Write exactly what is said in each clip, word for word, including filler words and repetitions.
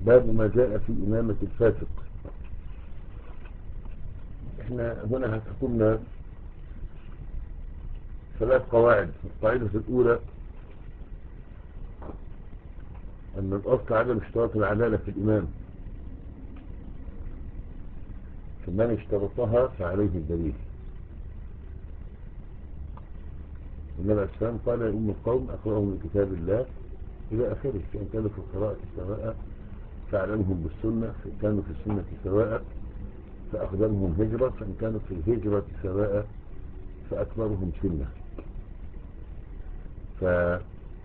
باب ما جاء في إمامة الفاسق. احنا هنا هتكون ثلاث قواعد. القاعدة الأولى أن الأصل عدم اشتراط العدالة في الإمام، فمن اشترطها فعليه الدليل. النبي عليه الصلاة والسلام قال يا أم القوم أقرأهم لكتاب الله إلى آخره، فإن كانوا في القراءة سواء فأعلمهم بالسنة، فإن كانوا في السنة سواء فأقدمهم هجرة، فإن كانوا في الهجرة سواء فأكبرهم سنة. فهذا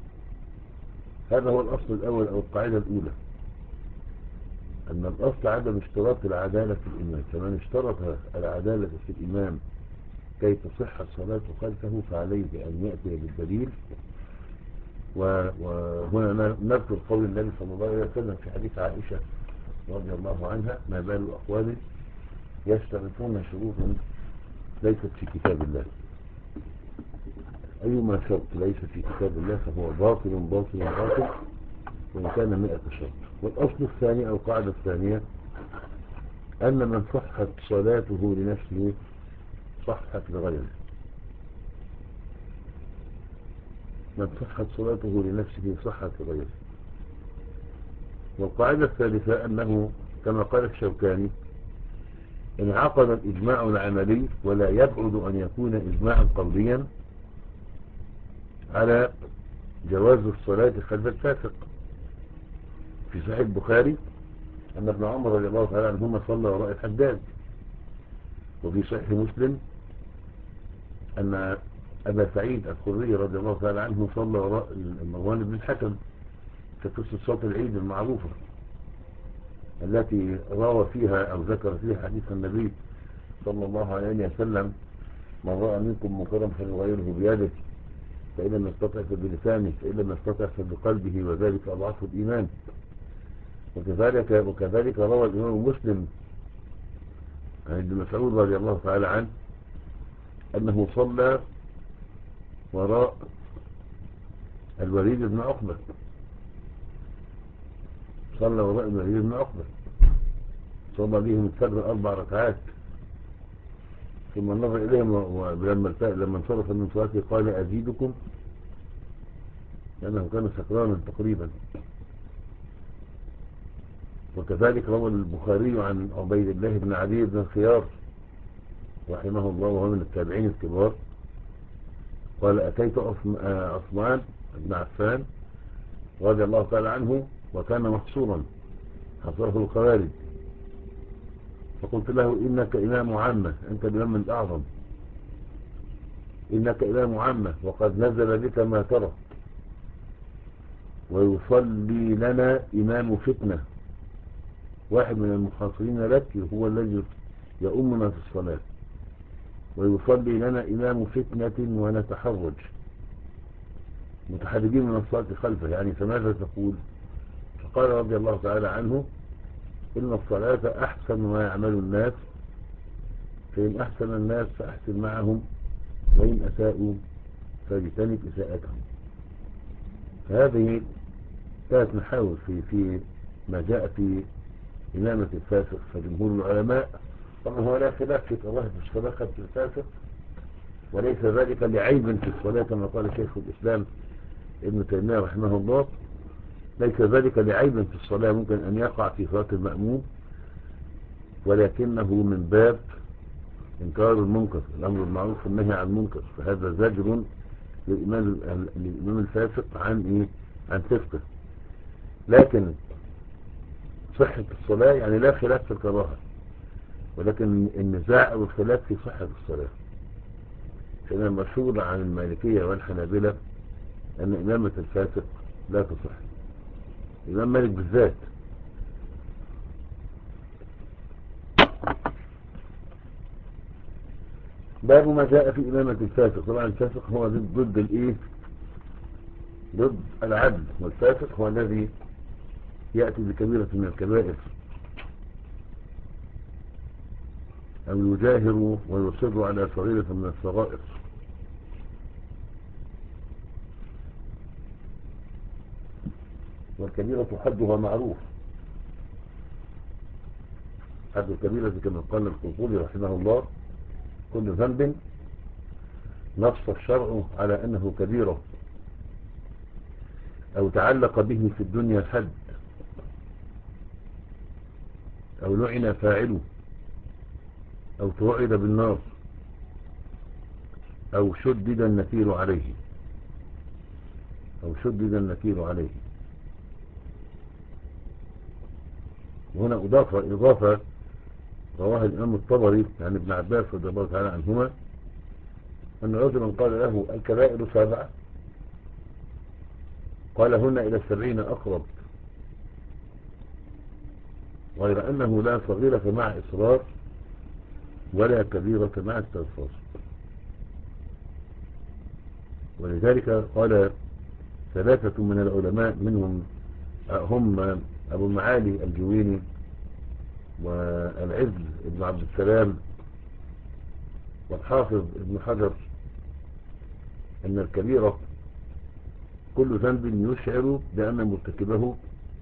هو الأصل الأول أو القاعدة الأولى، أن الأصل عدم اشتراط العدالة في الإمام، فمن اشترط العدالة في الإمام كي تصح الصلاة خلفه فعليه أن يأتي بالدليل. وهنا نذكر قول النبي صلى الله عليه وسلم في حديث عائشة رضي الله عنها: ما بال أقوام يشترطون شروطا ليست في كتاب الله. أيما شرط ليس في كتاب الله فهو باطل باطل باطل وإن كان مئة شرط. والأصل الثاني أو القاعدة الثانية أن من صحت صلاته لنفسه صحت لغيره، من صحت صلاته لنفسه صحت لغيره. والقاعدة الثالثة أنه كما قال الشوكاني: انعقد الإجماع العملي ولا يبعد أن يكون إجماعا قوليا على جواز الصلاة خلف الفاسق. في صحيح البخاري أن ابن عمر رضي الله تعالى عنهما صلى وراء الحجاج، وفي صحيح مسلم أن أبا سعيد الخدري رضي الله تعالى عنه صلى وراء مروان بن الحكم في قصة صلاة العيد المعروفة التي روى فيها أو ذكر فيها حديث النبي صلى الله عليه وسلم: من رأى منكم منكرا فليغيره بيده، فإن لم يستطع فبلسانه، فإن لم يستطع فبقلبه، وذلك أضعف الإيمان. وكذلك وكذلك روى الإمام مسلم عن ابن مسعود رضي الله تعالى عنه أنه صلى وراء الوليد بن عقبة، صلى وراء الوليد بن عقبة صلى بهم الفجر أربع ركعات، ثم نظر إليهم ولما لما انصرف من صلاته قال: أزيدكم، لأنه كان سكرانا تقريبا. وكذلك روى البخاري عن عبيد الله بن علي بن الخيار رحمه الله وهو من التابعين الكبار قال: أتيت عثمان بن عفان رضي الله تعالى عنه وكان محصورا حصره الخوارج، فقلت له: إنك إمام عامة، أنت الإمام الأعظم، إنك إمام عامة وقد نزل بك ما ترى، ويصلي لنا إمام فتنة، واحد من المحاصرين لك هو الذي يؤمنا في الصلاة، ويصلي لنا إمام فتنة ونتحرج متحرجين من الصلاة خلفه، يعني فماذا تقول؟ فقال رضي الله تعالى عنه: إن الصلاة أحسن ما يعمل الناس، فإن أحسن الناس فأحسن معهم، وإن أساءوا فاجتنب إساءتهم. فهذه كانت نحاول في في ما جاء في إمامة الفاسق. فجمهور العلماء طبعا هو لا خلاف في كراهة الصلاة خلف الفاسق، وليس ذلك لعيب في الصلاة كما قال شيخ الإسلام ابن تيمية رحمه الله، ليس ذلك لعيب في الصلاة، ممكن أن يقع في صلاة المأموم، ولكنه من باب إنكار المنكر، الأمر المعروف والنهي عن المنكر، فهذا زجر للإمام للإمام الفاسق عن إيه؟ عن فسقه. لكن صحة الصلاة يعني لا خلاف في الكراهة، ولكن النزاع أو الخلاف في صحة الصلاة. كان المشهور عن المالكية والحنابلة أن إمامة الفاسق لا تصح، الإمام مالك بالذات. باب ما جاء في إمامة الفاسق. طبعا الفاسق هو ضد ضد الإيه؟ ضد العدل، والفاسق هو الذي يأتي بكبيرة من الكبائر أو يجاهر ويصر على صغيرة من الصغائر. والكبيرة حدها معروف، حد الكبيرة كما قال القرطبي رحمه الله كل ذنب نص الشرع على أنه كبيرة أو تعلق به في الدنيا الحد أو لعن فاعله أو توعد بالنار أو شدد النكير عليه أو شدد النكير عليه. وهنا أضافة إضافة رواها الإمام الطبري عن ابن عباس رضي الله تعالى عنهما أن رجلا قال له الكبائر سبعة، قال هن إلى السبعين أقرب، غير أنه لا صغيرة مع إصرار ولا كبيرة مع استغفار. ولذلك قال ثلاثة من العلماء منهم هم أبو المعالي الجويني والعز ابن عبد السلام والحافظ ابن حجر أن الكبيرة كل ذنب يشعر بأن مرتكبه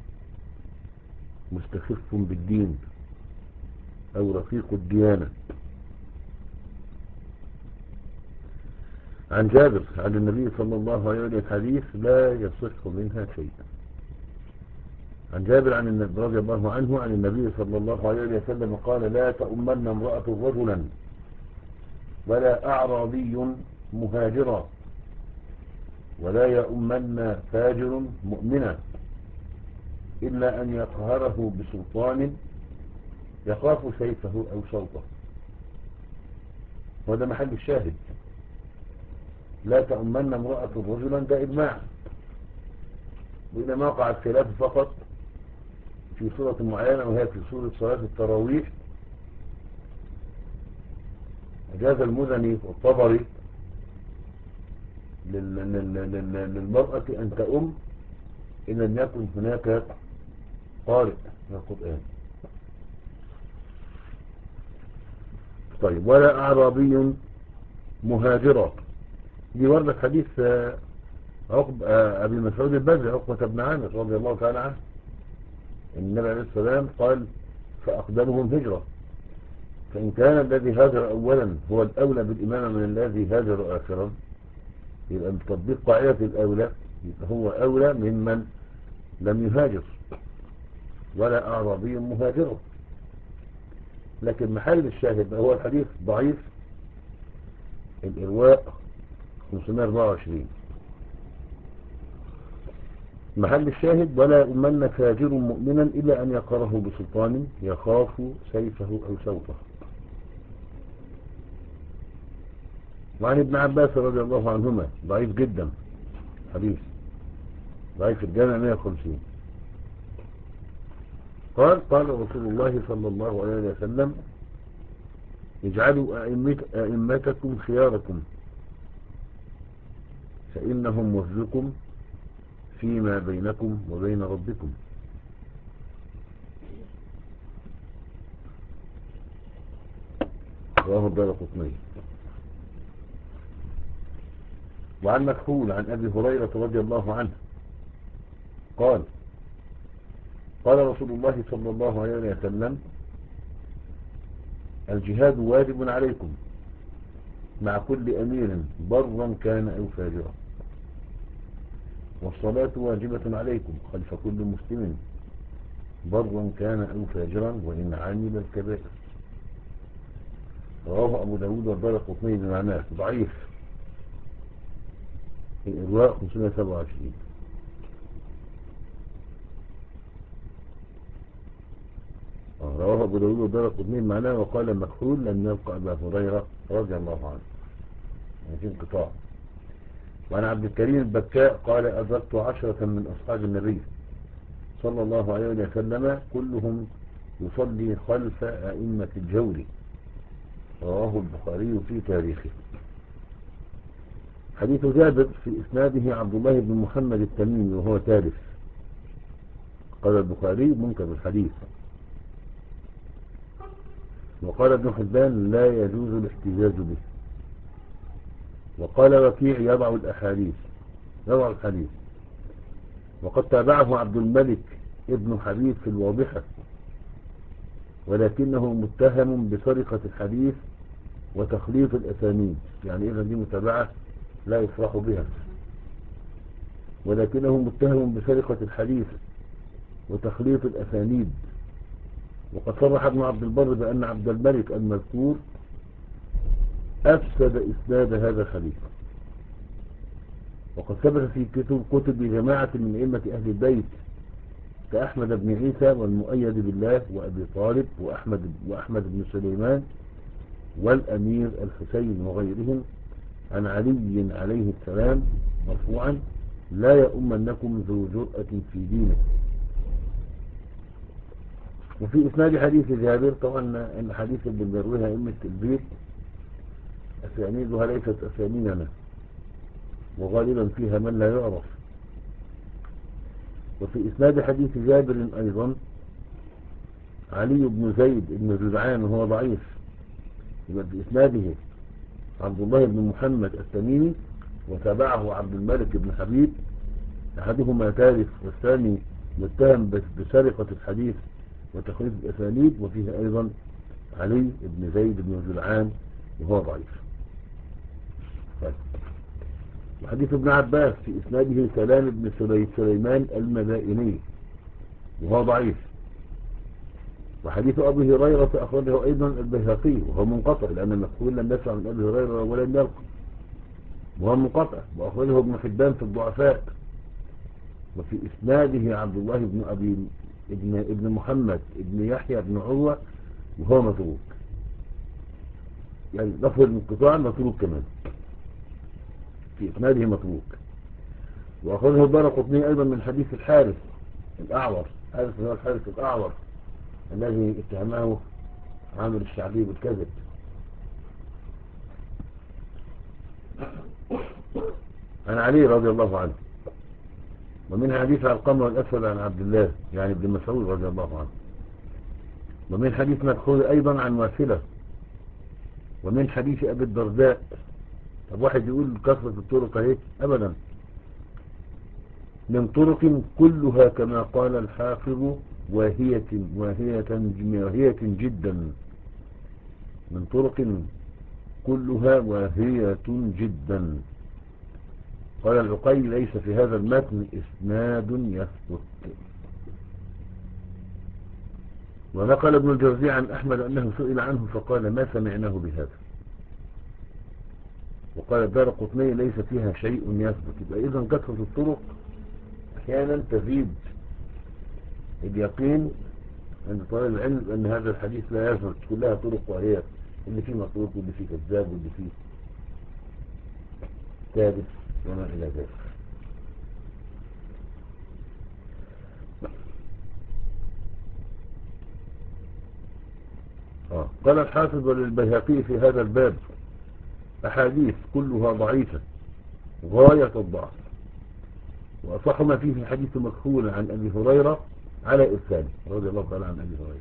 مستخف بالدين أو رفيق الديانة. عن جابر عن النبي صلى الله عليه وسلم حديث لا يصح منها شيء. عن جابر عن النبي رضي الله عنه عن النبي صلى الله عليه وسلم قال لا تؤمن امرأة رجلا ولا أعرابي مهاجرا ولا يؤمن فاجر مؤمنا إلا أن يقهره بسلطان يخاف سيفه أو صوته. وهذا محل الشاهد، لا تؤمن امرأة رجلا ده إجماع، وإنما وقع الخلاف فقط في سورة معينة وهي في سورة صلاة التراويح. أجاز المزني والطبري للمرأة أن تؤم إن لم يكن هناك قارئ من القرآن. طيب ولا أعرابي مهاجرة، دي وردت حديث عقب أبي مسعود البدري عقبة بن عامر رضي الله تعالى عنه. النبي عليه السلام قال فأقدمهم هجرة، فإن كان الذي هاجر أولا هو الأولى بالإمامة من الذي هاجر آخرا يبقى بتطبيق قاعدة الأولى يبقى هو أولى ممن لم يهاجر. ولا أعرابي مهاجر، لكن محل الشاهد هو الحديث ضعيف الإرواء خمسمائة وأربعة وعشرين. محل الشاهد ولا يؤمن فاجر مؤمنا إلا أن يقره بسلطان يخاف سيفه أو سوطه. وعن ابن عباس رضي الله عنهما ضعيف جدا حديث ضعيف الجامع مئة وخمسين قال قال رسول الله صلى الله عليه وسلم اجعلوا أئمتكم خياركم فإنهم وفدكم فيما بينكم وبين ربكم. رواه الدارقطني. وعن مكحول عن أبي هريرة رضي الله عنه قال قال رسول الله صلى الله عليه وسلم الجهاد واجب عليكم مع كل أمير برا كان أو فاجرا، والصلاة واجبة عليكم خلف كل مسلم برا كان أو فاجرا وإن عمل الكبائر. رواه أبو داود والدارقطني بمعناه ضعيف الإرواء خمسمائة وسبعة وعشرين. رواه أبو داود والدارقطني بمعناه وقال مكحول لم يلقى أبا هريرة رضي الله عنه، يعني في انقطاع. وعن عبد الكريم البكاء قال أدركت عشرة من أصحاب النبي صلى الله عليه وسلم كلهم يصلي خلف أئمة الجور. رواه البخاري في تاريخه. حديث جابر في إسناده عبد الله بن محمد التميمي وهو ثالث. قال البخاري منكر الحديث. وقال ابن حبان لا يجوز الاحتجاج به. وقال وكيع يضع الأحاديث يضع الحديث. وقد تابعه عبد الملك ابن حبيب في الواضحة ولكنه متهم بسرقة الحديث وتخليط الأسانيد. يعني إذا دي متابعة لا يفرح بها. ولكنه متهم بسرقة الحديث وتخليط الأسانيد. وقد صرح ابن عبد البر بأن عبد الملك المذكور أفسد إسناد هذا الحديث. وقد ثبت في كتب كتب جماعة من أئمة أهل البيت كأحمد بن عيسى والمؤيد بالله وأبي طالب وأحمد, وأحمد بن سليمان والأمير الحسين وغيرهم عن علي عليه السلام مرفوعا: لا يؤمنكم ذو جرأة في دينه. وفي إسناد حديث جابر، طبعا أن حديث اللي بيرويها أئمة البيت أسانيدها ليست أسانيدنا، وغالبا فيها من لا يعرف. وفي إسناد حديث جابر أيضا علي بن زيد بن جدعان وهو ضعيف، يبقى في إسناده عبد الله بن محمد التميمي وتابعه عبد الملك بن حبيب، أحدهما ثالث والثاني متهم بسرقة الحديث وتخليط الأسانيد. وفيه أيضا علي بن زيد بن جدعان وهو ضعيف. طيب. وحديث ابن عباس في إسناده سلام بن سليمان المدائني وهو ضعيف. وحديث أبي هريرة أخرجه أيضا البيهقي وهو منقطع، لأن المفهول لم يسمع من أبي هريرة ولم يلقى، وهو منقطع. وأخرجه ابن حبان في الضعفاء. وفي إسناده عبد الله بن أبي ابن, ابن محمد ابن يحيى بن عروة وهو متروك، يعني لفظ الانقطاع متروك كمان، في إسناده متروك. وأخرجه الدارقطني أيضا من حديث الحارث الأعور، حارث هو الحارث الأعور الذي اتهمه عامر الشعبي بالكذب. عن علي رضي الله عنه. ومن حديث علقمة والأسود عن عبد الله يعني ابن مسعود رضي الله عنه. ومن حديث مدخول أيضا عن واسلة. ومن حديث أبي الدرداء. طب واحد يقول كثرة الطرق اهي، أبدا، من طرق كلها كما قال الحافظ واهية واهية واهية جدا، من طرق كلها واهية جدا. قال العقيل: ليس في هذا المتن إسناد يثبت. ونقل ابن الجوزي عن أحمد أنه سئل عنه فقال: ما سمعناه بهذا. وقال الدارقطني: ليس فيها شيء يثبت. يبقى إذن كثرة الطرق أحيانا تزيد اليقين عند طالب العلم أن هذا الحديث لا يثبت، كلها طرق وهي اللي فيه مطروق واللي فيه كذاب واللي فيه كاذب وما إلى ذلك. آه. قال الحافظ: وللبيهقي في هذا الباب أحاديث كلها ضعيفة غاية الضعف، وأصح ما فيه الحديث مكحول عن أبي هريرة على إرساله رضي الله تعالى عن أبي هريرة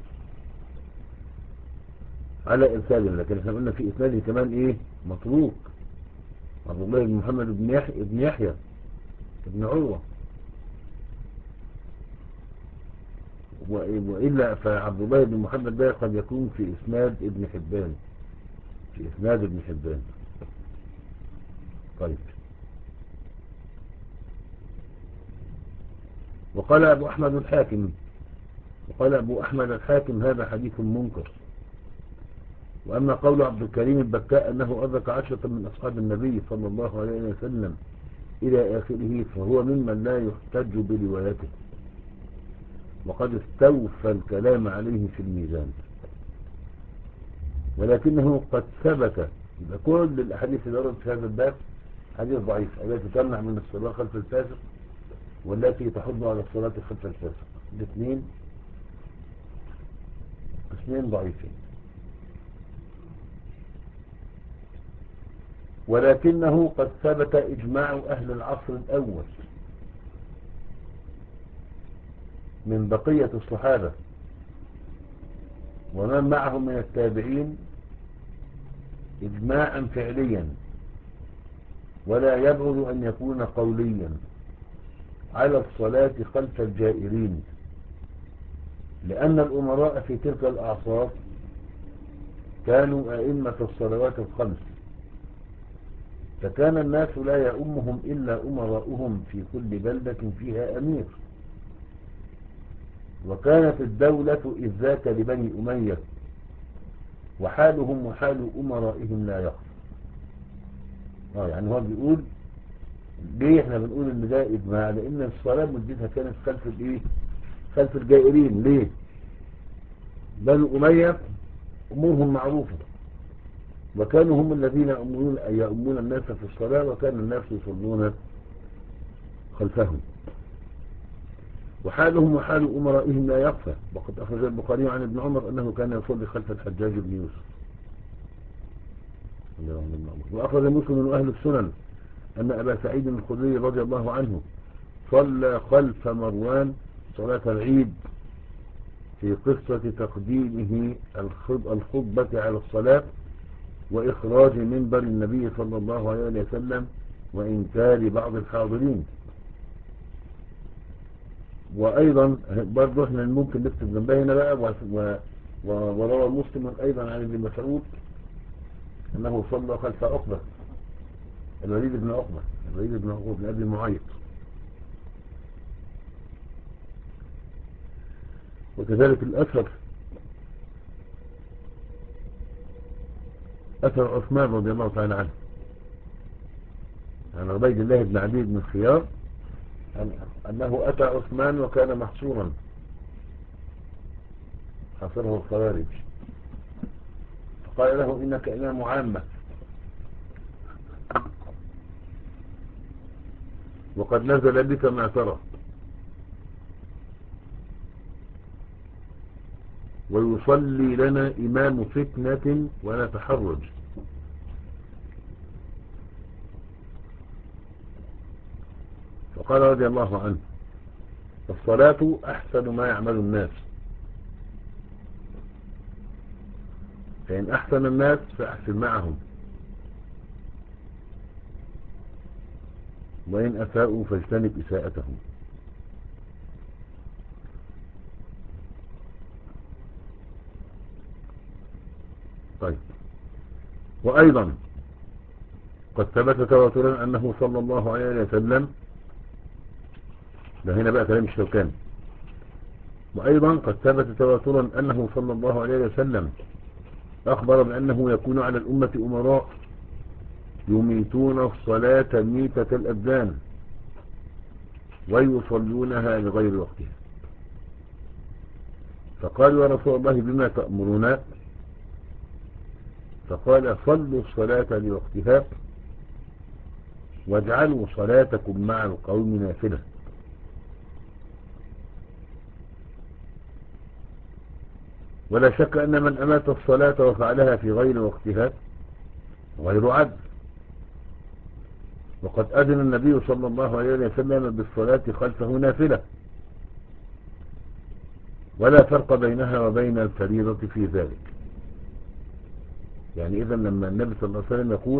على إرساله. لكن احنا قلنا في إسناده كمان إيه مطروق عبد الله بن محمد بن يحيى بن يحيى بن عروة. وإلا فعبد الله بن محمد ده قد يكون في إسناد ابن حبان في إسناد ابن حبان. طيب. وقال أبو أحمد الحاكم وقال أبو أحمد الحاكم: هذا حديث منكر. وأما قول عبد الكريم البكاء أنه أدرك عشرة من أصحاب النبي صلى الله عليه وسلم إلى آخره فهو ممن لا يحتج بروايته، وقد استوفى الكلام عليه في الميزان. ولكنه قد ثبت. يبقى كل الأحاديث اللي وردت في هذا الباب حديث ضعيف، التي تمنع من الصلاة خلف الفاسق والتي تحض على الصلاة خلف الفاسق، الاثنين اثنين ضعيفين. ولكنه قد ثبت إجماع أهل العصر الأول من بقية الصحابة ومن معهم من التابعين إجماعا فعليا ولا يبعد أن يكون قوليا على الصلاة خلف الجائرين لأن الأمراء في تلك الأعصار كانوا أئمة الصلوات الخمس، فكان الناس لا يؤمهم إلا أمراؤهم في كل بلدة فيها أمير، وكانت الدولة إذ ذاك لبني أمية، وحالهم وحال أمرائهم لا يخفى. آه يعني هو بيقول ليه احنا بنقول ان ده إجماع؟ لأن الصلاة مدتها كانت خلف الإيه؟ خلف الجائرين. ليه؟ بني أمية أمورهم معروفة، وكانوا هم الذين يأمرون, يأمون الناس في الصلاة، وكان الناس يصلون خلفهم، وحالهم وحال أمرائهم لا يخفى. وقد أخرج البخاري عن ابن عمر أنه كان يصلي خلف الحجاج بن يوسف. وأخرج مسلم وأهل السنن أن أبا سعيد الخدري رضي الله عنه صلى خلف مروان صلاة العيد في قصة تقديمه الخطبة على الصلاة، وإخراج منبر النبي صلى الله عليه وسلم، وإنكار بعض الحاضرين. وأيضا برضه احنا ممكن نكتب جنبها هنا بقى، وروى مسلم أيضا عن ابن مسعود أنه صلى خلف عقبة الوليد بن عقبة الوليد بن عقبة بن أبي معيط. وكذلك الأثر أثر عثمان رضي الله تعالى عنه عن عبيد الله بن عدي بن الخيار أنه أتى عثمان وكان محصورا، حصره الخوارج، فقال له إنك إمام عامة، وقد نزل بك ما ترى، ويصلي لنا إمام فتنة ونتحرج. فقال رضي الله عنه: الصلاة أحسن ما يعمل الناس، فإن أحسن الناس فأحسن معهم، وإن أساءوا فاجتنب إساءتهم. طيب، وأيضا قد ثبت تواترا أنه صلى الله عليه وسلم، ده هنا بقى كلام الشوكاني، وأيضا قد ثبت تواترا أنه صلى الله عليه وسلم أخبر بأنه يكون على الأمة أمراء يميتون الصلاة ميتة الأبدان ويصلونها لغير وقتها. فقالوا: يا رسول الله بما تأمرنا؟ فقال: صلوا الصلاة لوقتها، واجعلوا صلاتكم مع القوم نافلة. ولا شك أن من أمات الصلاة وفعلها في غير وقتها غير عدل. وقد أذن النبي صلى الله عليه وسلم بالصلاة خلفه نافلة، ولا فرق بينها وبين الفريضة في ذلك. يعني إذن لما النبي صلى الله عليه وسلم يقول: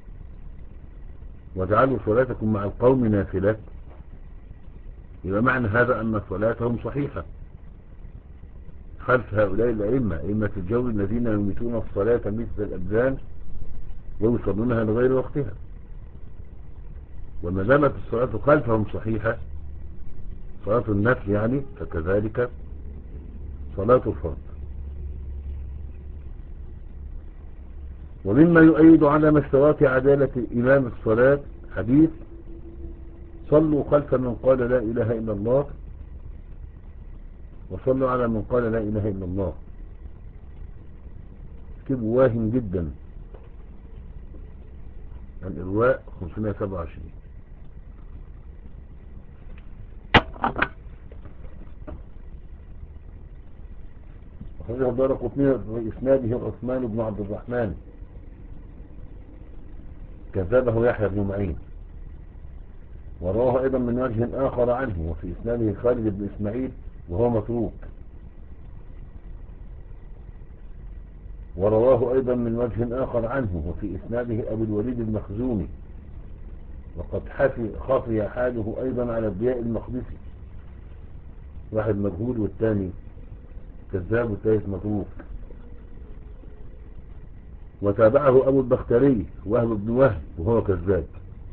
واجعلوا صلاتكم مع القوم نافلة، يبقى معنى هذا أن صلاتهم صحيحة خلف هؤلاء الأئمة، أئمة الجور الذين يميتون الصلاة مثل الأبدان ويصلونها لغير وقتها. وما دامت الصلاة خلفهم صحيحة، صلاة النفل يعني، فكذلك صلاة الفرض. ومما يؤيد على اشتراط عدالة إمام الصلاة حديث: صلوا خلف من قال لا إله إلا الله، وصلوا على من قال لا إله إلا الله. كتاب واهم جدا، الإرواء خمسمائة وسبعة وعشرين. أخرجه الدارقطني بإسناده عثمان بن عبد الرحمن، كذبه يحيى بن معين. ورواه أيضا من وجه آخر عنه، وفي إسناده خالد بن إسماعيل وهو متروك. ورواه أيضا من وجه آخر عنه، وفي إسناده أبو الوليد المخزومي، وقد خفي حاله أيضا على الضياء المقدسي، واحد مجهول والثاني كذاب والثالث متروك. وتابعه أبو البختري وهب بن وهب وهو كذاب.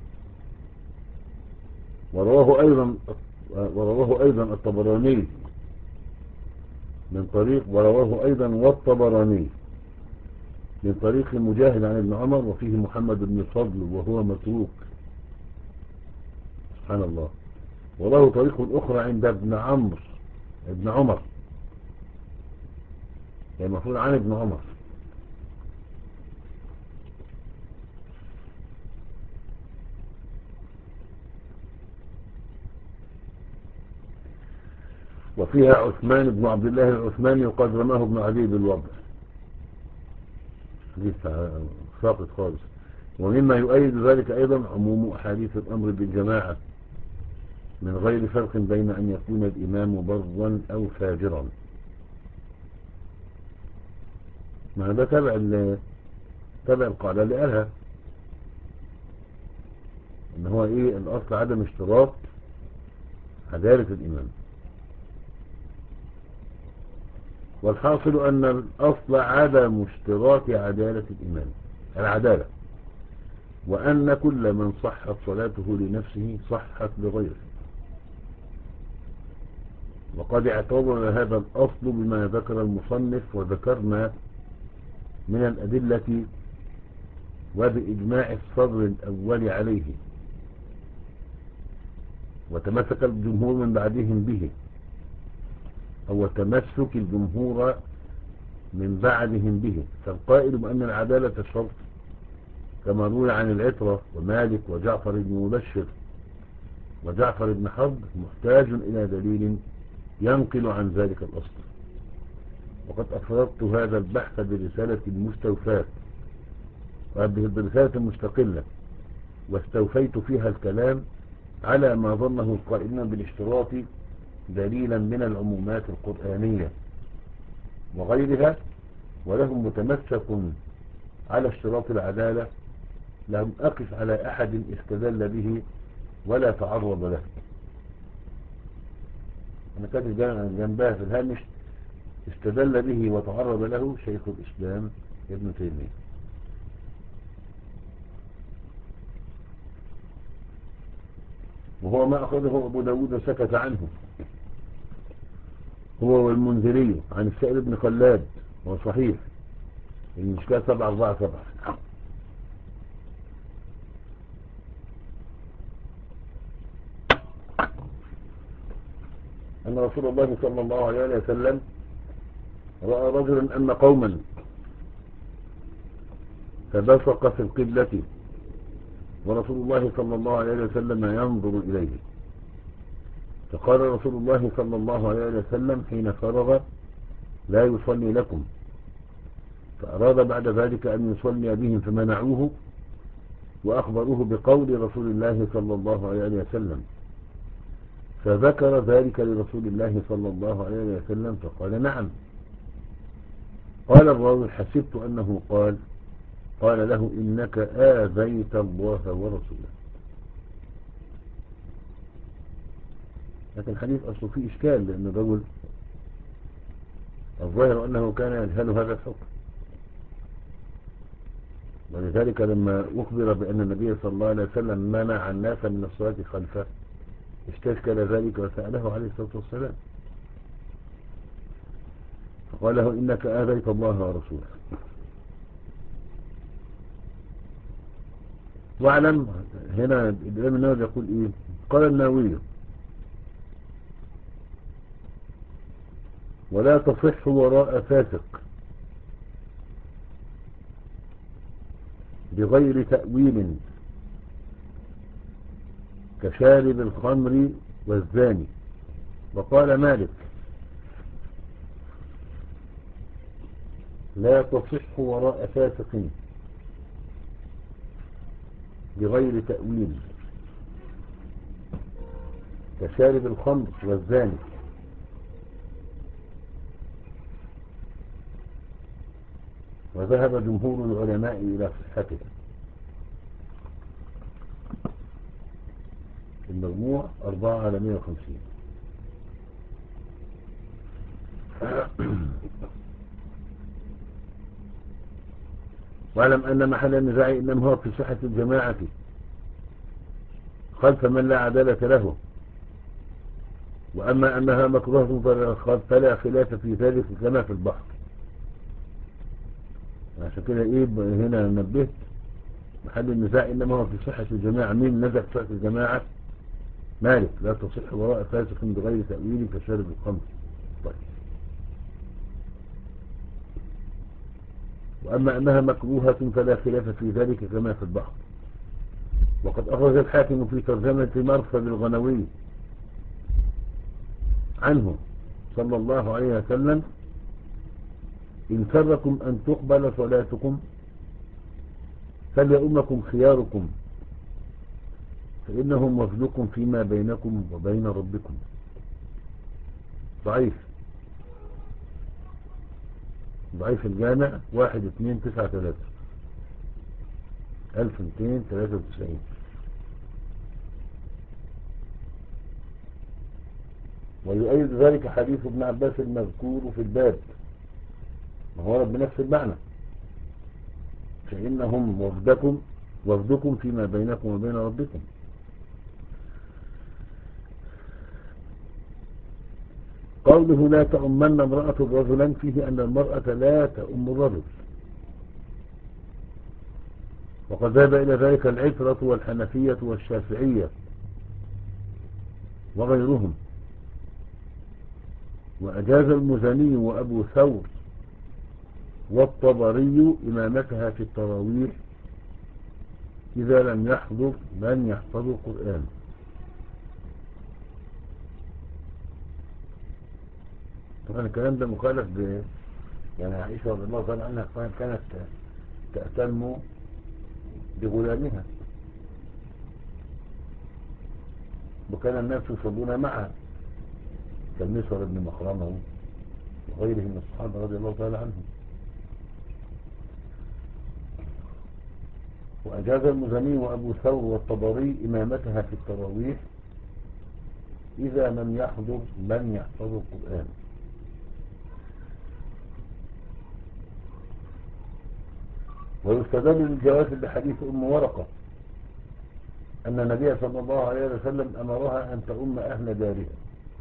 ورواه أيضا ورواه أيضا الطبراني من طريق ورواه أيضا والطبراني من طريق مجاهد عن ابن عمر، وفيه محمد بن الفضل وهو متروك. سبحان الله. وله طريق أخرى عند ابن عمرو ابن عمر، يعني المفروض عن ابن عمر. وفيها عثمان بن عبد الله العثماني وقد رماه ابن عدي بالوضع، حديث ساقط خالص. ومما يؤيد ذلك أيضا عموم أحاديث الأمر بالجماعة من غير فرق بين أن يكون الإمام برا أو فاجرا. ما هذا تبع تبع القاعدة اللي قالها ان هو ايه الاصل عدم اشتراط عدالة الامام. والحاصل ان الاصل عدم اشتراط عدالة الامام العدالة، وان كل من صحت صلاته لنفسه صحت لغيره. وقد اعتبر هذا الاصل بما ذكر المصنف وذكرنا من الادلة وبإجماع الصدر الأول عليه، وتمسك الجمهور من بعدهم به، أو تمسك الجمهور من بعدهم به. فالقائل بأن العدالة شرط كما روي عن العترة ومالك وجعفر بن مبشر وجعفر بن حرب محتاج إلى دليل ينقل عن ذلك الأصل. وقد أفردت هذا البحث برسالة المستوفاة برسالة مستقلة، واستوفيت فيها الكلام على ما ظنه القائلين بالاشتراط دليلا من العمومات القرآنية وغيرها، ولهم متمسك على اشتراط العدالة لم أقف على أحد استدل به ولا تعرض له. أنا كاتب جنبها في الهامش استدل به وتعرض له شيخ الإسلام ابن تيمية. وهو ما أخذه أبو داود سكت عنه هو والمنذري عن السائل بن خلاد، هو صحيح المشكاة سبعة أربعة سبعة. أن رسول الله صلى الله عليه وسلم رأى رجلا أن قوما فبصق في القبلة ورسول الله صلى الله عليه وسلم ينظر إليه، فقال رسول الله صلى الله عليه وسلم حين فرغ لا يصلي لكم، فأراد بعد ذلك أن يصلي بهم فمنعوه وأخبروه بقول رسول الله صلى الله عليه وسلم، فذكر ذلك لرسول الله صلى الله عليه وسلم فقال نعم. قال الراوي حسبت أنه قال قال له إنك آذيت الله ورسوله. لكن الحديث أصله فيه إشكال، لأن الرجل الظاهر أنه كان يجهل هذا الحكم، ولذلك لما أخبر بأن النبي صلى الله عليه وسلم منع الناس من الصلاة خلفه استشكل ذلك وسأله عليه الصلاة والسلام، فقال له إنك آذيت الله ورسوله. واعلم هنا الإمام النووي يقول إيه؟ قال النووي ولا تصح وراء فاسق بغير تأويل كشارب الخمر والزاني. وقال مالك لا تصح وراء فاسق بغير تأويل كشارب الخمر والزاني. وذهب جمهور العلماء إلى صحته. المجموع أربعة على مئة وخمسين. واعلم أن محل النزاع إنما هو في صحة الجماعة خلف من لا عدالة له، وأما أنها مكروهة فلا خلاف في ذلك كما في البحر. عشان كده إيه هنا نبهت محل النزاع إنما هو في صحة الجماعة. مين نزع في صحة الجماعة؟ مالك. لا تصح وراء فاسق بغير تأويل كشارب الخمر. طيب. وأما أنها مكروهة فلا خلاف في ذلك كما في البحر. وقد أخرج الحاكم في ترجمة مرثد الغنوي عنه صلى الله عليه وسلم: إن سركم أن تقبل صلاتكم فليؤمكم خياركم فإنهم وفدكم فيما بينكم وبين ربكم. ضعيف. ضعيف الجامع واحد اتنين تسعة تلاتة ألف مئتين تلاتة وتسعين. ويؤيد ذلك حديث ابن عباس المذكور في الباب، ما هو بنفس المعنى: فإنهم وفدكم وفدكم فيما بينكم وبين ربكم. قوله لا تؤمن امرأة رجلا فيه أن المرأة لا تؤم الرجل، وقد ذهب إلى ذلك العترة والحنفية والشافعية وغيرهم. وأجاز المزني وأبو ثور والطبري إمامتها في التراويح إذا لم يحضر من يحفظ القرآن. طبعا الكلام ده مخالف ب يعني عائشة رضي الله تعالى عنها كانت تأتم بغلامها، وكان الناس يصلون معها كالمسور بن مخرمه وغيره من الصحابة رضي الله تعالى عنهم. وأجاز المزني وأبو ثور والطبري إمامتها في التراويح إذا لم يحضر من يحفظ القرآن. ويستدل للجواز بحديث أم ورقة أن النبي صلى الله عليه وسلم أمرها أن تؤم أهل دارها،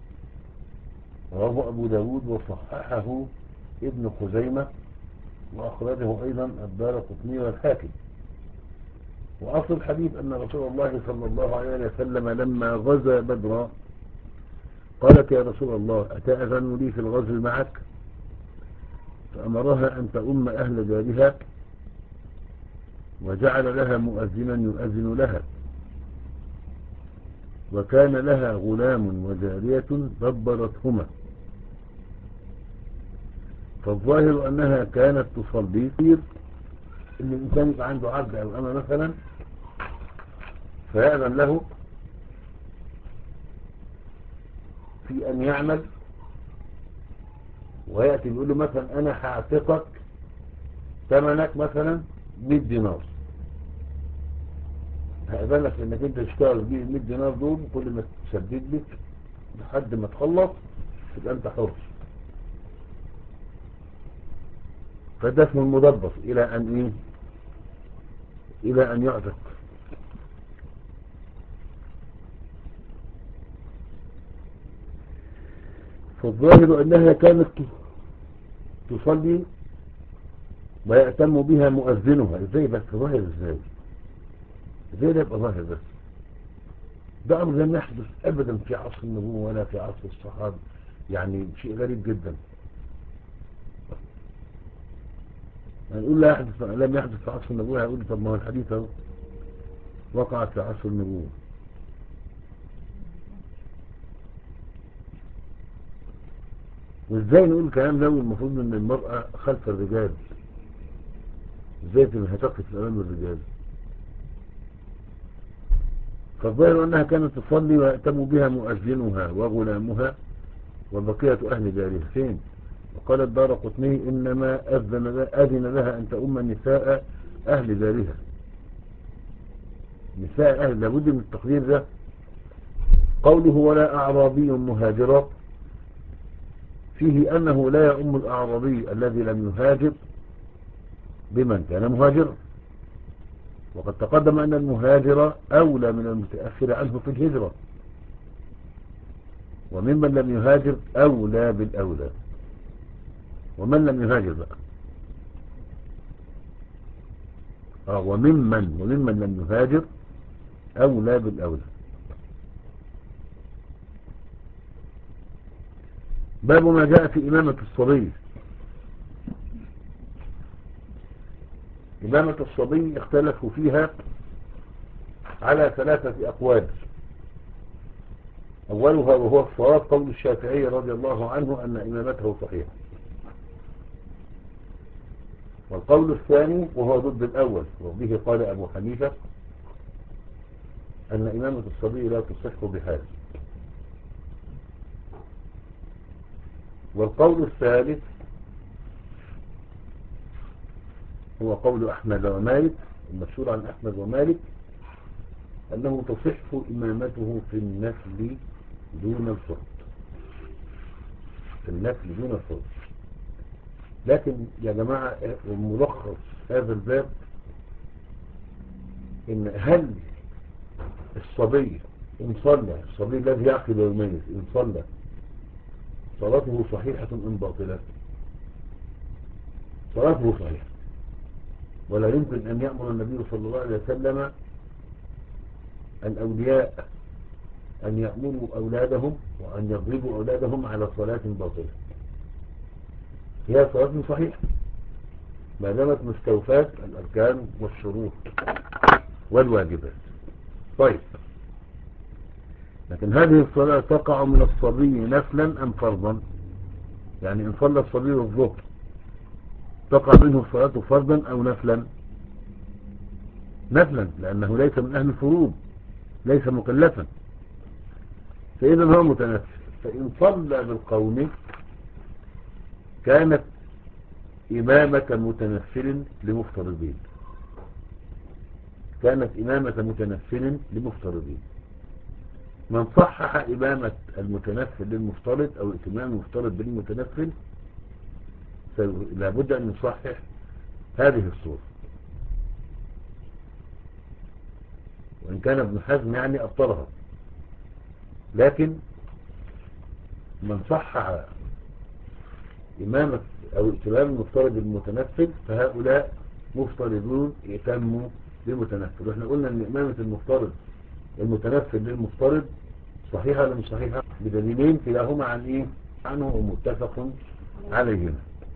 رواه أبو داود وصححه ابن خزيمة وأخرجه أيضا الدارقطني والحاكم. وأصل الحديث أن رسول الله صلى الله عليه وسلم لما غزا بدرا قالت: يا رسول الله أتأذن لي في الغزو معك؟ فأمرها أن تؤم أهل دارها، وجعل لها مؤذنا يؤذن لها، وكان لها غلام وجارية دبرتهما. فالظاهر أنها كانت تصلي إن الإنسان يبقى عنده عبد أو أما مثلا فيأذن له في أن يعمل، ويأتي يقول له مثلا أنا هعتقك ثمنك مثلا مئة دينار، هأذن لك إنك أنت تشتغل بيه مئة دينار دول، كل ما تسدد لك لحد ما تخلص تبقى أنت حر. فده اسمه المدبر إلى أن إيه؟ إلى أن يعتق. فالظاهر أنها كانت تصلي ويأتم بها مؤذنها. إزاي بس ظاهر؟ إزاي إزاي ده يبقى ظاهر؟ بس ده أمر لم يحدث أبدا في عصر النبوة ولا في عصر الصحابة، يعني شيء غريب جدا. هنقول لا يحدث، لم يحدث في عصر النبوة، هيقول طب ما هو الحديث اهو وقع في عصر النبوة. وازاي نقول الكلام ده والمفروض ان المرأة خلف الرجال؟ ازاي تبقى هتقف امام الرجال؟ فالظاهر انها كانت تصلي ويأتم بها مؤذنها وغلامها وبقية اهل دارها. فين؟ وقال الدارقطني انما اذن اذن لها ان تؤم نساء اهل دارها. نساء اهل، لابد من التقدير ده. قوله ولا اعرابي مهاجرا فيه انه لا يؤم الاعرابي الذي لم يهاجر بمن كان مهاجرا، وقد تقدم أن المهاجر أولى من المتأخر عنه في الهجرة، وممن لم يهاجر أولى بالأولى. ومن لم يهاجر بقى آه وممن وممن لم يهاجر أولى بالأولى. باب ما جاء في إمامة الصبي. إمامة الصبي اختلفوا فيها على ثلاثة أقوال. أولها وهو الصواب قول الشافعي رضي الله عنه أن إمامته صحيحة، والقول الثاني وهو ضد الأول وبه قال أبو حنيفة أن إمامة الصبي لا تصح بحال، والقول الثالث هو قول أحمد ومالك، المشهور عن أحمد ومالك أنه تصح إمامته في النفل دون الفرض، في النفل دون الفرض. لكن يا جماعة ملخص هذا الباب إن هل الصبي إن صلى، الصبي الذي يعقل ويميز إن صلى صلاته صحيحة أم باطلة؟ صلاته صحيحة، ولا يمكن أن يأمر النبي صلى الله عليه وسلم الأولياء أن يأمروا أولادهم وأن يضربوا أولادهم على صلاة باطلة. هي صلاة صحيحة ما دامت مستوفاة الأركان والشروط والواجبات. طيب، لكن هذه الصلاة تقع من الصبي نفلا أم فرضا؟ يعني إن صلى الصبي الظهر تقع منه الصلاة فرضا أو نفلا؟ نفلا، لأنه ليس من أهل الفروض، ليس مكلفا، فإذا هو متنفل. فإن صلى بالقوم كانت إمامة متنفل لمفترضين، كانت إمامة متنفل لمفترضين. من صحح إمامة المتنفل للمفترض أو اتمام المفترض بالمتنفل لابد أن يصحح هذه الصورة. وإن كان ابن حزم يعني أبطلها، لكن من صحح إمامة أو اتمام المفترض بالمتنفل فهؤلاء مفترضون يتموا بالمتنفل. وإحنا قلنا أن إمامة المفترض المتنفل للمفترض صحيحة ولا مش صحيحة؟ بدليلين كلاهما عن إيه؟ عنه ومتفق عليهما.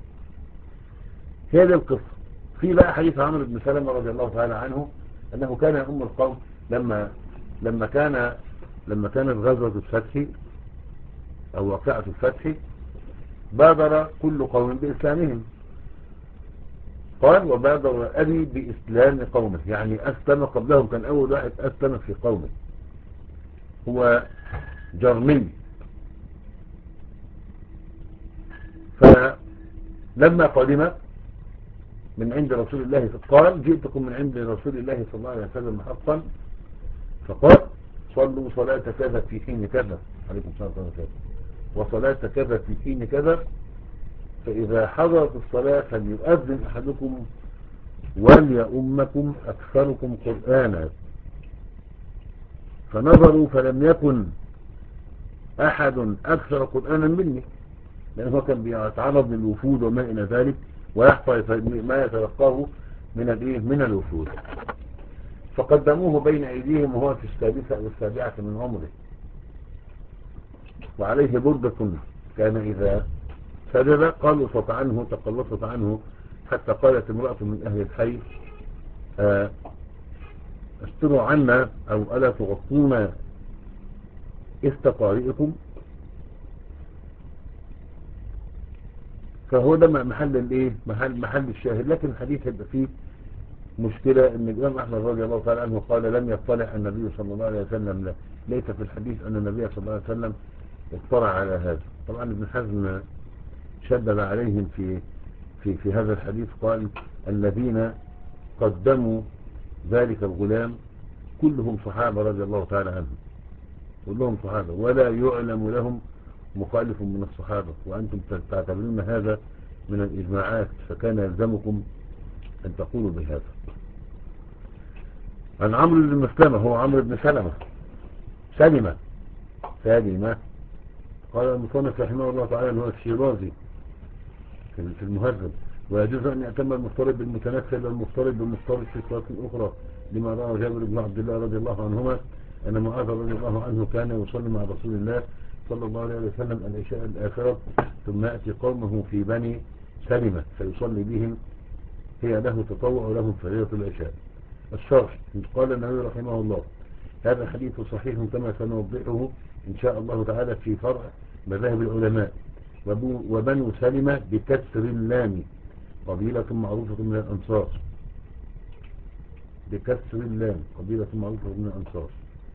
هذه القصة. في بقى حديث عمرو بن سلمة رضي الله تعالى عنه أنه كان يؤم القوم لما لما كان لما كانت غزوة الفتح أو واقعة الفتح بادر كل قوم بإسلامهم. قال وبادر أبي بإسلام قومه، يعني أسلم قبلهم، كان أول واحد أسلم في قومه هو جرمي. فلما قدم من عند رسول الله قال جئتكم من عند رسول الله صلى الله عليه وسلم حقا، فقال صلوا صلاة كذا في حين كذا، عليكم السلام عليكم، وصلاة كذا في حين كذا، فإذا حضرت الصلاة فليؤذن أحدكم وليؤمكم أكثركم قرآنا. فنظروا فلم يكن أحد أكثر قرآنا مني، لأنه كان بيتعرض للوفود وما إلى ذلك ويحفظ ما يتلقاه من من الوفود. فقدموه بين أيديهم وهو في السادسة والسابعة من عمره، وعليه بردة كان إذا سجد قلصت عنه تقلصت عنه حتى قالت امرأة من أهل الحي استروا عنا أو ألا تغطونا استقارئكم. فهو ده محل الايه محل محل الشاهد. لكن الحديث هيبقى فيه مشكلة ان الامام احمد رضي الله تعالى عنه قال لم يطلع النبي صلى الله عليه وسلم، ليس في الحديث ان النبي صلى الله عليه وسلم اطلع على هذا. طبعا ابن حزم شدد عليهم في في في هذا الحديث، قال الذين قدموا ذلك الغلام كلهم صحابة رضي الله تعالى عنهم، كلهم صحابة ولا يعلم لهم مخالف من الصحابة، وأنتم تعتبرون هذا من الإجماعات، فكان يلزمكم أن تقولوا بهذا. عن عمرو بن مسلمة، هو عمرو بن سلمة سلمة سلمة قال المصنف رحمه الله تعالى اللي هو الشيرازي في المهذب: ويجوز أن يأتم المفترض بالمتنفل والمفترض بالمفترض في صلاة أخرى، لما رأى جابر بن عبد الله رضي الله عنهما أن معاذ رضي الله عنه كان يصلي مع رسول الله صلى الله عليه وسلم العشاء الآخرة، ثم يأتي قومه في بني سلمة فيصلي بهم، هي له تطوع ولهم فريضة العشاء. الشرح: قال النووي رحمه الله: هذا حديث صحيح كما سنوضحه إن شاء الله تعالى في فرع مذاهب العلماء. وبنو سلمة بكسر اللام قبيلة معروفة من الأنصار، بكسر اللام قبيلة معروفة من الأنصار.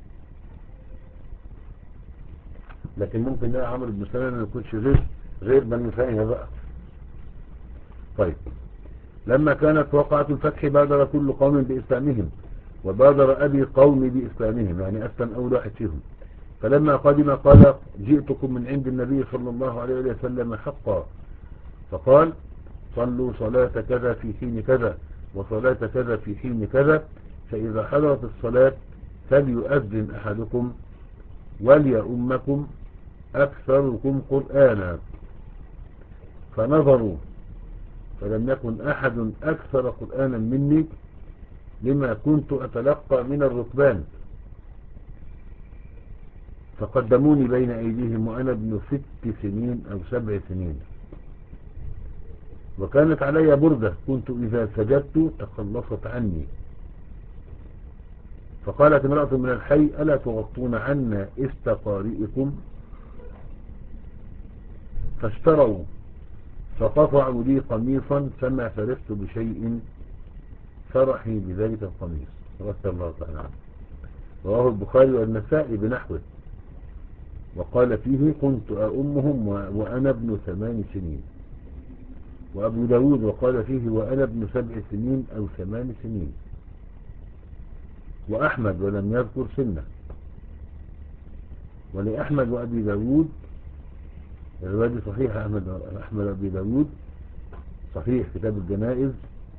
لكن ممكن نلاقي عمرو بن سلمة ما يكونش غير غير بنو سلمة بقى. طيب، لما كانت وقعة الفتح بادر كل قوم بإسلامهم، وبادر أبي قوم بإسلامهم، يعني أسلم أول واحد فيهم. فلما قدم قال: جئتكم من عند النبي صلى الله عليه وسلم حقا، فقال: صلوا صلاة كذا في حين كذا وصلاة كذا في حين كذا، فإذا حضرت الصلاة فليؤذن أحدكم وليؤمكم أكثركم قرآنا. فنظروا فلم يكن أحد أكثر قرآنا مني، لما كنت أتلقى من الركبان، فقدموني بين أيديهم وأنا ابن ست سنين أو سبع سنين، وكانت علي بردة كنت إذا سجدت تخلصت عني. فقالت امرأة من الحي: ألا تغطون عنا استقارئكم؟ فاشتروا فقطعوا لي قميصا فما فرحت بشيء فرحي بذلك القميص، رضي الله تعالى عنه. رواه البخاري والنسائي بنحوه، وقال فيه: كنت أؤمهم وأنا ابن ثمان سنين. وأبو داود وقال فيه: وأنا ابن سبع سنين أو ثمان سنين. وأحمد ولم يذكر سنة. ولأحمد وأبي داود الرواية صحيح، أحمد أحمد وأبي داود صحيح كتاب الجنائز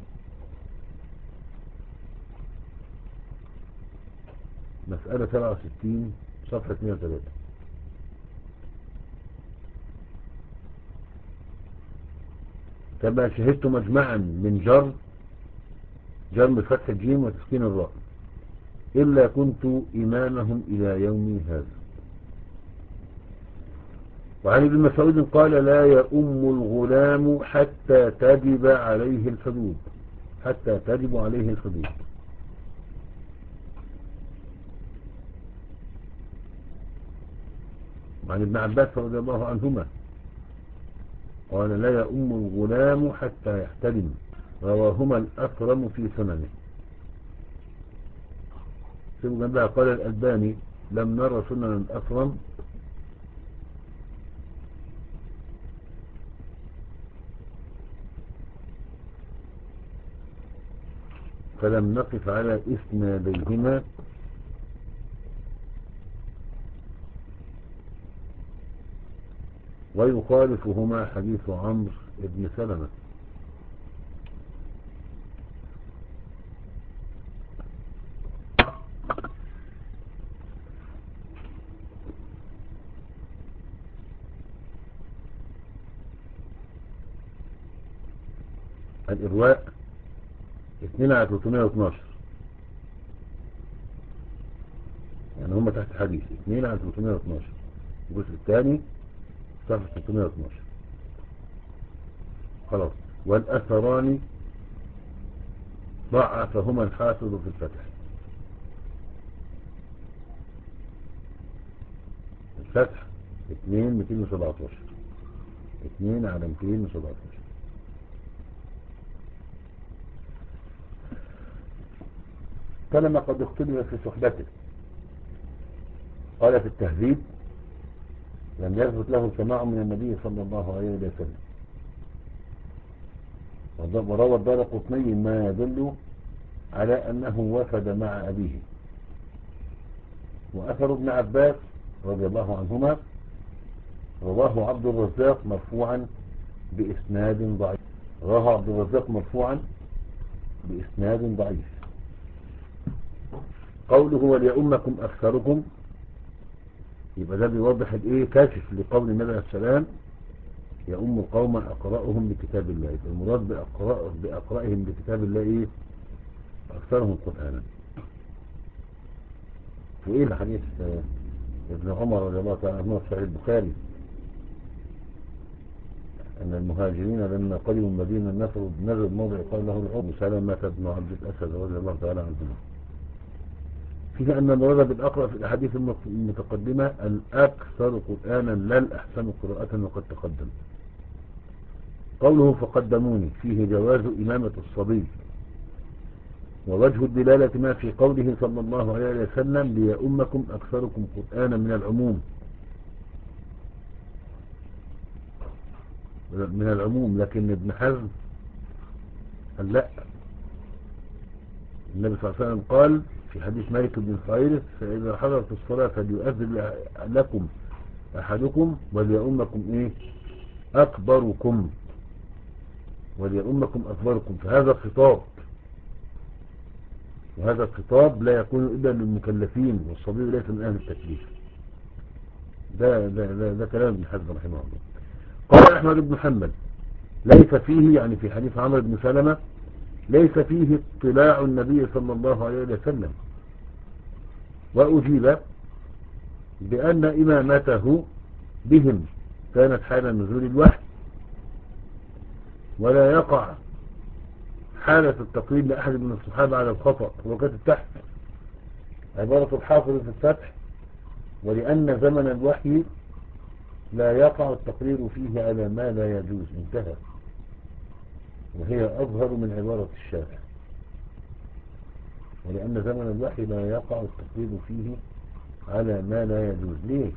مسألة سبعة وستين صفحة مئة وثلاثة. كما شهدت مجمعا من جر جر بفتح الجيم وتسكين الراء، إلا كنت إمامهم إلى يومي هذا. وعن ابن مسعود قال: لا يؤم الغلام حتى تجب عليه الحدود، حتى تجب عليه الحدود. وعن ابن عباس رضي الله عنهما قال: لا يؤم الغلام حتى يحتلم. رواهما الأكرم في سننه. سيبوا جنبها. قال الألباني: لم نرى سنن الأكرم فلم نقف على إسناديهما، ويخالفهما حديث عمرو بن سلمة. الإرواء اثنين على ثلاثمائة واثناشر، يعني هم تحت حديث اثنين على ثلاثمائة واثناشر، الجزء الثاني صفحة ثلاثمائة واثناشر. خلاص. والأثران ضعفهما الحافظ في الفتح. الفتح اثنين مئتين وسبعتاشر، اثنين على مئتين وسبعتاشر. كلمة قد اختلف في صحبته. قال في التهذيب: لم يثبت له سماع من النبي صلى الله عليه وسلم. وروى الدارقطني ما يدل على أنه وفد مع أبيه. وأثر ابن عباس رضي الله عنهما رواه عبد الرزاق مرفوعا بإسناد ضعيف. رواه عبد الرزاق مرفوعا بإسناد ضعيف. قوله وليؤمكم أكثركم، يبقى ده بيوضح الايه كاشف لقول النبي عليه السلام يؤم قوما أقرأهم لكتاب الله. يبقى المراد بأقرأ بأقرأهم لكتاب الله ايه؟ أكثرهم قرآنا. وإيه الحديث ابن عمر رضي الله تعالى عنه في صحيح البخاري أن المهاجرين لما قدموا المدينة نفروا نزل موضع قال له العمر سلمة بن عبد الأسد رضي الله تعالى عنهما، فيه أن المراد بالأقرأ في الأحاديث المتقدمة الأكثر قرآنا لا الأحسن قراءة وقد تقدم. قوله فقدموني فيه جواز إمامة الصبي، ووجه الدلالة ما في قوله صلى الله عليه وسلم ليؤمكم أكثركم قرآنا من العموم من العموم لكن ابن حزم قال لا، النبي صلى الله عليه وسلم قال في حديث مالك بن الحويرث فإذا حضرت الصلاة فليؤذن لكم أحدكم وليؤمكم إيه أكبركم وليؤمكم أكبركم. فهذا خطاب، وهذا الخطاب لا يكون إلا للمكلفين، والصبي ليس من أهل التكليف. ده, ده, ده, ده كلام ابن حزم رحمه الله. قال أحمد بن حنبل ليس فيه، يعني في حديث عمرو بن سلمة ليس فيه اطلاع النبي صلى الله عليه وسلم، وأجيب بأن إمامته بهم كانت حال نزول الوحي، ولا يقع حالة التقليد لأحد من الصحابة على الخطأ. وكانت تحت عبارة الحافظ في الفتح ولأن زمن الوحي لا يقع التقرير فيه على ما لا يجوز، انتهى، وهي أظهر من عبارة الشارع. ولأن زمن الوحي لا يقع التقرير فيه على ما لا يجوز. ليه؟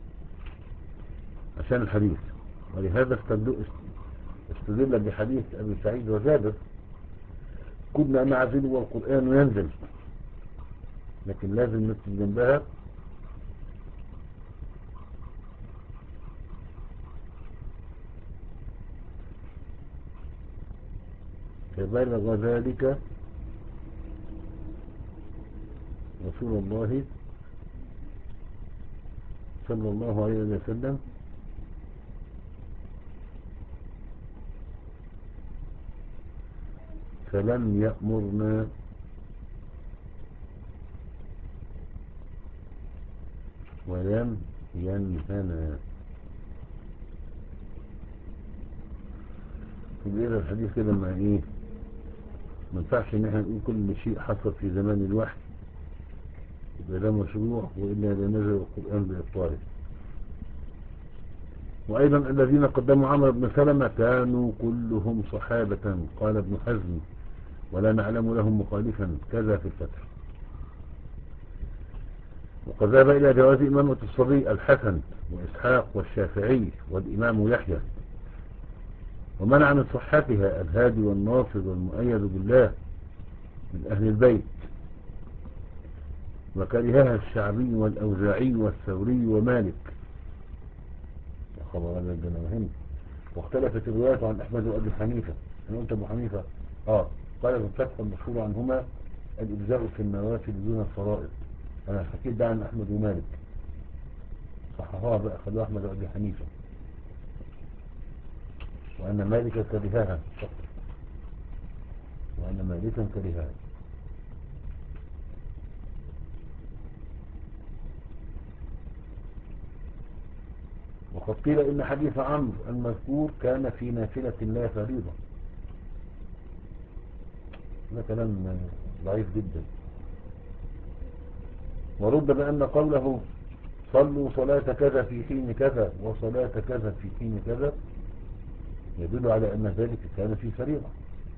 عشان الحديث. ولهذا استدل بحديث أبي سعيد وجابر كنا نعزل والقرآن ينزل، لكن لازم نكتب جنبها فبلغ ذلك رسول الله صلى الله عليه وسلم فلم يأمرنا ولم ينهنا. يبقى الحديث كده مع ايه؟ ما ينفعش ان احنا نقول كل شيء حصل في زمان الوحي يبقى ده مشروع، وإلا لنزل القرآن بإبطاله. وأيضا الذين قدموا عمرو بن سلمة كانوا كلهم صحابة، قال ابن حزم ولا نعلم لهم مخالفا، كذا في الفتح. وقد ذهب إلى جواز إمامة الصبي الحسن وإسحاق والشافعي والإمام يحيى، ومنع من صحتها الهادي والناصر والمؤيد بالله من أهل البيت، وكرهها الشعبي والأوزاعي والثوري ومالك. خبر هذا الجنة مهم. واختلفت الروايات عن أحمد وأبي حنيفة. أنا قلت أبو حنيفة آه قال في الفتح المشهور عنهما الإجزاء في النوافل دون الفرائض. أنا حكيت ده عن أحمد ومالك، صححوها بقى خلوها أحمد وأبي حنيفة، وأن مالك كرهها فقط، وأن مالكا كرهها. وقد قيل إن حديث عمرو المذكور كان في نافلة لا فريضة. ده كلام ضعيف جدا. ورد بأن قوله صلوا صلاة كذا في حين كذا وصلاة كذا في حين كذا يدل على أن ذلك كان في فريضة.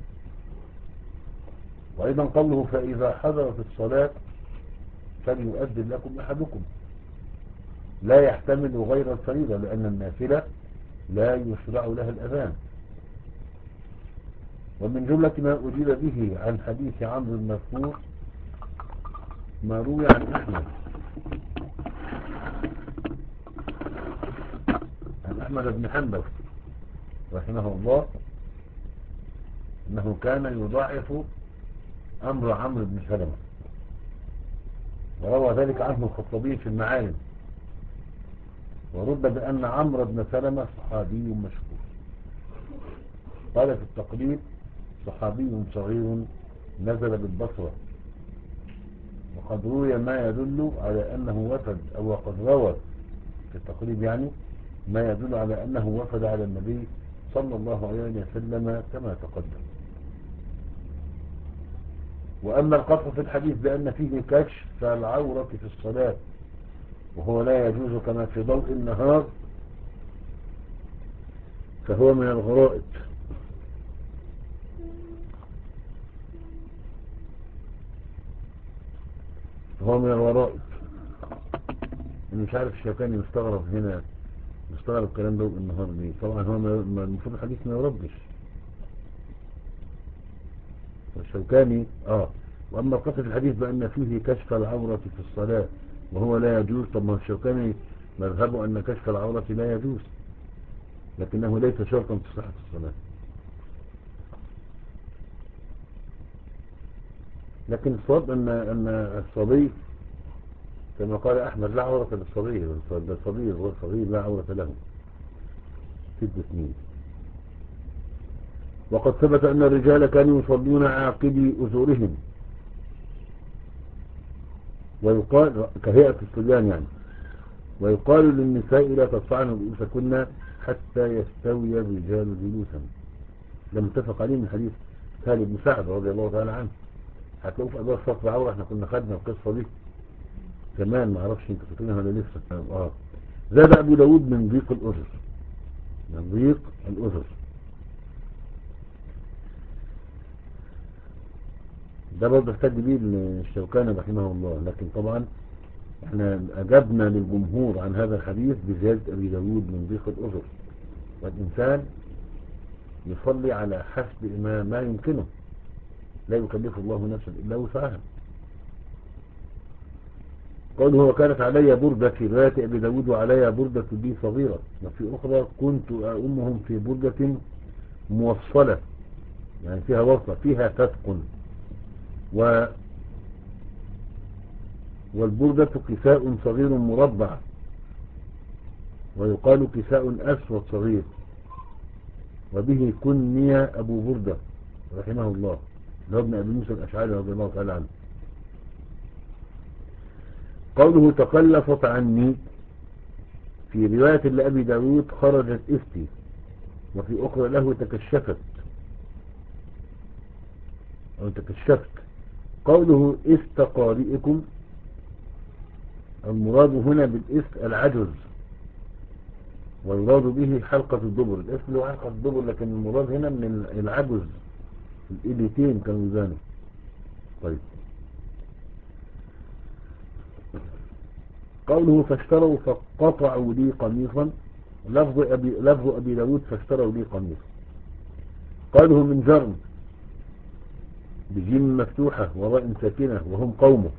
وأيضا قوله فإذا حضرت الصلاة فليؤذن لكم أحدكم لا يحتمل غير الفريضة، لأن النافلة لا يشرع لها الأذان. ومن جملة ما أجيب به عن حديث عمرو المذكور ما روي عن أحمد عن أحمد بن حنبل رحمه الله أنه كان يضاعف أمر عمرو بن سلمة، وروى ذلك عنه الخطابي في المعالم، ورد بأن عمرو بن سلمة صحابي مشهور. قال في التقريب صحابي صغير نزل بالبصرة، وقد روي ما يدل على أنه وفد، أو قد روى في التقريب يعني ما يدل على أنه وفد على النبي صلى الله عليه وسلم كما تقدم. وأما القطع في الحديث بأن فيه كشف العورة في الصلاة وهو لا يجوز كما في ضوء النهار فهو من الغرائب، فهو من الغرائب. أنا مش عارف الشوكاني مستغرب هنا، مستغرب الكلام ضوء النهار ليه؟ طبعا هو المفروض الحديث ما يردش الشوكاني. اه واما القصد في الحديث بان فيه كشف العورة في الصلاة وهو لا يجوز، طب ما الشوكاني مذهبه ان كشف العورة لا يجوز لكنه ليس شرطا في صحة الصلاة. لكن الصواب ان ان الصبي كما قال احمد لا عورة للصبي، الصبي هو الصغير لا عورة له ست سنين. وقد ثبت ان الرجال كانوا يصلون عاقبي ازورهم، ويقال كهيئة الصبيان يعني، ويقال للنساء لا ترفعن رؤوسكن حتى يستوي الرجال جلوسا. ده متفق عليه من حديث سهل بن سعد رضي الله تعالى عنه. هتلاقوا في ابواب ستر عورة، احنا كنا خدنا القصة دي كمان، ما اعرفش انتوا فاكرينها ولا لسه. اه زاد ابو داود من ضيق الاذر، من ضيق الاذر. ده برضه احتج بيه الشوكاني رحمه الله، لكن طبعا احنا اجبنا للجمهور عن هذا الحديث بزيادة ابي داود من ضيق الاذر. والانسان يصلي على حسب ما, ما يمكنه، لا يكلف الله نفسا الا وسعها. قوله وكانت علي بردة في رواية ابي داود وعلي بردة بي صغيرة، وفي اخرى كنت أؤمهم في بردة موصلة يعني فيها وصلة فيها فتق، و والبردة كساء صغير مربع، ويقال كساء أسود صغير، وبه كني أبو بردة رحمه الله اللي هو ابن أبي موسى الأشعري رضي الله تعالى عنه. قوله تقلصت عني في رواية لأبي داود خرجت إفتي، وفي أخرى له تكشفت أو تكشفت. قوله إست قارئكم، المراد هنا بالإست العجز، والمراد به حلقة الدبر. الإست له حلقة الدبر، لكن المراد هنا من العجز، الإيديتين كانوا زانوا. طيب قوله فاشتروا فقطعوا لي قميصا، لفظ أبي, لفظ أبي داود فاشتروا لي قميصا. قاله من جرم بجيم مفتوحة وراء ساكنة وهم قومه.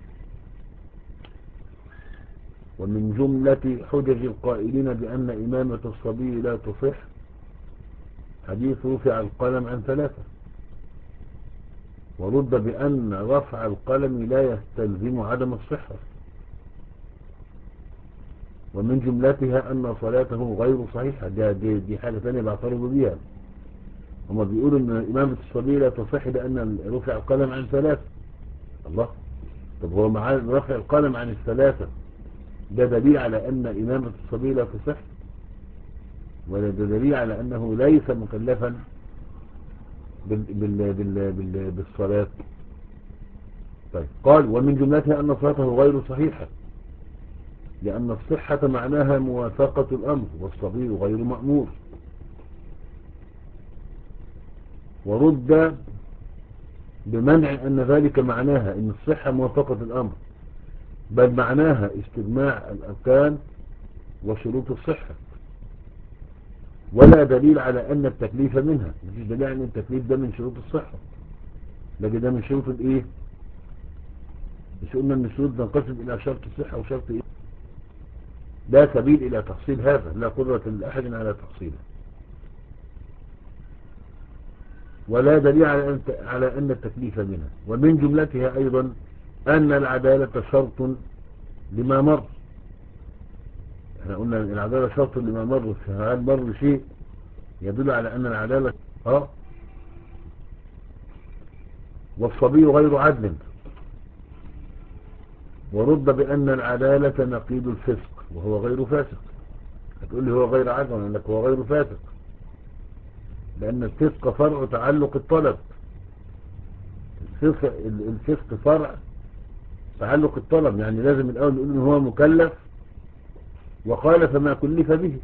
ومن جملة حجج القائلين بأن إمامة الصبي لا تصح حديث رفع القلم عن ثلاثة، ورد بأن رفع القلم لا يستلزم عدم الصحة. ومن جملتها أن صلاته غير صحيحة، دي, دي, دي حاجة ثانية بعترضوا بيها. هم بيقولوا أن إمامة الصبي لا تصح لأن رفع القلم عن ثلاثة. الله، طب هو مع رفع القلم عن الثلاثة ده دليل على أن إمامة الصبي لا تصح، ولا ده دليل على أنه ليس مكلفا بال بال بال بال بالصلاة؟ طيب قال ومن جملتها أن صلاته غير صحيحة لأن الصحة معناها موافقة الأمر، والصبي غير مأمور. ورد بمنع أن ذلك معناها أن الصحة موافقة الأمر، بل معناها استجماع الأركان وشروط الصحة، ولا دليل على أن التكليف منها. مفيش دليل أن التكليف ده من شروط الصحة، لكن ده من شروط الإيه؟ مش قلنا أن الشروط تنقسم إلى شرط الصحة وشرط إيه؟ لا سبيل إلى تحصيل هذا، لا قدرة لأحد على تحصيله. ولا دليل على أن على أن التكليف منها. ومن جملتها أيضا أن العدالة شرط لما مر. احنا قلنا العدالة شرط لما مر، فهل مر شيء يدل على أن العدالة اه والصبي غير عدل، ورد بأن العدالة نقيض الفسق وهو غير فاسق. هتقول لي هو غير عدل، أقول لك هو غير فاسق، لأن الفسق فرع تعلق الطلب. الفسق, الفسق فرع تعلق الطلب، يعني لازم الأول نقول إن هو مكلف وخالف ما كلف به،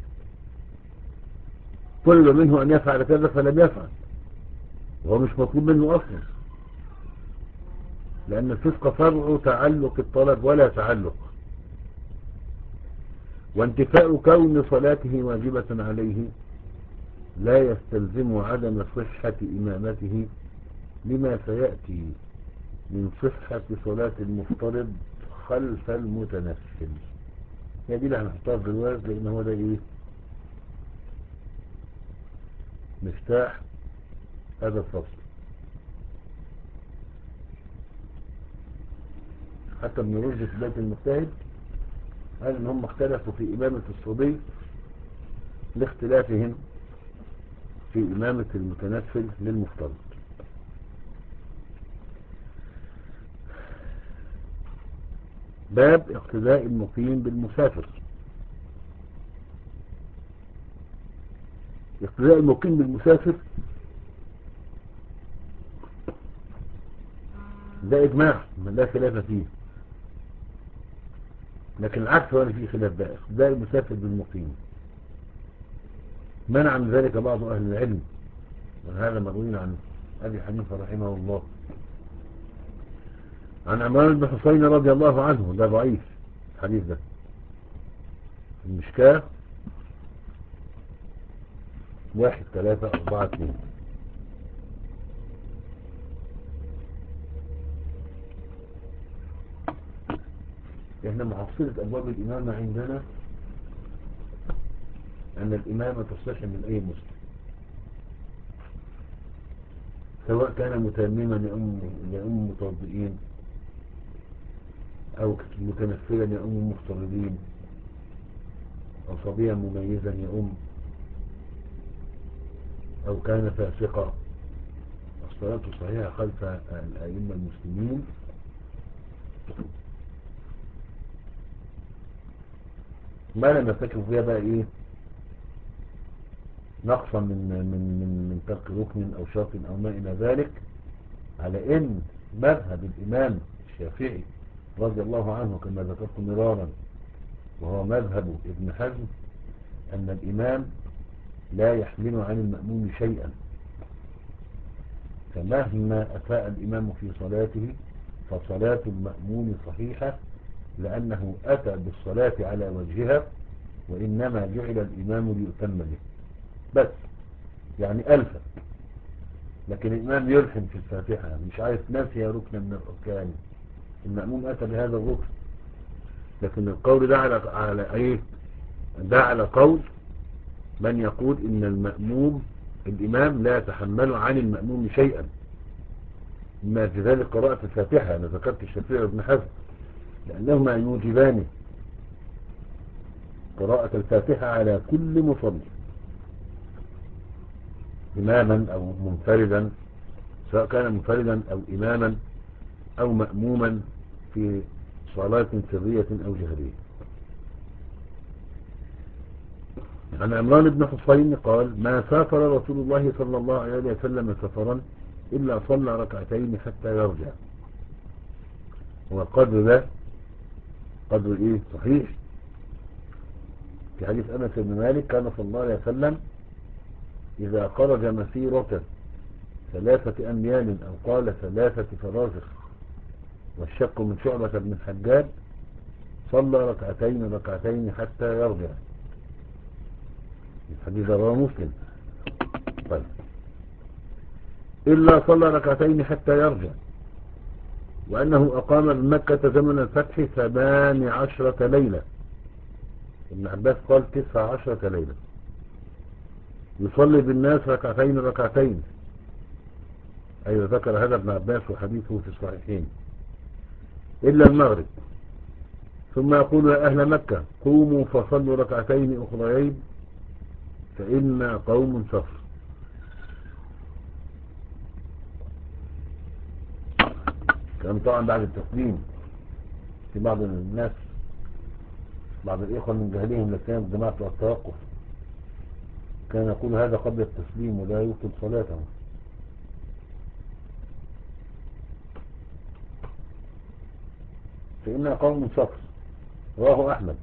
طلب منه أن يفعل كذا فلم يفعل، وهو مش مطلوب منه أصلا، لأن الفسق فرع تعلق الطلب ولا تعلق. وانتفاء كون صلاته واجبة عليه لا يستلزم عدم صحة إمامته، لما سيأتي من صحة صلاة المفترض خلف المتنفل. هي دي اللي هنحطها في الرواية، لأن هو ده إيه مفتاح هذا الفصل. حتى ابن رشد في بداية المجتهد قال إن هم اختلفوا في إمامة الصبي لاختلافهم في إمامة المتنفل للمفترض. باب اقتداء المقيم بالمسافر. اقتداء المقيم بالمسافر ده إجماع لا خلاف فيه، لكن العكس هو اللي فيه خلاف بقى. اقتداء المسافر بالمقيم منع من ذلك بعض أهل العلم، وهذا مروي عن أبي حنيفة رحمه الله. عن عمران بن حسين رضي الله عنه، ده ضعيف الحديث ده، المشكاة واحد ثلاثة أربعة اثنين. احنا محصلة أبواب الإمامة عندنا أن الإمامة تصح من أي مسلم، سواء كان متيمما يؤم يؤم متوضئين، أو متنفلا يؤم مفترضين، أو صبيا مميزا يؤم، أو كان فاسقا. الصلاة صحيحة خلف الأئمة المسلمين، ما لم يرتكب فيها بقى إيه نقصا من من من من ترك ركن أو شرط أو ما إلى ذلك، على إن مذهب الإمام الشافعي رضي الله عنه كما ذكرت مرارا، وهو مذهب ابن حزم، أن الإمام لا يحمل عن المأموم شيئا، فمهما أساء الإمام في صلاته فصلاة المأموم صحيحة، لأنه أتى بالصلاة على وجهها، وإنما جعل الإمام ليؤتم به بس، يعني ألفا. لكن الإمام يلحن في الفاتحة، مش عارف ناسي ركن من الأركان، المأموم أتى بهذا الركن، لكن القول ده على على إيه؟ ده على قول من يقول إن المأموم الإمام لا يتحمل عن المأموم شيئا، ما في ذلك قراءة الفاتحة. أنا ذكرت الشافعي وابن حزم لأنهما يوجبان قراءة الفاتحة على كل مصلي، إماما أو منفردا، سواء كان منفردا أو إماما أو مأموما في صلاة سرية أو جهرية. عن عمران بن حسين قال: ما سافر رسول الله صلى الله عليه وسلم سفرا إلا صلى ركعتين حتى يرجع. والقدر ده قدر إيه صحيح. في حديث أنس بن مالك كان صلى الله عليه وسلم إذا خرج مسيرة ثلاثة أميال أو قال ثلاثة فرازخ، والشق من شعبة بن الحجاج، صلى ركعتين ركعتين حتى يرجع. الحديث رواه مسلم. طيب، إلا صلى ركعتين حتى يرجع، وأنه أقام بمكة زمن الفتح ثمان عشرة ليلة. ابن عباس قال تسع عشرة ليلة، يصلي بالناس ركعتين ركعتين، أيضا ذكر هذا ابن عباس وحديثه في الصحيحين، إلا المغرب. ثم يقول يا أهل مكة قوموا فصلوا ركعتين أخريين فإن قوم سفر. كان طبعا بعد التسليم في بعض الناس، بعض الإخوة من جهلهم لكان جماعة التوقف كان يقول هذا قبل التسليم ولا يبطل صلاته. فإن قوم سفر، رواه أحمد.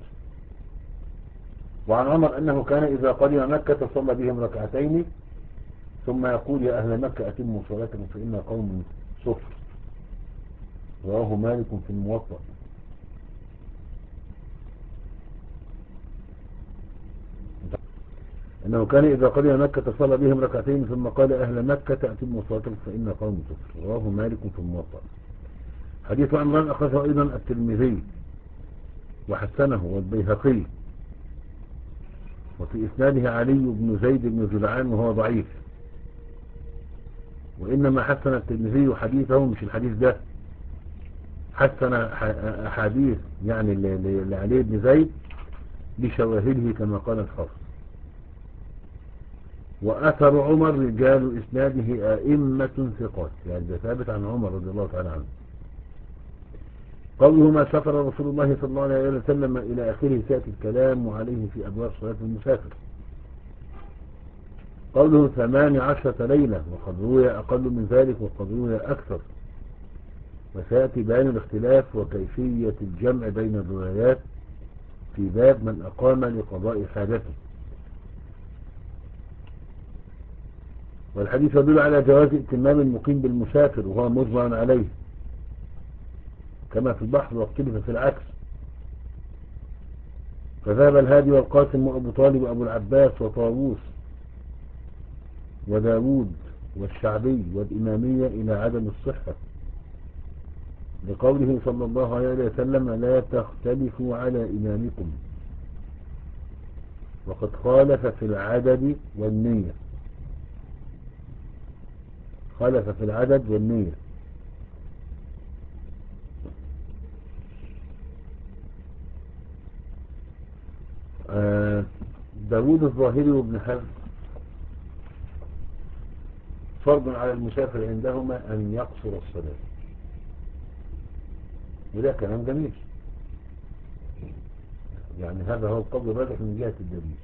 وعن عمر أنه كان إذا قدم مكة صلى بهم ركعتين ثم يقول يا أهل مكة أتموا صلاتكم فإن قوم سفر، رواه مالك في الموطأ. أنه كان إذا قدم مكة صلى بهم ركعتين ثم قال أهل مكة أتموا صلاتكم فإن قوم سفر، رواه مالك في الموطأ. حديث عمران أخرجه أيضا الترمذي وحسنه والبيهقي، وفي إسناده علي بن زيد بن جدعان وهو ضعيف، وإنما حسن الترمذي حديثه مش الحديث ده، حسن أحاديث يعني لعلي بن زيد بشواهده كما قال الحافظ. وأثر عمر رجال إسناده أئمة ثقات، يعني ده ثابت عن عمر رضي الله تعالى عنه. قوله ما سافر رسول الله صلى الله عليه وسلم إلى آخره سيأتي الكلام عليه في أبواب صلاة المسافر. قوله ثمان عشرة ليلة، وقد روي أقل من ذلك وقد روي أكثر، وسيأتي بيان الاختلاف وكيفية الجمع بين الروايات في باب من أقام لقضاء حاجته. والحديث يدل على جواز ائتمام المقيم بالمسافر وهو مجمع عليه كما في البحر، واختلف في العكس. فذهب الهادي والقاسم وأبو طالب وأبو العباس وطاووس وداود والشعبي والإمامية إلى عدم الصحة، لقوله صلى الله عليه وسلم لا تختلفوا على إمامكم، وقد خالف في العدد والنية، خالف في العدد والنية. آه داود الظاهري وابن حزم فرض على المسافر عندهما أن يقصر الصلاة، وده كلام جميل، يعني هذا هو القول الراجح من جهة الدليل.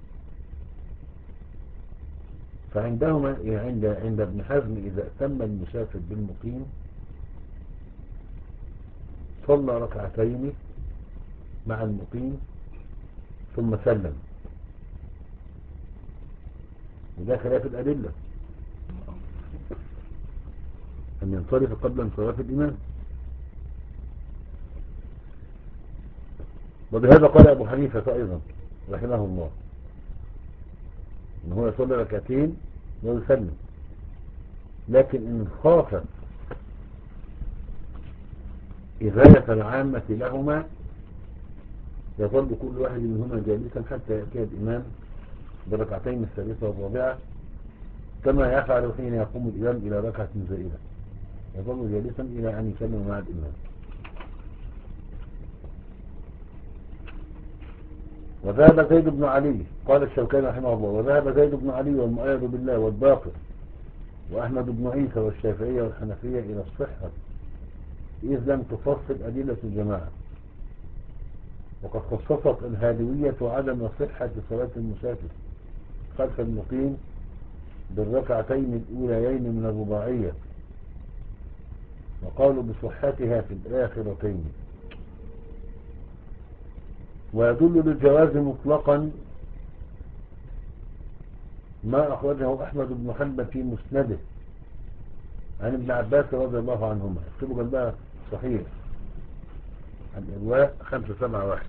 فعندهما عند عند ابن حزم إذا أتم المسافر بالمقيم صلى ركعتين مع المقيم ثم سلم، وده خلاف الأدلة أن ينصرف قبل انصراف الإمام. وبهذا قال أبو حنيفة أيضا رحمه الله إن هو يصلي ركعتين ويسلم، لكن إن خاف إغاية العامة لهما يظل كل واحد منهما جالسا حتى يأتي الإمام بركعتين الثالثة والرابعة، كما يفعل حين يقوم الإمام إلى ركعة زائدة، يظل جالسا إلى أن يسلم مع الإمام. وذهب زيد بن علي، قال الشوكاني رحمه الله، وذهب زيد بن علي والمؤيد بالله والباقر وأحمد بن عيسى والشافعية والحنفية إلى الصحة، إذ لم تفصل أدلة الجماعة. وقد خصصت الهادوية عدم صحة صلاة المسافر خلف المقيم بالركعتين الأوليين من الرباعية، وقالوا بصحتها في الآخرتين. ويدل للجواز مطلقا ما أخرجه أحمد بن حنبل في مسنده عن ابن عباس رضي الله عنهما، اكتبوا جنبها صحيح عن الإرواء خمسة سبعة واحد،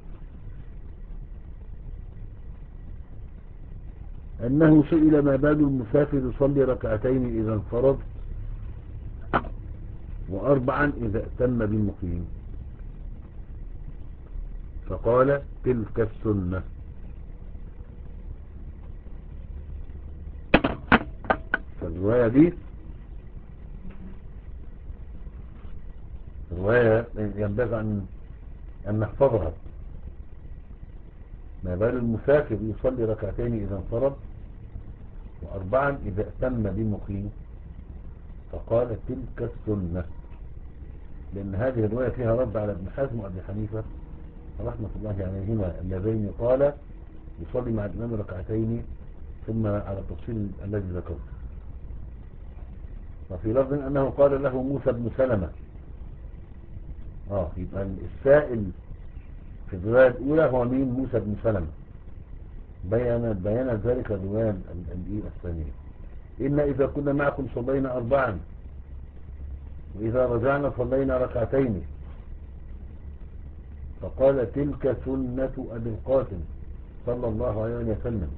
أنه سئل ما بال المسافر يصلي ركعتين إذا انفرد وأربعا إذا اتم بالمقيم، فقال تلك السنة. فالرواية دي رواية ينبغي أن أن نحفظها. ما بال المسافر يصلي ركعتين إذا انفرد وأربعا إذا أتم بمقيم، فقال تلك السنة، لأن هذه الرواية فيها رد على ابن حزم وأبي حنيفة رحمة الله عليهما اللذين قال يصلي مع الإمام ركعتين ثم على التفصيل الذي ذكره. وفي لفظ أنه قال له موسى بن سلمة. آه يبقى السائل في الرواية الأولى هو مين؟ موسى بن سلمة. بيان بيان ذلك الرواية الثانية. إن إذا كنا معكم صلينا أربعا وإذا رجعنا صلينا ركعتين، فقال تلك سنة أبي القاسم صلى الله عليه وسلم.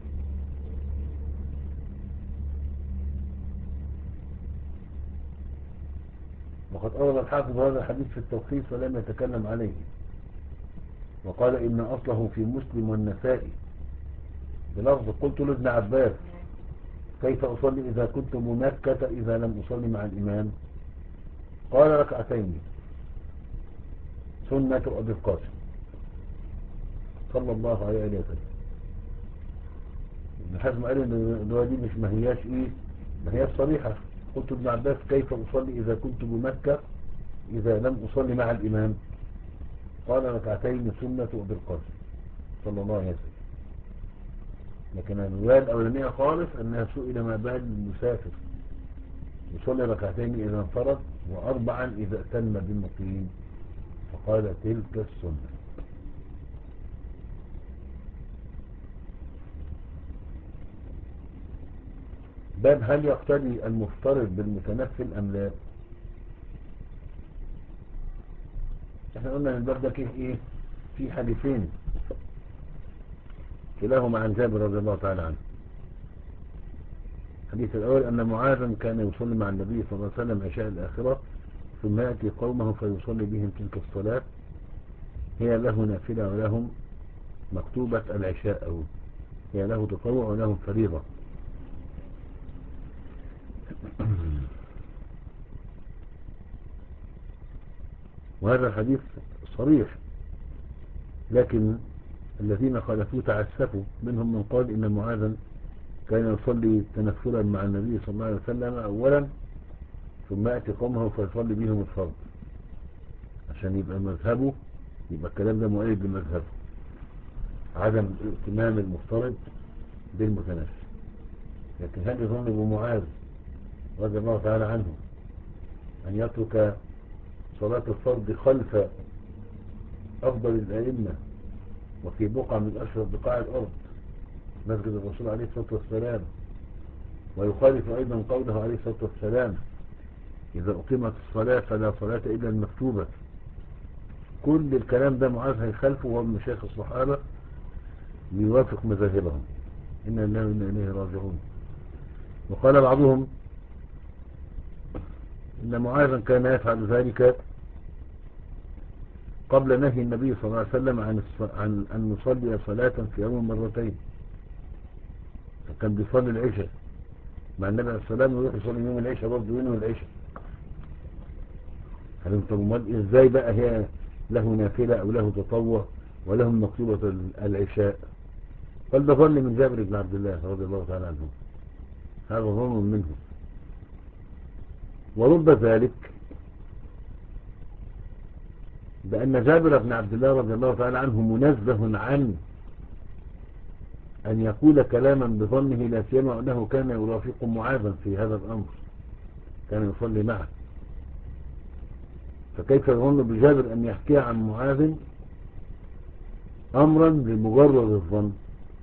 وقد أورد الحافظ هذا الحديث في التلخيص ولم يتكلم عليه، وقال إن أصله في مسلم والنسائي بلفظ قلت لابن عباس كيف أصلي إذا كنت بمكة إذا لم أصلي مع الإمام؟ قال ركعتين سنة أبي القاسم صلى الله عليه وسلم. ابن حزم قال إن الرواية دي مش ما هياش إيه ما هياش صريحة. قلت ابن عباس كيف أصلي إذا كنت بمكة إذا لم أصلي مع الإمام؟ قال ركعتين سنة أبي القاسم صلى الله عليه وسلم. لكن الرواية الأولانية خالص أنها سئل ما بال المسافر يصلي ركعتين إذا انفرد وأربعا إذا أتم بالمقيم، فقال تلك السنة. باب هل يقتدي المفترض بالمتنفل أم لا؟ احنا قلنا ان الباب ده كيف ايه في حديثين كلاهما عن جابر رضي الله تعالى عنه. الحديث الأول أن معاذا كان يصلي مع النبي صلى الله عليه وسلم عشاء الآخرة ثم يأتي قومه فيصلي بهم تلك الصلاة هي له نافلة ولهم مكتوبة العشاء، أو هي له تطوع ولهم فريضة. وهذا الحديث صريح، لكن الذين خالفوه تعسفوا، منهم من قال إن معاذا كان يصلي تنفلا مع النبي صلى الله عليه وسلم أولا ثم يأتي قومه فيصلي بهم الفرض، عشان يبقى مذهبه يبقى الكلام ده مؤيد لمذهبه عدم اهتمام المفترض بالمتنفل. لكن هل يظن بمعاذ رضي الله تعالى عنه أن يترك صلاة الفرض خلف أفضل الأئمة وفي بقعة من أشرف بقاع الأرض مسجد الرسول عليه الصلاة والسلام، ويخالف أيضا قوله عليه الصلاة والسلام إذا أقيمت الصلاة فلا صلاة إلا المكتوبة؟ كل الكلام ده معاذ هيخالفه وهو من مشايخ الصحابة ليوافق مذاهبهم. إن الله وإنا إليه راجعون. وقال بعضهم إن معاذا كان يفعل ذلك قبل نهي النبي صلى الله عليه وسلم عن عن أن نصلي صلاة في يوم مرتين، فكان بيصلي العشاء مع النبي عليه الصلاة والسلام ويروح يصلي يوم العشاء برضه ينوي العشاء. هل انت امال ازاي بقى هي له نافلة او له تطوع ولهم مكتوبة العشاء؟ قال ده ظن من جابر بن عبد الله رضي الله تعالى عنه، هذا ظن منه. ورب ذلك بأن جابر بن عبد الله رضي الله تعالى عنه منزه عن أن يقول كلاما بظنه، لا سيما أنه كان يرافق معاذا في هذا الأمر، كان يصلي معه، فكيف يظن بجابر أن يحكي عن معاذ أمرا لمجرد الظن؟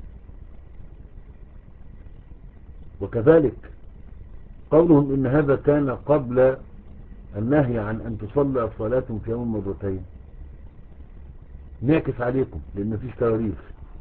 وكذلك قولهم إن هذا كان قبل النهي عن أن تصلى صلاة في يوم مرتين، نعكس عليكم لأن مفيش تواريخ.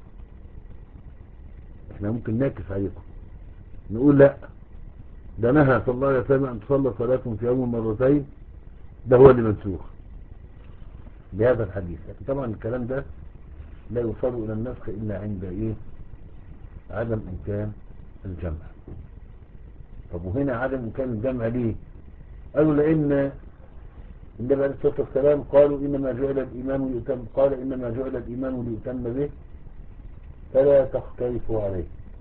احنا ممكن نعكس عليكم نقول لا، ده نهى صلى الله عليه وسلم أن تصلى صلاة في يوم مرتين، ده هو اللي منسوخ بهذا الحديث. لكن طبعا الكلام ده لا يوصل إلى النسخ إلا عند إيه؟ عدم إمكان الجمع. طب وهنا عدم إمكان الجمع ليه؟ قالوا لأن النبي عليه الصلاة والسلام قالوا إنما جعل الإمام ليؤتم قال إنما جعل الإمام ليؤتم به فلا تختلفوا عليه.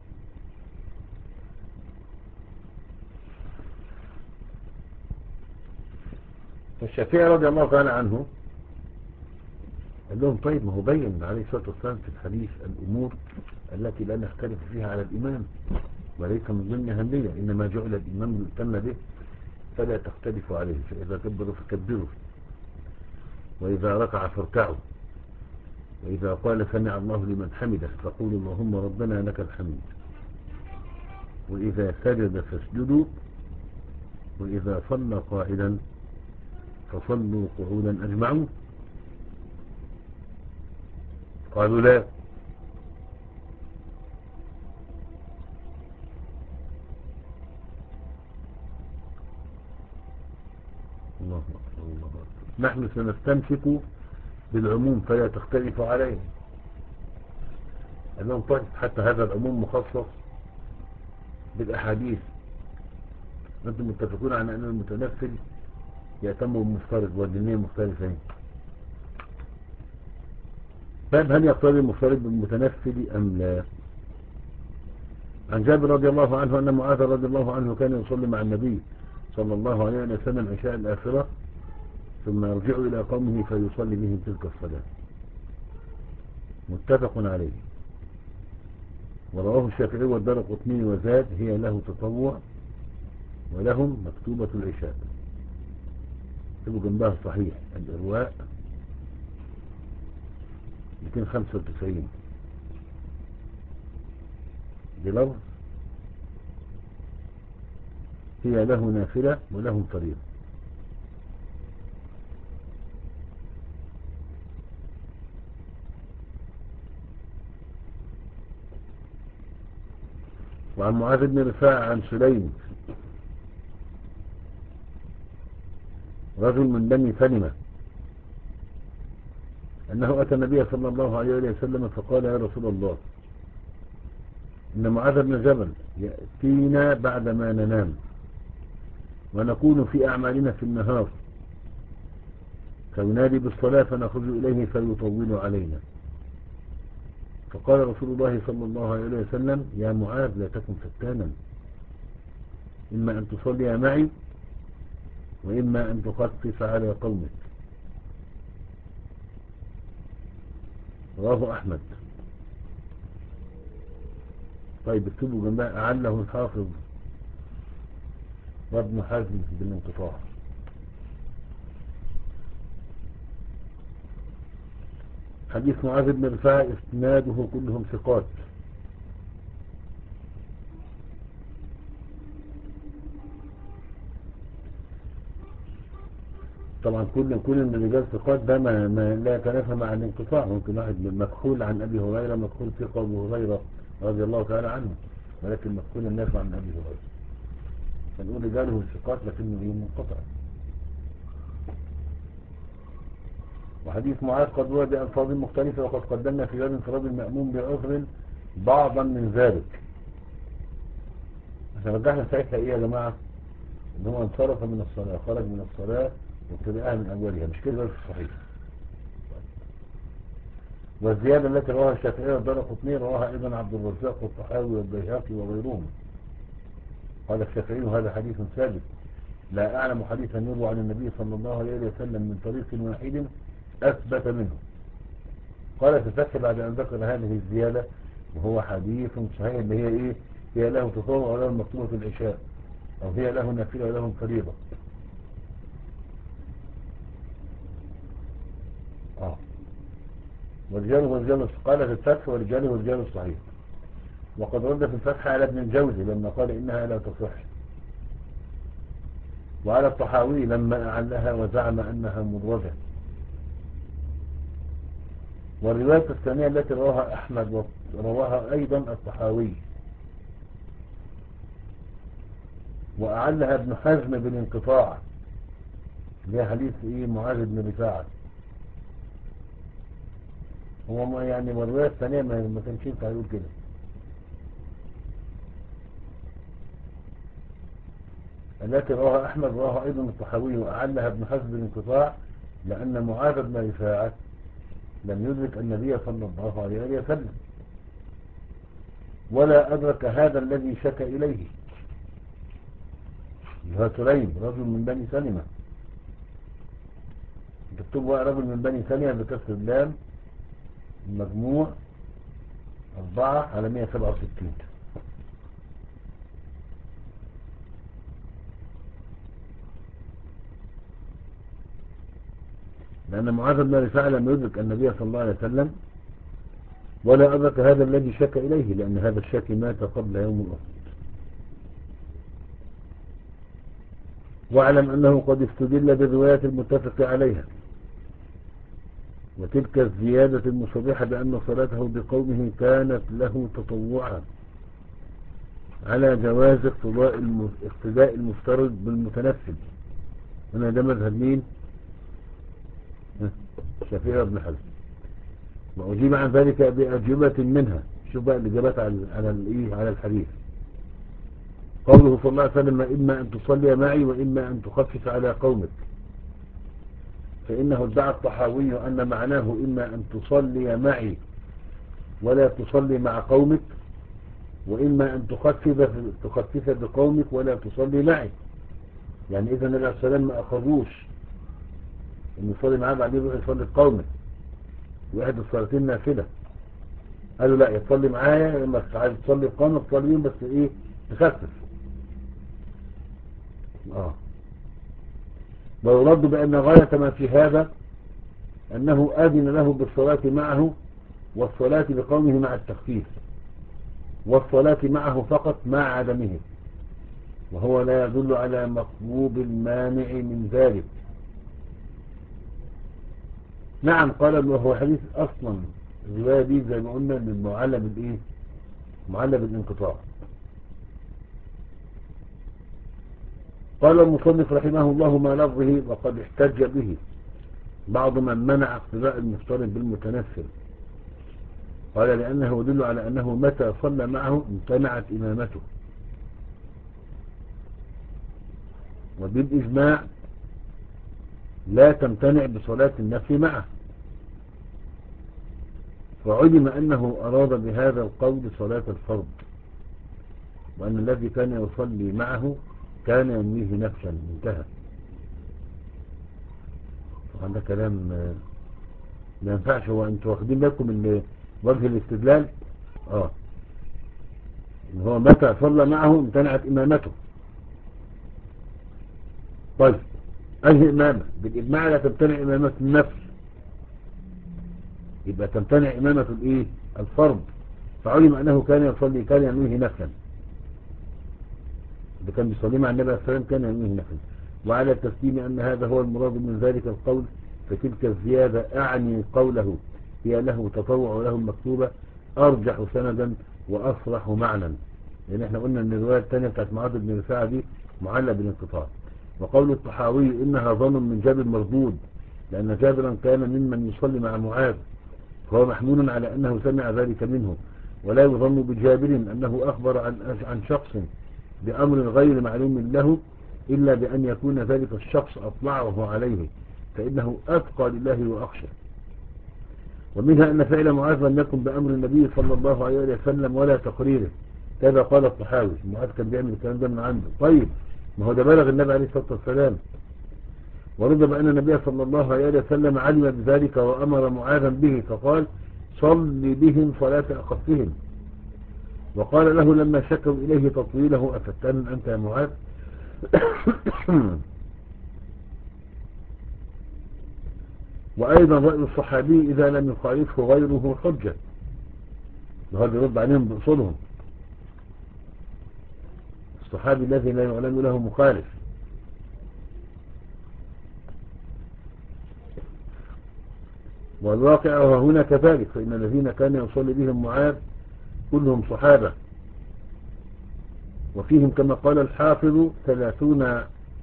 فالشافعي رضي الله تعالى عنه قال لهم طيب ما هو بين عليه الصلاة والسلام في الحديث الأمور التي لا نختلف فيها على الإمام وليس من ضمن أهمية، إنما جعل الإمام ليؤتم به فلا تختلفوا عليه، فإذا كبروا فكبروا، وإذا ركع فاركعوا، وإذا قال سمع الله لمن حمده فقولوا اللهم ربنا لك الحمد، وإذا سجد فاسجدوا، وإذا صلى قاعدا فصلوا قعودا أجمعون. قالوا لا. الله أكبر الله أكبر. نحن سنستمسك بالعموم فلا تختلف عليه. أنهم طيب حتى هذا العموم مخصص بالأحاديث، أنتم متفقون على أن المتنفل يأتم بالمفترض والدينية مختلفين. طيب هل يقتضي المفترض بالمتنفل أم لا؟ عن جابر رضي الله عنه أن معاذ رضي الله عنه كان يصلي مع النبي صلى الله عليه وسلم عشاء الآخرة ثم يرجع إلى قومه فيصلي بهم تلك الصلاة. متفق عليه. ورواه الشافعي والدارقطني وزاد هي له تطوع ولهم مكتوبة العشاء. تبقى جنبها صحيح الإرواء مئتين وخمسة وتسعين بلفظ هي له نافلة ولهم فريضة. وعن معاذ بن رفاعة عن سليم رجل من بني سلمة أنه أتى النبي صلى الله عليه وسلم فقال يا رسول الله إن معاذ بن جبل يأتينا بعدما ننام ونكون في أعمالنا في النهار فينادي بالصلاة فنخرج إليه فيطول علينا. فقال رسول الله صلى الله عليه وسلم يا معاذ لا تكن فتانا، إما أن تصلي معي وإما أن تخفف على قومك. رواه أحمد. طيب اكتبوا جنبها أعله الحافظ وابن حزم بالانقطاع. حديث معاذ بن رفاعة اسناده كلهم ثقات. طبعا كل كل من الرجال ثقات ده ما, ما لا يتنافى مع الانقطاع. ممكن واحد مكحول عن ابي هريره مكحول ثقه ابو هريره رضي الله تعالى عنه، ولكن مكحول الناس عن ابي هريره فنقول رجاله ثقات لكنه ايه منقطع. وحديث معاذ قد ورد بألفاظ مختلفة وقد قدمنا في باب انفراد المأموم بعذر بعضا من ذلك. احنا رجحنا ساعتها ايه يا جماعة؟ ان هو انصرف من الصلاة خرج من الصلاة وابتدأها من اولها، مش كده في الصحيح. والزيادة التي رواها الشافعي والدارقطني رواها ايضا عبد الرزاق والطحاوي والبيهقي وغيرهم. قال الشافعي هذا حديث ثابت لا اعلم حديثا يروى عن النبي صلى الله عليه وسلم من طريق واحد اثبت منه. قال في الفتح بعد ان ذكر هذه الزيادة وهو حديث صحيح اللي هي ايه؟ هي له تطوع وله مكتوبة العشاء او هي له نافلة ولهم فريضة. اه ورجاله ورجال قال في الفتح ورجاله ورجال الصحيح. وقد رد في الفتح على ابن الجوزي لما قال انها لا تصح، وعلى الطحاوي لما اعلها وزعم انها مدرجة. والرواية الثانية التي رواها احمد ورواها ايضا الطحاوي واعلها ابن حزم بالانقطاع اللي هي حديث ايه معاذ بن رفاعة. هو ما يعني والرواية الثانية ما كانش ينفع يقول كده. التي رواها أحمد رواها أيضا الطحاوي وأعلها ابن حزم بالانقطاع، لأن معاذ بن رفاعة لم يدرك النبي صلى الله عليه وسلم ولا أدرك هذا الذي شكى إليه، هو سليم رجل من بني سلمة. تكتبوا رجل من بني سلمة بكسر اللام، المجموع أربعة على مئة وسبعة وستين. لأن معاذ بن رفاعة لم يدرك النبي صلى الله عليه وسلم ولا أدرك هذا الذي شك إليه، لأن هذا الشك مات قبل يوم الأحد. واعلم أنه قد استدل بالروايات المتفق عليها، وتلك الزيادة المصرحة بأن صلاته بقومه كانت له تطوعا على جواز اقتداء المفترض بالمتنفل. هنا ده مذهب مين؟ الشافعي وابن حزم. وأجيب عن ذلك بأجوبة منها. شوف بقى الإجابات على على الإيه على الحديث. قوله صلى الله عليه وسلم: إما أن تصلي معي وإما أن تخفف على قومك. فإنه ادعى الطحاوي أن معناه إما أن تصلي معي ولا تصلي مع قومك، وإما أن تخفف تخفف بقومك ولا تصلي معي. يعني إذا النبي عليه السلام ما أخذوش إن يصلي معاه بعدين يروح يصلي بقومه واحد الصلاتين نافلة. قالوا لا، يصلي معايا لما عايز تصلي بقومك تصليهم بس إيه تخفف. آه ويرد بأن غاية ما في هذا أنه آذن له بالصلاة معه والصلاة بقومه مع التخفيف، والصلاة معه فقط مع عدمه، وهو لا يدل على مطلوب المانع من ذلك. نعم قال وهو حديث أصلا الرواية دي زي ما قلنا للمعلى بالإيه؟ معلى بالانقطاع. قال المصنف رحمه الله ما لفظه وقد احتج به بعض من منع اقتداء المفترض بالمتنفل. قال لأنه يدل على أنه متى صلى معه امتنعت إمامته، وبالإجماع لا تمتنع بصلاة النفل معه. وعلم أنه أراد بهذا القول صلاة الفرض، وأن الذي كان يصلي معه كان ينويه نفسا. انتهى. طبعا ده كلام ما ينفعش. هو انتوا واخدين بالكم من وجه الاستدلال؟ اه ان هو متى صلى معه امتنعت امامته. طيب انهي امامه؟ بالاجماع لا تمتنع امامه النفل، يبقى تمتنع امامه الايه؟ الفرض. فعلم انه كان يصلي كان ينويه نفلا، ده كان بيصلي مع النبي عليه الصلاه والسلام كان ينويه نفلا. وعلى التسليم ان هذا هو المراد من ذلك القول، فتلك الزيادة أعني قوله هي له تطوع وله المكتوبة أرجح سندا وأصرح معنى، لأن احنا قلنا أن الرواية الثانية بتاعت معاذ بن رفاعة دي معلة بالانقطاع. وقول الطحاوي إنها ظن من جابر مردود، لأن جابرا كان ممن يصلي مع معاذ، فهو محمول على أنه سمع ذلك منه، ولا يظن بجابر أنه أخبر عن عن شخص بأمر غير معلوم له إلا بأن يكون ذلك الشخص أطلعه عليه، فإنه أتقى لله وأخشى. ومنها أن فعل معاذ لم يكن بأمر النبي صلى الله عليه وسلم ولا تقريره، كذا قال الطحاوي. معاذ كان بيعمل الكلام ده من عنده. طيب ما هو ده بلغ النبي عليه الصلاة والسلام. ورد بأن النبي صلى الله عليه وسلم علم بذلك وأمر معاذا به، فقال صل بهم صلاة أخفهم. وقال له لما شكوا إليه تطويله أفتن أنت يا معاذ؟ وأيضا رأي الصحابي إذا لم يخالفه غيره حجة، وهذا يرد عليهم بأصولهم. الصحابي الذي لا يعلم له مخالف. والواقع هنا كذلك، فإن الذين كان يصلي بهم معاذ كلهم صحابة، وفيهم كما قال الحافظ ثلاثون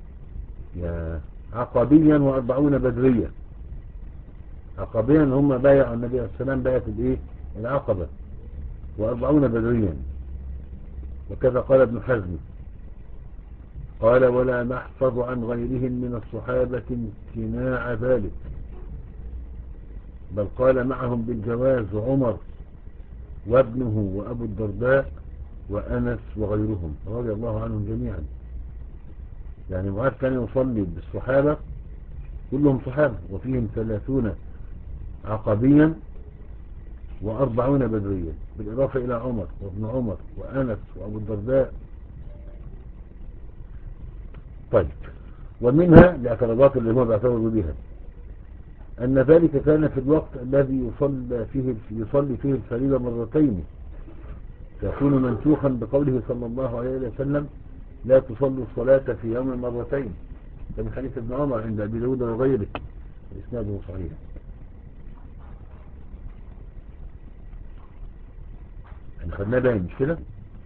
عقبيا وأربعون بدريا. عقبيا هم بايعوا النبي عليه السلام بايعة الايه؟ العقبة، وأربعون بدريا. وكذا قال ابن حزم قال ولا نحفظ عن غيرهم من الصحابة امتناع ذلك، بل قال معهم بالجواز عمر وابنه وأبو الدرداء وأنس وغيرهم رضي الله عنهم جميعا. يعني معاذ كان يصلي بالصحابة كلهم صحابة، وفيهم ثلاثون عقبيا وأربعون بدريا، بالإضافة إلى عمر وابن عمر وأنس وأبو الدرداء. طيب، ومنها الاعتراضات اللي هو بيعترضوا بها أن ذلك كان في الوقت الذي يصلي فيه يصلي فيه الفريضة مرتين، فيكون منسوخا بقوله صلى الله عليه وسلم لا تصلوا الصلاة في يوم مرتين، ده من حديث ابن عمر عند أبي داود وغيره إسناده صحيح. يعني خدناه باين مش كده؟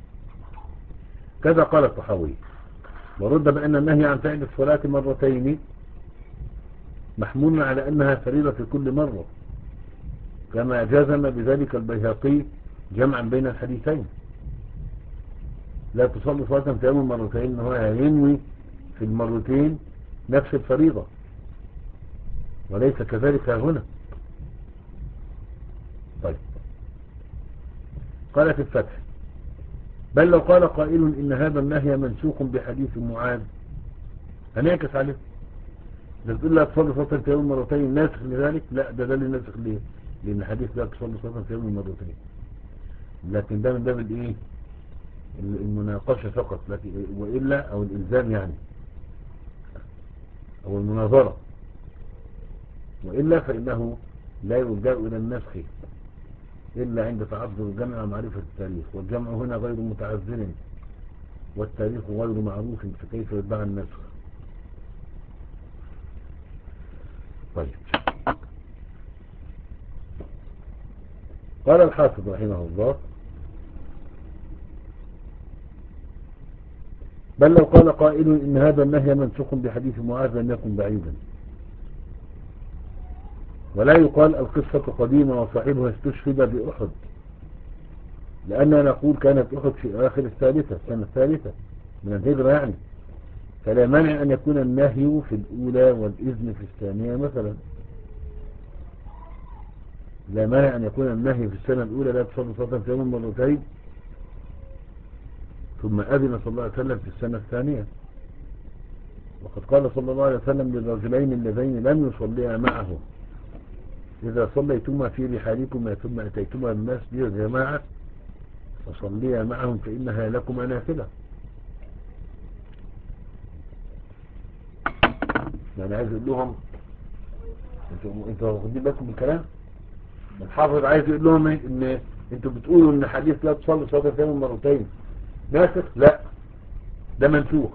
كذا قال الطحاوي ورد بأن النهي عن فعل الصلاة مرتين محمول على أنها فريضة في كل مرة، كما جزم بذلك البيهقي جمعا بين الحديثين. لا تصلي صلاة في يوم مرتين، هو ينوي في المرتين نفس الفريضة، وليس كذلك هنا. طيب، قال في الفتح بل لو قال قائل إن هذا النهي منسوخ بحديث معاذ هنعكس عليه، ده تقول لا تصلي صلاة في يوم مرتين ناسخ لذلك، لا ده ده اللي ناسخ ليه، لأن حديث لا تصلي صلاة في يوم مرتين، لكن ده من باب الايه المناقشة فقط، لكن وإلا أو الإلزام يعني أو المناظرة، وإلا فإنه لا يلجأ إلى النسخ إلا عند تعذر الجمع ومعرفة التاريخ، والجمع هنا غير متعذر والتاريخ غير معروف، فكيف يدعى النسخ؟ طيب، قال الحافظ رحمه الله بل لو قال قائل إن هذا النهي منسوخ بحديث معاذ لم يكن بعيدا، ولا يقال القصة قديمة وصاحبها استشهد بأحد، لأننا نقول كانت أحد في آخر الثالثة السنة الثالثة من الهجرة يعني، فلا مانع أن يكون النهي في الأولى والإذن في الثانية مثلا. لا مانع أن يكون النهي في السنة الأولى لا تصلي صلاة في يوم مرتين، ثم أذن صلى الله عليه وسلم في السنة الثانية، وقد قال صلى الله عليه وسلم للرجلين اللذين لم يصليا معه إذا صليتما في رحالكما ثم أتيتما المسجد يا جماعة فصليا معهم فإنها لكم نافلة. يعني عايز يقول لهم انتوا انتوا واخدين بالكم من الكلام؟ الحافظ عايز يقول لهم ان انتوا بتقولوا ان حديث لا تصلي صلاة في يوم مرتين ناسخ، لا ده منسوخ.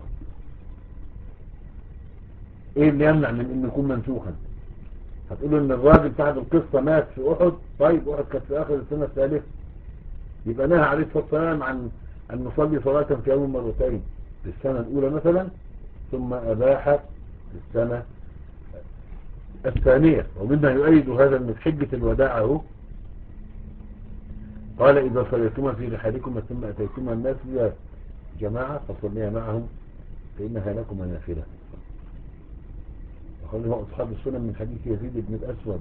ايه اللي يمنع من انه يكون منسوخا؟ هتقولوا ان الراجل صاحب القصة مات في احد، طيب احد كانت في اخر السنة الثالثة، يبقى نهى عليه الصلاة والسلام عن ان نصلي صلاة في يوم مرتين في السنة الاولى مثلا، ثم اباح في السنة الثانية. ومما يؤيد هذا من حجة الوداع اهو قال إذا صليتما في رحالكم ثم أتيتما الناس يا جماعة فصليا معهم فإنها لكم نافلة. وقال أصحاب السنن من حديث يزيد بن الأسود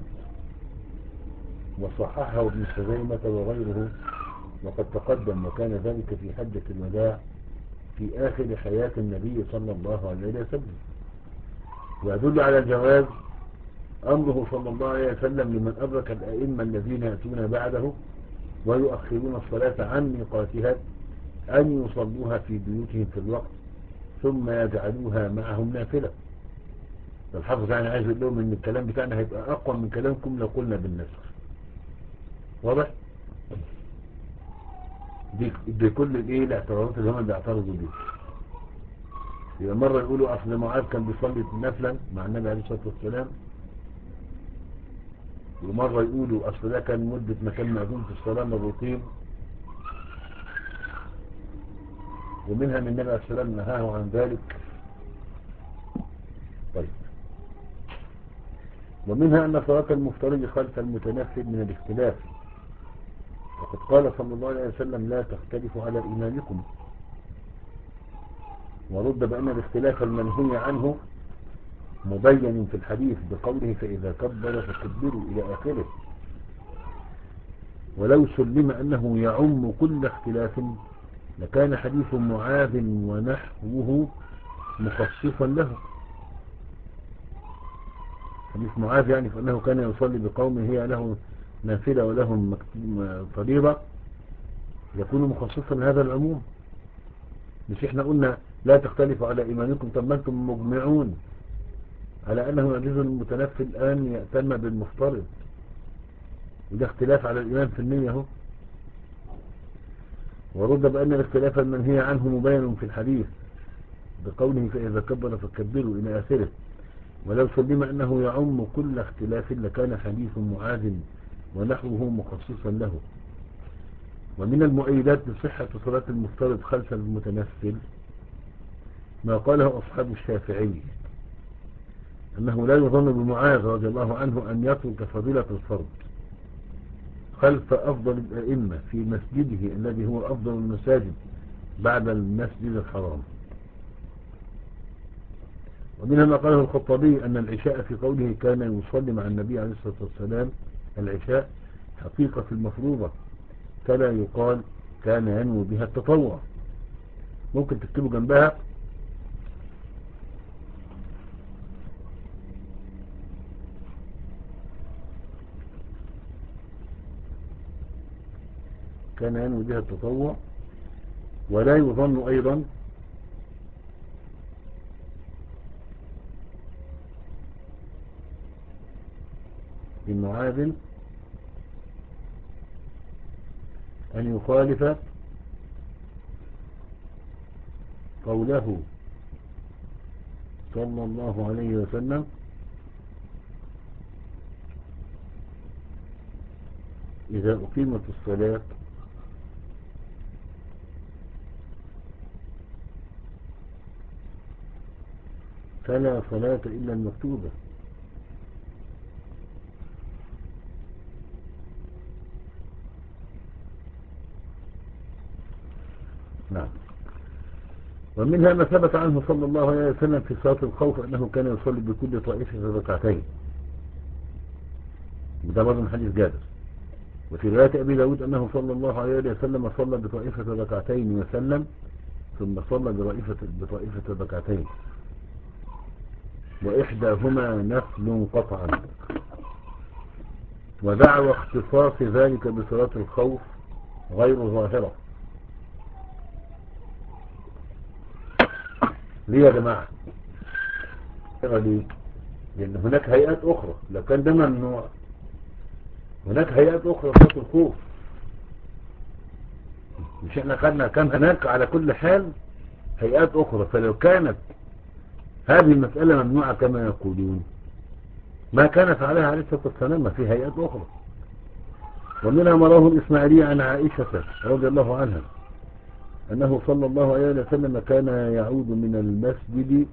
وصححه ابن خزيمة وغيره، وقد تقدم وكان ذلك في حجة الوداع في آخر حياة النبي صلى الله عليه وسلم. ويدل على الجواز أمره صلى الله عليه وسلم لمن أدرك الأئمة الذين يأتون بعده ويؤخرون الصلاة عن ميقاتها أن يصلوها في بيوتهم في الوقت ثم يجعلوها معهم نافلة. فالحافظ يعني عايز يقول لهم ان الكلام بتاعنا هيبقى أقوى من كلامكم لو قلنا بالنسخ. واضح؟ دي بكل الايه الاعتراضات اللي هم بيعترضوا بيه. يبقى مرة يقولوا أصل معاذ كان بيصلي نفلا مع النبي عليه الصلاة والسلام، ومرة يقولوا أصل ده كان مدة ما كان مأذون في الصلاة مرتين، ومنها من النبي عليه الصلاة والسلام نهاه عن ذلك. طيب، ومنها أن صلاة المفترض خلف المتنفل من الاختلاف، وقد قال صلى الله عليه وسلم لا تختلفوا على إمامكم، ورد بأن الاختلاف المنهي عنه مبين في الحديث بقوله فإذا كبر فكبروا إلى آخره. ولو سلم أنه يعم كل اختلاف لكان حديث معاذ ونحوه مخصصا له. حديث معاذ يعني فأنه كان يصلي بقومه هي له نافلة ولهم فريضة يكون مخصصا لهذا العموم. مش احنا قلنا لا تختلفوا على إيمانكم، طب ما انتم مجمعون على أنه يجوز المتنفل الآن يأتم بالمفترض، وده اختلاف على الإيمان في النية اهو. ورد بأن الاختلاف المنهي عنه مبين في الحديث بقوله فإذا كبر فكبروا إلى آخره. ولو سلم أنه يعم كل اختلاف لكان حديث معاذ ونحوه مخصصا له. ومن المؤيدات لصحة صلاة المفترض خلف المتنفل ما قاله أصحاب الشافعي أنه لا يظن بمعاذ رضي الله عنه أن يترك فضيلة الفرض خلف أفضل الأئمة في مسجده الذي هو أفضل المساجد بعد المسجد الحرام. ومنها ما قاله الخطابي أن العشاء في قوله كان يصلي مع النبي عليه الصلاة والسلام العشاء حقيقة المفروضة فلا يقال كان ينوي بها التطوع. ممكن تكتبوا جنبها كان ينوي بها التطوع. ولا يظن أيضا بمعاذ أن يخالف قوله صلى الله عليه وسلم إذا أقيمت الصلاة فلا صلاة إلا المكتوبة. نعم. ومنها ما ثبت عنه صلى الله عليه وسلم في صلاة الخوف أنه كان يصلي بكل طائفة ركعتين، وده برضه من حديث جابر. وفي رواية أبي داود أنه صلى الله عليه وسلم صلى بطائفة ركعتين وسلم ثم صلى بطائفة بطائفة ركعتين وإحداهما نفل قطعا. ودعوى اختصاص ذلك بصلاة الخوف غير ظاهرة. ليه يا جماعة؟ ليه؟ لأن هناك هيئات أخرى. لو كان ده ممنوع هناك هيئات أخرى صلاة الخوف. مش احنا خدنا كان هناك على كل حال هيئات أخرى. فلو كانت هذه المسألة ممنوعة كما يقولون ما كانت عليها عليه الصلاة والسلام في هيئات أخرى. ومنها ما رواه الإسماعيلي عن عائشة رضي الله عنها أنه صلى الله عليه وسلم كان يعود من المسجد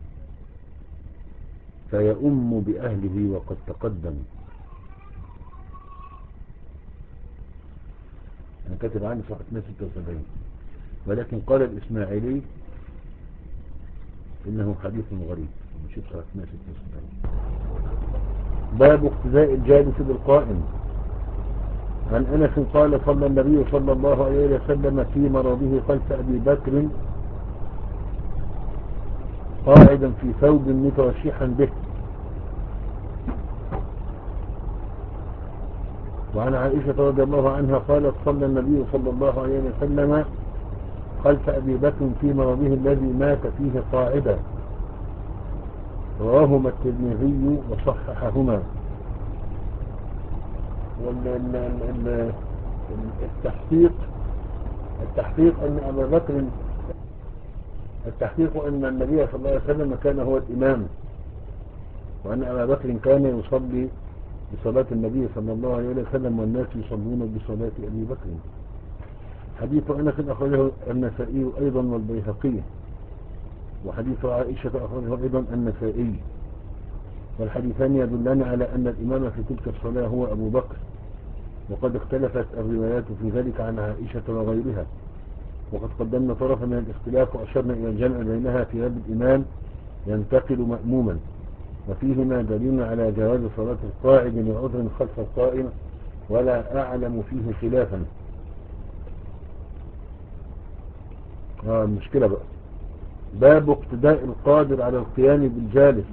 فيؤم بأهله وقد تقدم. أنا كاتب عني صفحة مئة وستة وسبعين، ولكن قال الإسماعيلي إنه حديث غريب. مشيت صفحة مئة وستة وسبعين. باب اقتداء الجالس بالقائم. عن أنس قال صلى النبي صلى الله عليه وسلم في مرضه خلف أبي بكر قاعدا في ثوب متوشحا به. وعن عائشة رضي الله عنها قالت صلى النبي صلى الله عليه وسلم خلف أبي بكر في مرضه الذي مات فيه قاعدا. رواهما الترمذي وصححهما. والتحقيق التحقيق أن أبا بكر التحقيق أن النبي صلى الله عليه وسلم كان هو الإمام، وأن أبا بكر كان يصلي بصلاة النبي صلى الله عليه وسلم والناس يصلون بصلاة أبي بكر. حديث أنس أخرجه النسائي أيضا والبيهقي، وحديث عائشة أخرجه أيضا النسائي. والحديثان يدلان على أن الإمام في تلك الصلاة هو أبو بكر، وقد اختلفت الروايات في ذلك عن عائشة وغيرها، وقد قدمنا طرفا من الاختلاف وأشرنا إلى الجمع بينها في باب الإمام ينتقل مأموما، وفيهما دليل على جواز صلاة القاعد لعذر خلف القائم، ولا أعلم فيه خلافا. آه المشكلة بقى باب اقتداء القادر على القيام بالجالس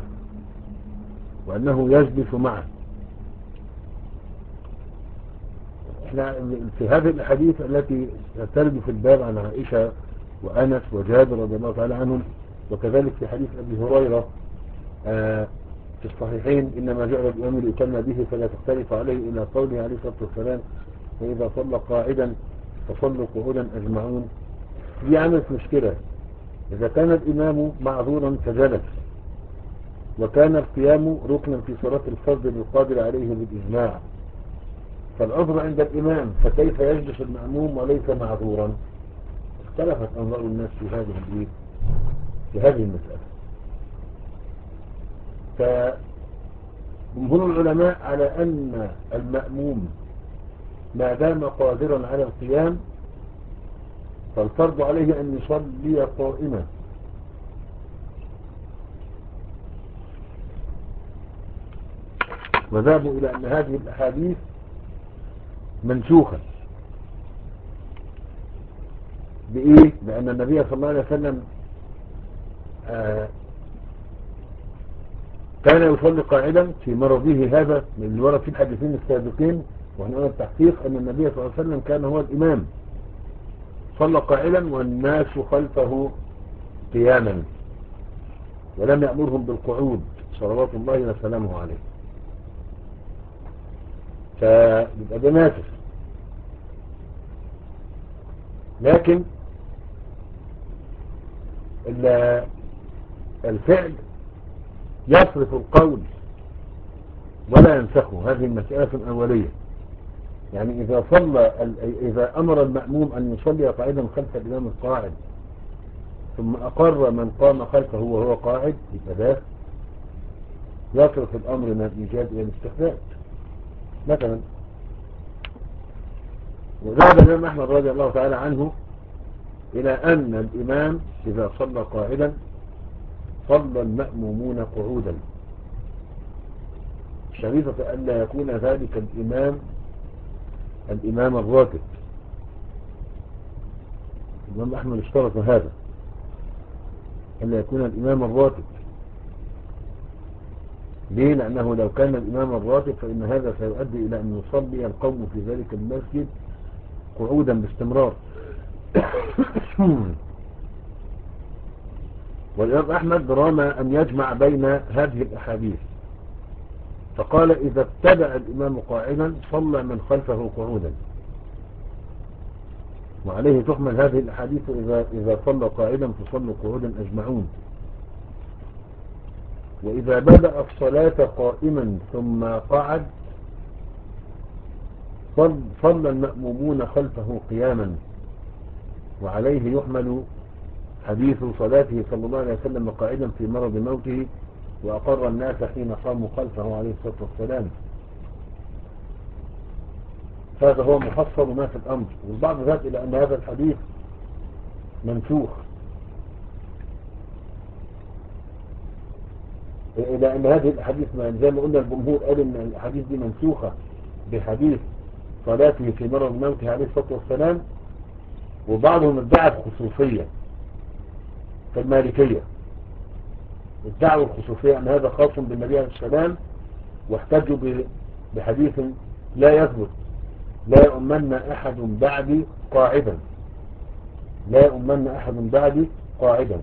وأنه يجلس معه. احنا في هذه الحديث التي ترد في الباب عن عائشة وأنس وجابر رضي الله تعالى عنهم، وكذلك في حديث أبي هريرة آه في الصحيحين إنما جعل الإمام ليتم به فلا تختلف عليه، إلى قوله عليه الصلاة والسلام وإذا صلى قاعدا فصلوا قعودا أجمعون. دي عملت مشكلة. إذا كان الإمام معذورا فجلس، وكان القيام ركنا في صلاة الفرض للقادر عليه بالإجماع، فالعذر عند الإمام، فكيف يجلس المأموم وليس معذورا؟ اختلفت أنظار الناس في هذه في هذه المسألة. فجمهور العلماء على أن المأموم ما دام قادرا على القيام فالفرض عليه أن يصلي قائما، وذهبوا إلى أن هذه الأحاديث منسوخة. بإيه؟ لأن النبي صلى الله عليه وسلم آه كان يصلي قاعدا في مرضه هذا اللي ورد في الحديثين السابقين، وهنا التحقيق أن النبي صلى الله عليه وسلم كان هو الإمام، صلى قاعدا والناس خلفه قياما، ولم يأمرهم بالقعود صلوات الله وسلامه عليه. فيبقى ده ناسخ. لكن الفعل يصرف القول ولا ينسخه. هذه المسألة أولية. يعني إذا صلى إذا أمر المأموم أن يصلي قاعدا خلف الإمام القاعد ثم أقر من قام خلفه وهو قاعد، يبقى ده يصرف الأمر من الإيجاد إلى الاستحباب مثلا. وذهب الإمام أحمد رضي الله تعالى عنه إلى أن الإمام إذا صلى قاعدا صلى المأمومون قعودا، شريطة ألا يكون ذلك الإمام الإمام الراتب. الإمام أحمد اشترط هذا، ألا يكون الإمام الراتب. ليه؟ لأنه لو كان الإمام الراتب فإن هذا سيؤدي إلى أن يصلي القوم في ذلك المسجد قعودا باستمرار. والإمام أحمد رام أن يجمع بين هذه الأحاديث، فقال إذا ابتدأ الإمام قاعدا صلى من خلفه قعودا، وعليه تحمل هذه الأحاديث إذا, إذا صلى قاعدا فصلوا قعودا أجمعون. وإذا بدأ الصلاة قائما ثم قعد صلى المأمومون خلفه قياما، وعليه يحمل حديث صلاته صلى الله عليه وسلم قاعدا في مرض موته وأقر الناس حين قاموا خلفه عليه الصلاة والسلام. هذا هو محصل ما في الأمر. والبعض ذات إلى أن هذا الحديث منسوخ، إلى أن هذه الحديث زي ما قلنا الجمهور قال أن الحديث دي منسوخة بحديث صلاته في مرض موته عليه الصلاة والسلام. وبعضهم ادعى الخصوصية كالمالكية، ادعوا الخصوصية أن هذا خاص بالنبي عليه السلام، واحتجوا بحديث لا يثبت لا يؤمن أحد بعدي قاعدا، لا يؤمن أحد بعدي قاعدا.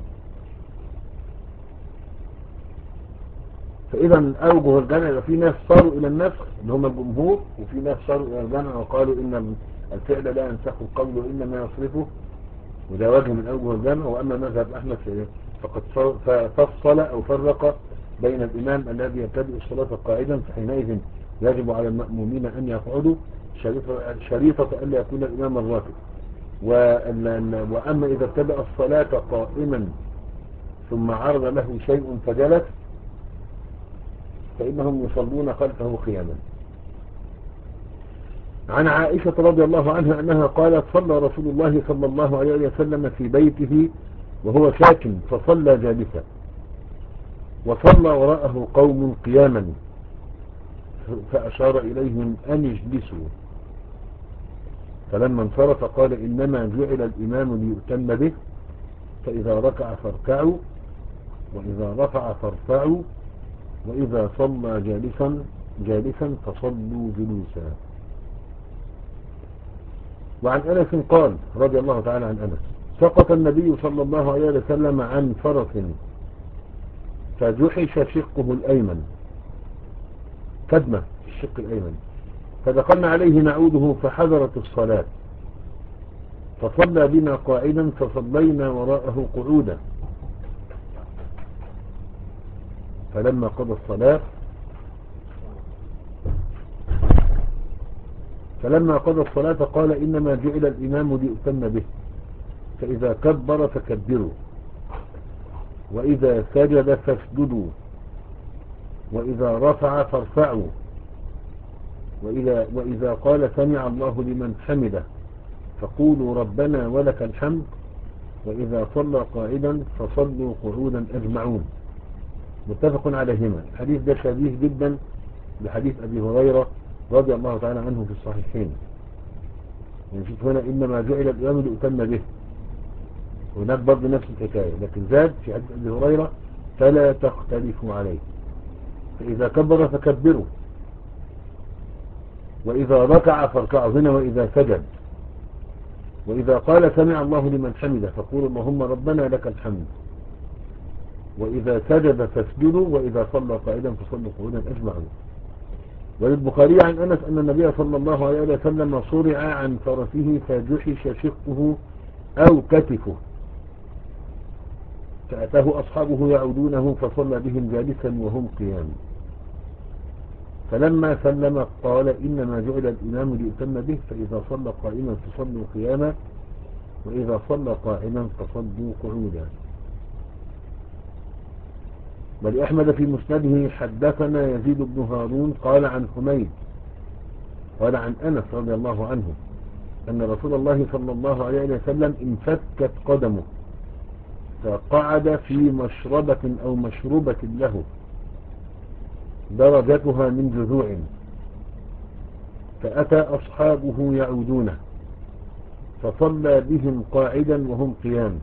فإذا أوجه الجمع، في ناس صاروا إلى النسخ اللي هم الجمهور، وفي ناس صاروا إلى الجمع وقالوا إن الفعل لا ينسخ القول وإنما يصرفه، وده وجه من أوجه الجمع. وأما مذهب أحمد فقد فصل أو فرق بين الإمام الذي يبتدئ الصلاة قاعدا فحينئذ يجب على المأمومين أن يقعدوا شريطة ألا يكون الإمام الراتب، وأما إذا ابتدأ الصلاة قائما ثم عرض له شيء فجلس فإنهم يصلون خلفه قياما. عن عائشة رضي الله عنها أنها قالت صلى رسول الله صلى الله عليه وسلم في بيته وهو ساكن فصلى جالسا وصلى وراءه قوم قياما فأشار إليهم أن يجلسوا فلما انصرف قال إنما جعل الإمام ليؤتم به فإذا ركع فاركعوا وإذا رفع فارفعوا وإذا صلى جالسا جالسا فصلوا جلوسا. وعن أنس قال رضي الله تعالى عن أنس سقط النبي صلى الله عليه وسلم عن فرس فجحش شقه الأيمن كدمة الشق الأيمن فدخلنا عليه نعوده فحضرت الصلاة فصلى بنا قاعدا فصلينا وراءه قعودا فلما قضى الصلاة فلما قضى الصلاة قال إنما جعل الإمام ليؤتم به فإذا كبر فكبروا وإذا سجد فاسجدوا وإذا رفع فارفعوا وإذا, وإذا قال سمع الله لمن حمده فقولوا ربنا ولك الحمد وإذا صلى قاعدا فصلوا قعودا أجمعون. متفق عليهما. الحديث ده شبيه جدا بحديث أبي هريرة رضي الله تعالى عنه في الصحيحين. نشوف هنا إنما جعل الإمام ليؤتم به هناك برضه نفس الحكاية لكن زاد في حديث أبي هريرة فلا تختلفوا عليه فإذا كبر فكبروا وإذا ركع فاركعوا هنا وإذا سجد وإذا قال سمع الله لمن حمده فقولوا اللهم ربنا لك الحمد وإذا سجد فاسجدوا وإذا صلى قائدا فصلوا قعودا أجمعون. وللبخاري عن أنس أن النبي صلى الله عليه وسلم صرع عن فرسه فجحش شقه أو كتفه فأتاه أصحابه يعودونه فصلى بهم جالسا وهم قيام فلما سلم قال إنما جعل الإمام ليؤتم به فإذا صلى قائما فصلوا قياما وإذا صلى قائما فصلوا قعودا. ولأحمد في مسنده حدثنا يزيد بن هارون قال عن حميد قال عن أنس رضي الله عنه أن رسول الله صلى الله عليه وسلم انفكت قدمه فقعد في مشربة أو مشروبة له درجتها من جذوع فأتى أصحابه يعودونه فصلى بهم قاعدا وهم قيام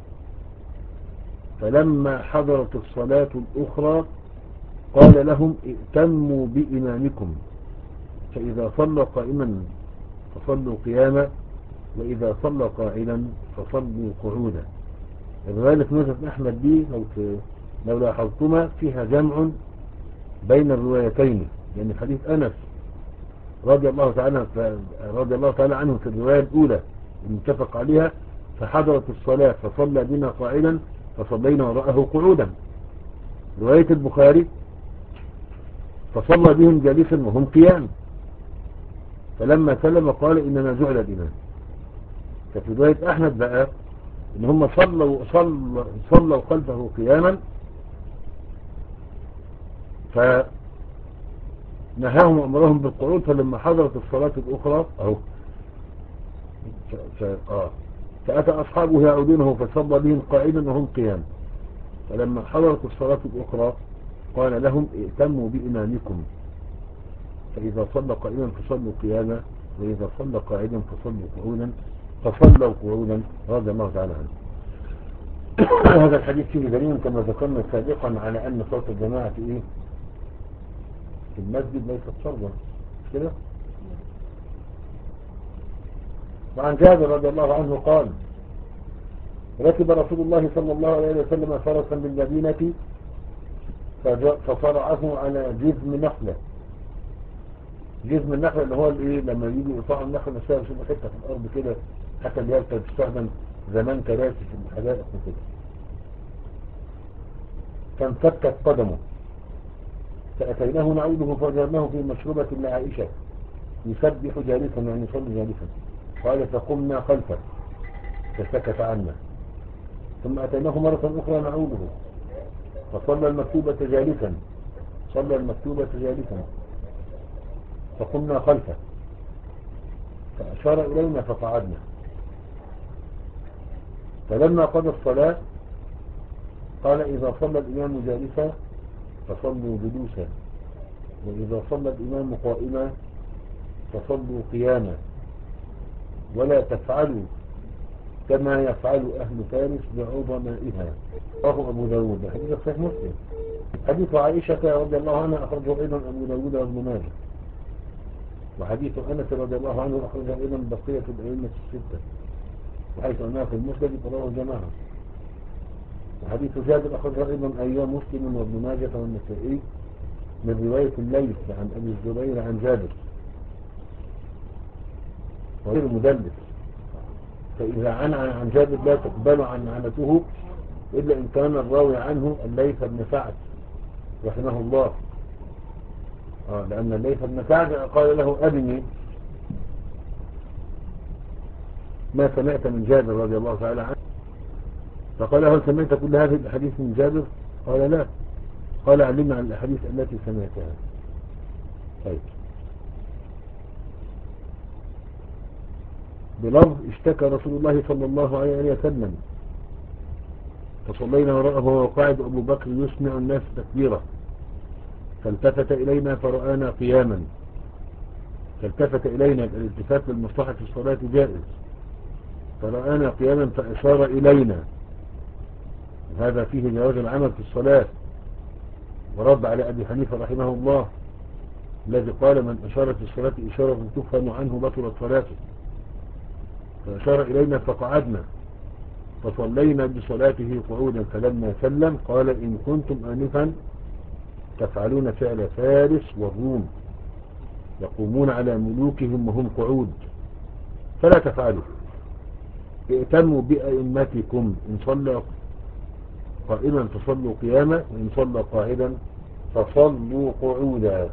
فلما حضرت الصلاة الأخرى قال لهم ائتموا بإمامكم فإذا صلى قائما فصلوا قياما وإذا صلى قاعدا فصلوا قعودا. الرواية في مسند أحمد دي لو, لو لاحظتما فيها جمع بين الروايتين يعني حديث أنس رضي الله تعالى رضي الله تعالى عنه في الرواية الأولى المتفق عليها فحضرت الصلاة فصلى بنا قاعدا فصلينا وراءه قعودا. رواية البخاري فصلى بهم جالسا وهم قيام فلما سلم قال إنما جعل الإمام. ففي رواية أحمد بقى إن هم صلوا, صلوا, صلوا خلفه قياما فنهاهم وأمرهم بالقعود فلما حضرت الصلاة الأخرى أهو ف... آه. فأتى أصحابه يعودونه فصلى بهم قائدا وهم قيام فلما حضرت الصلاة الأخرى قال لهم ائتموا بإمامكم فإذا صلى قائدا فصلوا قياما وإذا صلى قائدا فصلوا قعودا فصلوا قعودا رضي الله تعالى عنه. هذا الحديث فيه دليل كما ذكرنا سابقا على أن صوت الجماعة في إيه في المسجد ليست فرضا كده. وعن جابر رضي الله عنه قال ركب رسول الله صلى الله عليه وسلم فرسا بالمدينة فصرعه على جذم نخلة. جذم النخلة اللي هو الايه لما يجي يقطعوا النخلة نفسها يشوفوا حتة في الارض كده حتى اللي هي كانت تستخدم زمان كراسي في الحدائق وكده. فانفكت قدمه فأتيناه نعوده فوجدناه في مشروبة لعائشة يسبح جالسا يعني يصلي جالسا قال فقمنا خلفه فسكت عنا ثم أتيناه مرة أخرى نعوده فصلى المكتوبة جالسا صلى المكتوبة جالسا فقمنا خلفه فأشار إلينا فقعدنا. فلما قضى الصلاة قال إذا صلى الإمام جالسا فصلوا جلوسا، وإذا صلى الإمام قائما فصلوا قياما، ولا تفعلوا كما يفعل أهل فارس بعظمائها. رواه أبو داود. حديث صحيح مسلم. حديث عائشة رضي الله عنها أخرجه أيضا أبو داود وابن ماجه، وحديث أنس رضي الله عنه أخرجه أيضا بقية الأئمة الستة، وحيث أنها في المسند رواه الجماعة. وحديث جابر أخرجه أيضا أيام مسلم وابن ماجه والنسائي من رواية الليث عن أبي الزبير عن جابر غير مدلس، فإذا عن عن جابر لا تقبل عن عنته إلا إن كان الراوي عنه الليث بن سعد رحمه الله. آه لأن الليث بن سعد قال له أبني ما سمعت من جابر رضي الله تعالى عنه، فقال هل سمعت كل هذه الأحاديث من جابر؟ قال لا. قال علمنا عن الأحاديث التي سمعتها. طيب، بلفظ اشتكى رسول الله صلى الله عليه وسلم فصلينا وراءه وهو قاعد أبو بكر يسمع الناس تكبيره، فالتفت إلينا فرآنا قياما. فالتفت إلينا، الالتفات للمصلحة في الصلاة جائز، فرآنا قياما فأشار إلينا، وهذا فيه جواز العمل في الصلاة، ورد على أبي حنيفة رحمه الله الذي قال من أشار في الصلاة إشارة تفهم عنه بطلت صلاته. فأشار إلينا فقعدنا فصلينا بصلاته قعودا، فلما سلم قال إن كنتم آنفا تفعلون فعل فارس والروم يقومون على ملوكهم وهم قعود فلا تفعلوا، ائتموا بأئمتكم، إن صلى قائما فصلوا قياما، وإن صلى قاعدا فصلوا قعودا.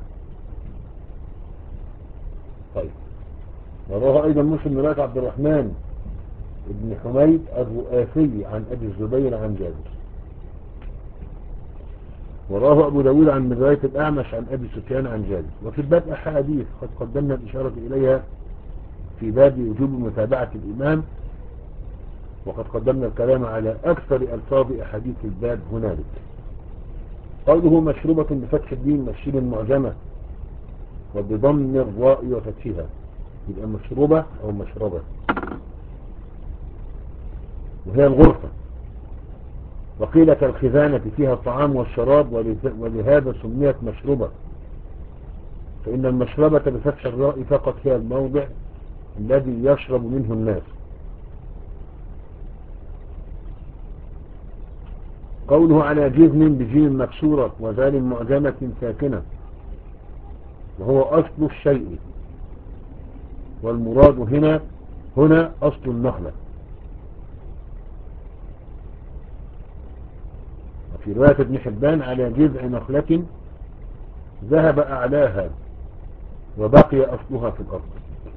طيب، ورواه أيضا مسلم رواية عبد الرحمن ابن حميد الرؤاسي عن أبي الزبير عن جابر، وراه أبو داود عن رواية الأعمش عن أبي سفيان عن جابر. وفي الباب أحاديث قد قدمنا الإشارة إليها في باب وجوب متابعة الإمام، وقد قدمنا الكلام على أكثر ألفاظ أحاديث الباب هنالك. قوله مشروبة بفتح الدين مشير معجمة وبضم الراء وفتحها، يبقى مشروبة أو مشربة، وهي الغرفة. وقيل كالخزانة فيها الطعام والشراب، ولهذا سميت مشروبة، فإن المشربة بفتح الراء فقط هي الموضع الذي يشرب منه الناس. قوله على جزم بجيم مكسورة وذال معجمة ساكنة، وهو أصل الشيء، والمراد هنا هنا أصل النخلة. وفي رواية ابن حبان على جذع نخلة ذهب أعلاها وبقي أصلها في الأرض.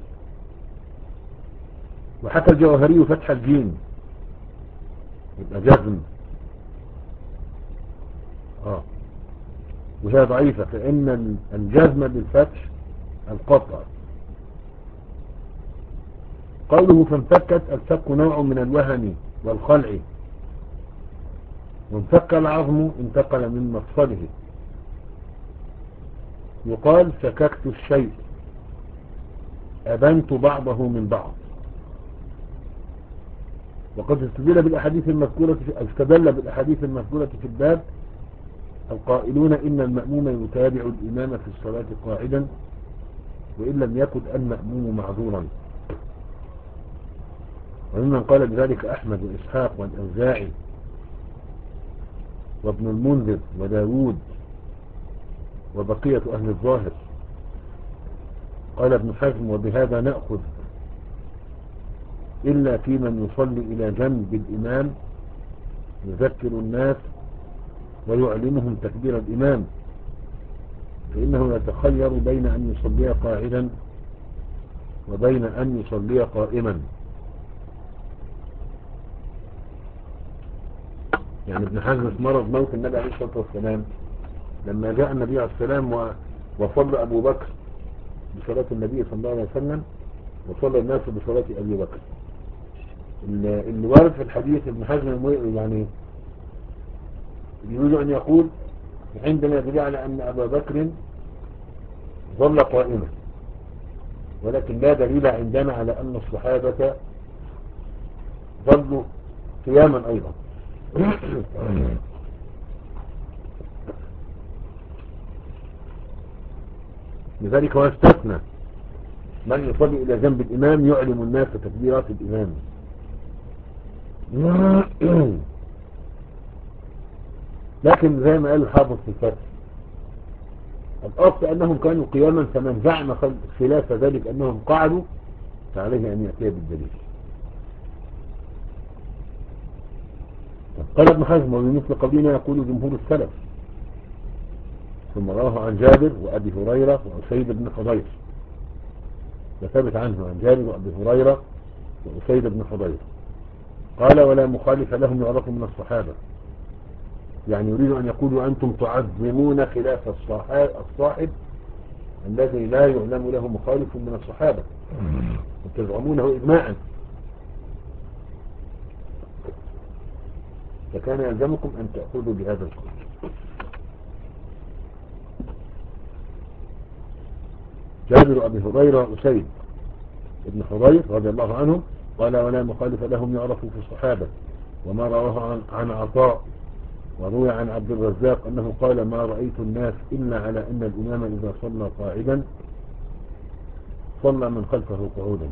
وحكى الجوهري فتح الجيم يبقى جزم، آه وهي ضعيفة، فإن الجزم بالفتح القطع. قوله فانفكت، الفك نوع من الوهن والخلع، وانفك العظم انتقل من مفصله. يقال فككت الشيء، أبنت بعضه من بعض. وقد استدل بالأحاديث المذكورة استدل بالأحاديث المذكورة في الباب القائلون إن المأموم يتابع الإمام في الصلاة قاعدا وإن لم يكن المأموم معذورا، وممن قال بذلك أحمد وإسحاق والأوزاعي وابن المنذر وداود وبقية أهل الظاهر. قال ابن حزم وبهذا نأخذ إلا في من يصلي إلى جنب الإمام يذكر الناس ويعلمهم تكبير الإمام، فإنه يتخير بين أن يصلي قاعدا وبين أن يصلي قائما. يعني ابن حزم مرض موت النبي عليه الصلاة والسلام لما جاء النبي عليه السلام وصلى أبو بكر بصلاة النبي صلى الله عليه وسلم، وصلى الناس بصلاة أبي بكر. اللي وارد في الحديث ابن حزم يعني يريد أن يقول عندنا دليل على أن أبا بكر ظل قائما، ولكن لا دليل عندنا على أن الصحابة ظلوا قياما أيضا. لذلك هو استثنى من يصلي إلى جنب الإمام يعلم الناس تكبيرات الإمام. لكن زي ما قال الحافظ في الفتح الأصل أنهم كانوا قياما، فمن زعم خلاف ذلك أنهم قعدوا فعليه أن يأتي بالدليل. قال ابن حزم وبمثل قولنا يقول جمهور السلف، ثم رواه عن جابر وأبي هريرة وأسيد بن حضير، وثبت عنه عن جابر وأبي هريرة وأسيد بن حضير قال ولا مخالف لهم يعرف من الصحابة، يعني يريد أن يقولوا أنتم تعظمون خلاف الصاحب الذي لا يعلم له مخالف من الصحابة وتزعمونه إجماعا، فكان يلزمكم أن تأخذوا بهذا القول. جابر وأبي هريرة وأسيد ابن حضير رضي الله عنه قال ولا مخالف لهم يعرف في الصحابة. وما رواه عن, عن عطاء وروي عن عبد الرزاق أنه قال ما رأيت الناس إلا على أن الإمام إذا صلى قاعدا صلى من خلفه قعودا.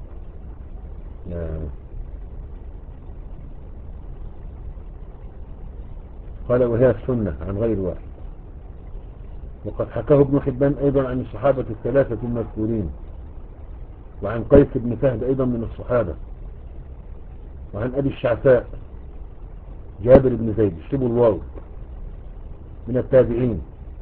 قال وهي السنة عن غير واحد. وقد حكاه ابن حبان أيضا عن الصحابة الثلاثة المذكورين، وعن قيس بن فهد أيضا من الصحابة، وعن أبي الشعثاء جابر بن زيد اشتبوا الواو من التابعين،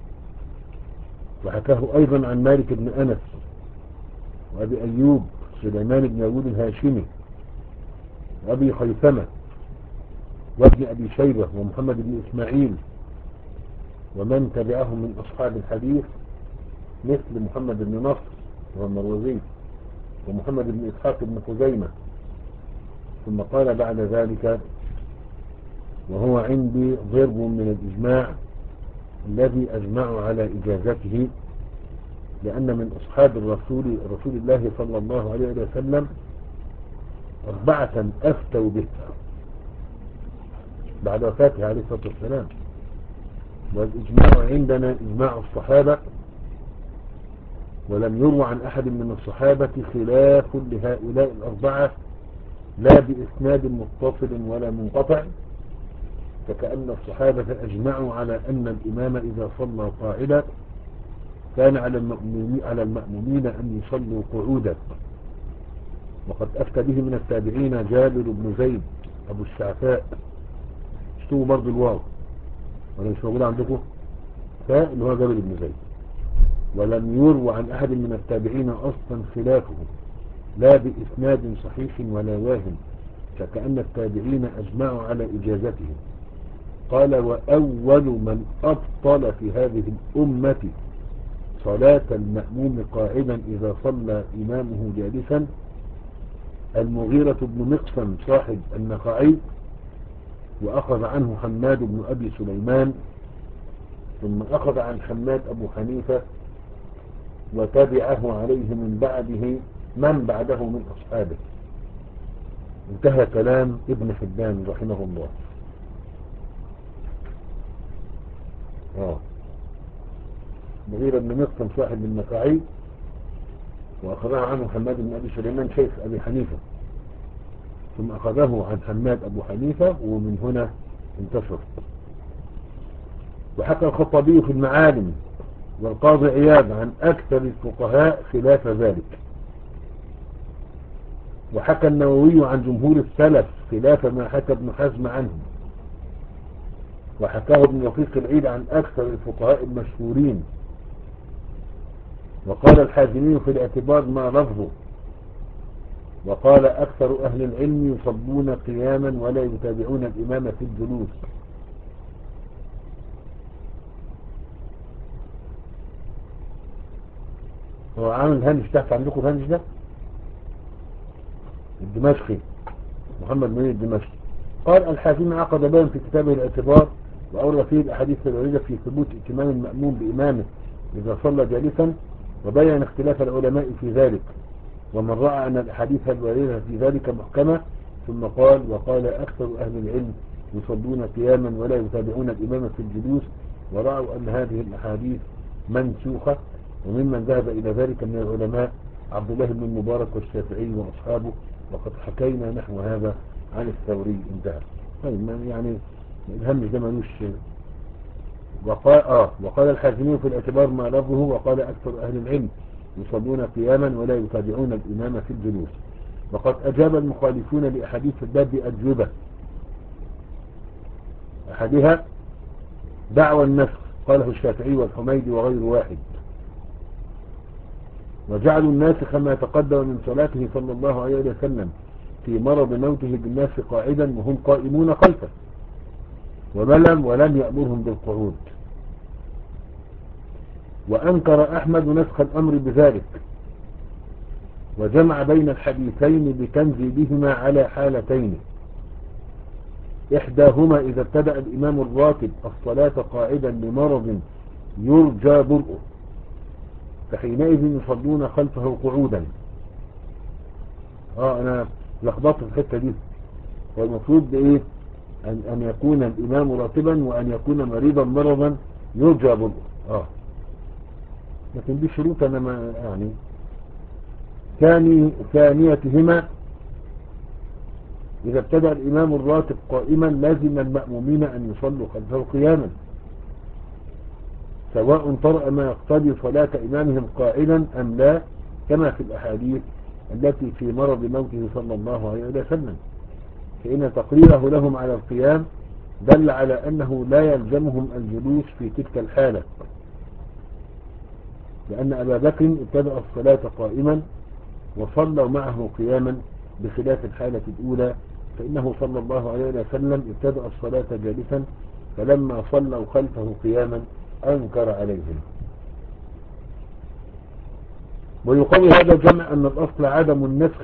وحكاه أيضا عن مالك بن أنس وأبي أيوب سليمان بن داود الهاشمي وأبي خيثمة وابن أبي شيبة ومحمد بن إسماعيل ومن تبعهم من أصحاب الحديث مثل محمد بن نصر والمروزي ومحمد بن إسحاق بن خزيمة. ثم قال بعد ذلك وهو عندي ضرب من الإجماع الذي أجمع على إجازته، لأن من أصحاب الرسول رسول الله صلى الله عليه وسلم أربعة أفتوا به بعد وفاته عليه الصلاة والسلام، والإجماع عندنا إجماع الصحابة، ولم يروى عن أحد من الصحابة خلاف لهؤلاء الأربعة لا بإسناد متصل ولا منقطع، فكأن الصحابة أجمعوا على أن الإمام إذا صلى قاعدا كان على المأمومين, على المأمومين أن يصلوا قعودا. وقد أفتى به من التابعين جابر بن زيد أبو الشعثاء اشتووا برضو الواو ولا مش موجود عندكم فاء اللي هو جابر بن زيد، ولم يروى عن أحد من التابعين أصلا خلافه لا بإسناد صحيح ولا واهم، فكأن التابعين أجمعوا على إجازته. قال وأول من أبطل في هذه الأمة صلاة المأموم قاعدا إذا صلى إمامه جالسا المغيرة بن مقسم صاحب النخعي، وأخذ عنه حماد بن أبي سليمان، ثم أخذ عن حماد أبو حنيفة، وتبعه عليه من بعده من بعده من أصحابه. انتهى كلام ابن حبان رحمه الله. آه. مغيرة بن مقسم صاحب النخعي، وأخذه عنه حماد بن أبي سليمان شيخ أبي حنيفة، ثم أخذه عن حماد أبو حنيفة، ومن هنا انتشر. وحكى الخطابي في المعالم والقاضي عياض عن أكثر الفقهاء خلاف ذلك، وحكى النووي عن جمهور السلف خلاف ما حكى ابن حزم عنهم، وحكاه ابن وفيق العيد عن أكثر الفقهاء المشهورين. وقال الحازمي في الاعتبار ما لفظه، وقال أكثر أهل العلم يصلون قياما ولا يتابعون الإمام في الجلوس. هو عامل هنش تحت عندكم هنش ده الدمشقي محمد منير الدمشقي قال الحازمي عقد باب في كتابه الاعتبار وأورد فيه الأحاديث الواردة في ثبوت ائتمام المأموم بإمامه إذا صلى جالسا، وبين اختلاف العلماء في ذلك ومن رأى أن الأحاديث الواردة في ذلك محكمة، ثم قال وقال أكثر أهل العلم يصلون قياما ولا يتابعون الإمام في الجلوس، ورأوا أن هذه الأحاديث منسوخة. وممن ذهب إلى ذلك من العلماء عبد الله بن المبارك والشافعي وأصحابه، وقد حكينا نحو هذا عن الثوري. انتهى. طيب يعني الهم ده ملوش. وقال, آه وقال الحازمي في الاعتبار ما لفظه وقال أكثر أهل العلم يصلون قياما ولا يتابعون الإمام في الجلوس. وقد أجاب المخالفون لأحاديث الباب بأجوبة، أحدها دعوى النسخ قاله الشافعي والحميدي وغير واحد، وجعلوا الناسخ ما تقدم من صلاته صلى الله عليه وسلم في مرض موته بالناس قاعدا وهم قائمون خلفه، ولم ولم يأمرهم بالقعود. وأنكر أحمد نسخ الأمر بذلك، وجمع بين الحديثين بتنزيلهما على حالتين، إحداهما إذا ابتدأ الإمام الراتب الصلاة قاعدا لمرض يرجى برؤه فحينئذ يصلون خلفه قعودا. اه انا لخبطت في الحته دي، والمفروض بايه ان ان يكون الامام راتبا وان يكون مريضا مرضا يرجى برؤه. اه لكن دي شروط انا ما يعني. ثاني ثانيتهما اذا ابتدأ الامام الراتب قائما لازم المأمومين ان يصلوا خلفه قياما، سواء طرأ ما يقتضي صلاة إمامهم قائلا أم لا، كما في الأحاديث التي في مرض موته صلى الله عليه وسلم، فإن تقريره لهم على القيام دل على أنه لا يلزمهم الجلوس في تلك الحالة، لأن أبا بكر ابتدأ الصلاة قائما وصلوا معه قياما، بخلاف الحالة الأولى فإنه صلى الله عليه وسلم ابتدأ الصلاة جالسا، فلما صلوا خلفه قياما أنكر عليهم. ويقوي هذا الجمع أن الأصل عدم النسخ،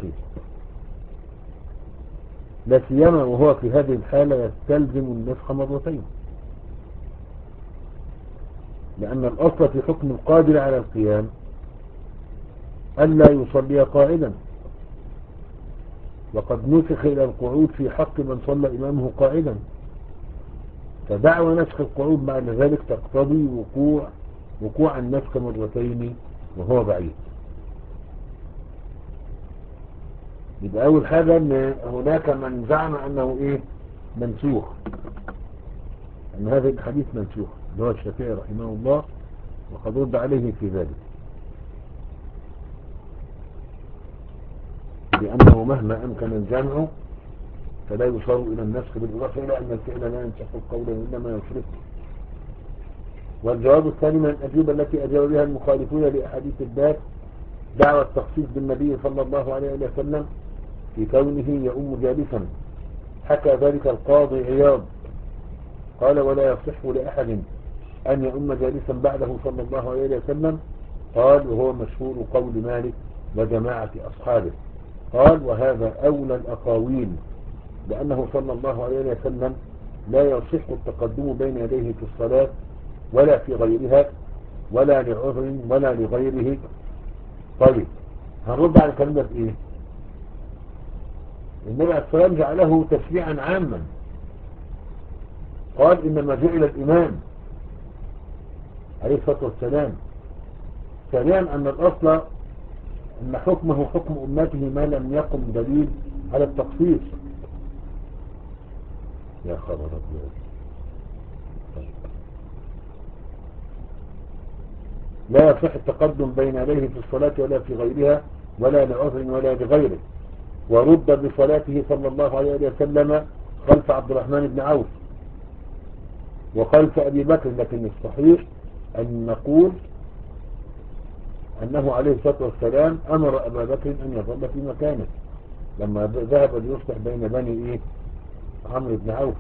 لا سيما وهو في هذه الحالة يستلزم النسخ مرتين، لأن الأصل في حكم القادر على القيام ألا يصلي قاعدا، وقد نسخ إلى القعود في حق من صلى إمامه قاعدا، فدعوى نسخ القعود بعد ذلك تقتضي وقوع وقوع النسخ مرتين وهو بعيد. يبقى أول حاجة أن هناك من زعم أنه إيه منسوخ، أن هذا الحديث منسوخ اللي هو الشافعي رحمه الله، وقد رد عليه في ذلك لأنه مهما أمكن الجمع فلا يصار إلى النسخ، بالإضافة إلى أن الفعل لا ينسخ القول وإنما يشركه. والجواب الثاني من الأجوبة التي أجاب بها المخالفون لأحاديث الباب دعوى التخصيص بالنبي صلى الله عليه وسلم في كونه يؤم جالسا. حكى ذلك القاضي عياض قال ولا يصح لأحد أن يؤم جالسا بعده صلى الله عليه وسلم. قال وهو مشهور قول مالك وجماعة أصحابه. قال وهذا أولى الأقاويل، لأنه صلى الله عليه وسلم لا يصح التقدم بين يديه في الصلاة ولا في غيرها ولا لعذر ولا لغيره. طيب هنرد على الكلام ده بإيه؟ النبي عليه الصلاة والسلام جعله تشريعا عاما، قال إنما جعل الإمام عليه الصلاة والسلام. ثانيا أن الأصل أن حكمه حكم أمته ما لم يقم دليل على التخصيص. يا خبر أبيض. لا يصح التقدم بين يديه في الصلاة ولا في غيرها ولا لعذر ولا لغيره. ورد بصلاته صلى الله عليه وسلم خلف عبد الرحمن بن عوف وخلف أبي بكر، لكن الصحيح أن نقول أنه عليه الصلاة والسلام أمر أبا بكر أن يظل في مكانه لما ذهب ليصلح بين بني إيه عمرو بن عوف.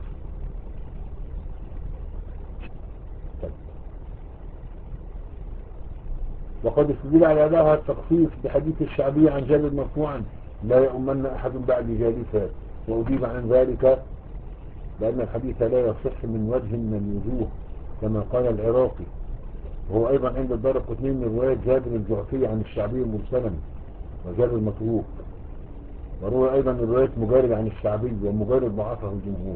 وقد استدل على هذا التخصيص بحديث الشعبي عن جابر مرفوعا لا يؤمن أحد بعد جالسا. وأجيب عن ذلك لأن الحديث لا يصح من وجه من الوجوه كما قال العراقي، وهو أيضا عند الدارقطني من رواية جابر الجعفي عن الشعبي مرسلا وجابر متروك، وروى أيضا رواية مجارد عن الشعبي ومجارد ضعفه الجمهور.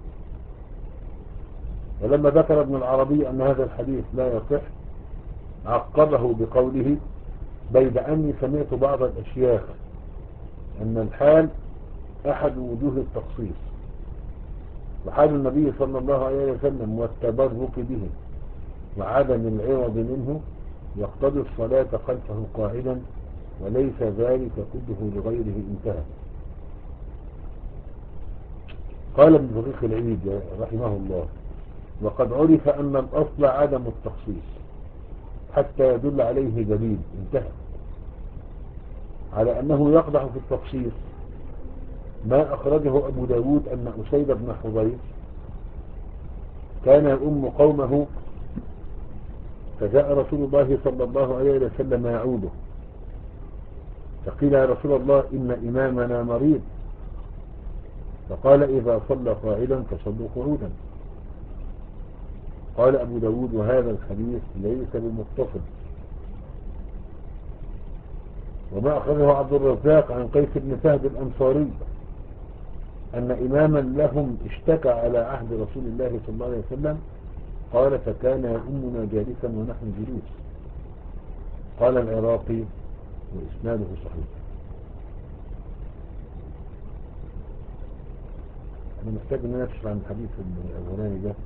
ولما ذكر ابن العربي أن هذا الحديث لا يصح عقبه بقوله: بيد أني سمعت بعض الأشياخ أن الحال أحد وجوه التخصيص، وحال النبي صلى الله عليه وسلم والتبرك به وعدم العوض منه يقتضي الصلاة خلفه قاعدا، وليس ذلك كله لغيره. انتهى. قال ابن دقيق العيد رحمه الله: وقد عرف أن الأصل عدم التخصيص حتى يدل عليه دليل. انتهى. على أنه يقدح في التخصيص ما أخرجه أبو داود أن أسيد بن حضير كان يؤم قومه، فجاء رسول الله صلى الله عليه وسلم يعوده، فقيل: يا رسول الله إن إمامنا مريض، فقال: إذا صلى قاعدا فصلوا قعودا. قال أبو داود: وهذا الحديث ليس بمتصل. وما أخرجه عبد الرزاق عن قيس بن فهد الأنصاري أن إماما لهم اشتكى على عهد رسول الله صلى الله عليه وسلم، قال: فكان يؤمنا جالسا ونحن جلوس. قال العراقي: وإسناده صحيح. أنا محتاج أن أنا أكشف عن الحديث الأولاني ده،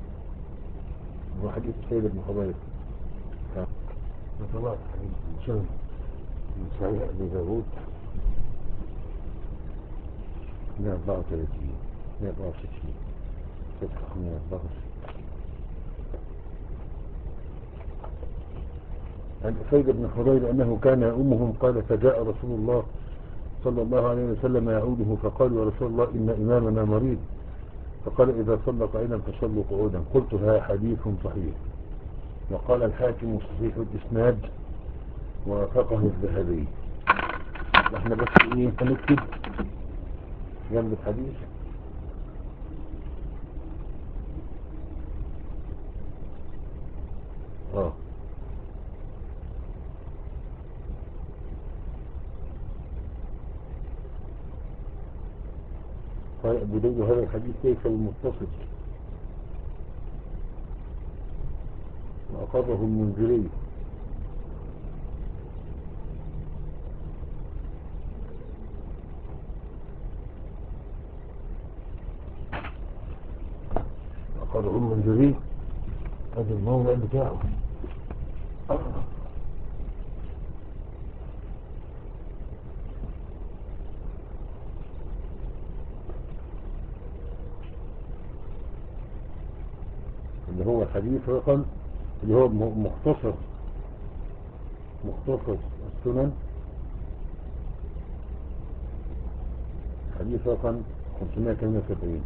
هو حديث السيد بن حضير. وطلعت حديث شهر من صحيح أبي داود مئة وأربعة وثلاثين مئة وأربعة وستين فتح مئة وأربعة وستين عن أسيد بن حضير أنه كان يؤمهم، قال: فجاء رسول الله صلى الله عليه وسلم يعوده، فقالوا: يا رسول الله إن إمامنا مريض، فقال: إذا صلى قائدا فصلوا قعودا. قلت: هذا حديث صحيح. وقال الحاكم: صحيح الإسناد، ووافقه الذهبي. احنا بس ايه هنكتب جنب الحديث اه قال أبو داود: هذا الحديث ليس بالمتصل، وأقره المنذري. أقره المنذري، هذا الموضع بتاعه. اللي هو الحديث رقم، اللي هو مختصر مختصر السنن، حديث رقم خمسمائة وثمانية وسبعين.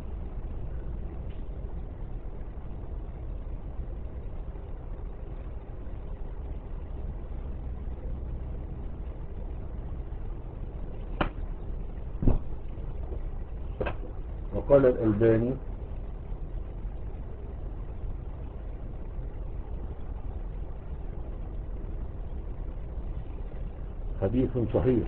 وقال الألباني: حديث صحيح.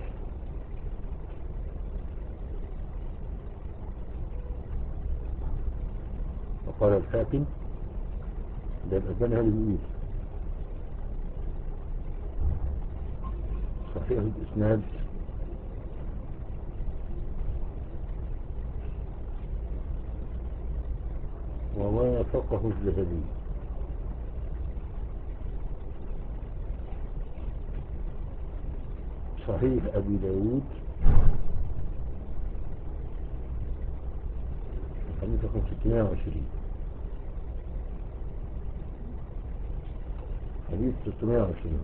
وقال الحاكم: ده الألباني هذا بيقول صحيح الإسناد، ووافقه الذهبي. صحيح أبي داود حديث رقم ستمائة وعشرين، حديث ستمائة وعشرين.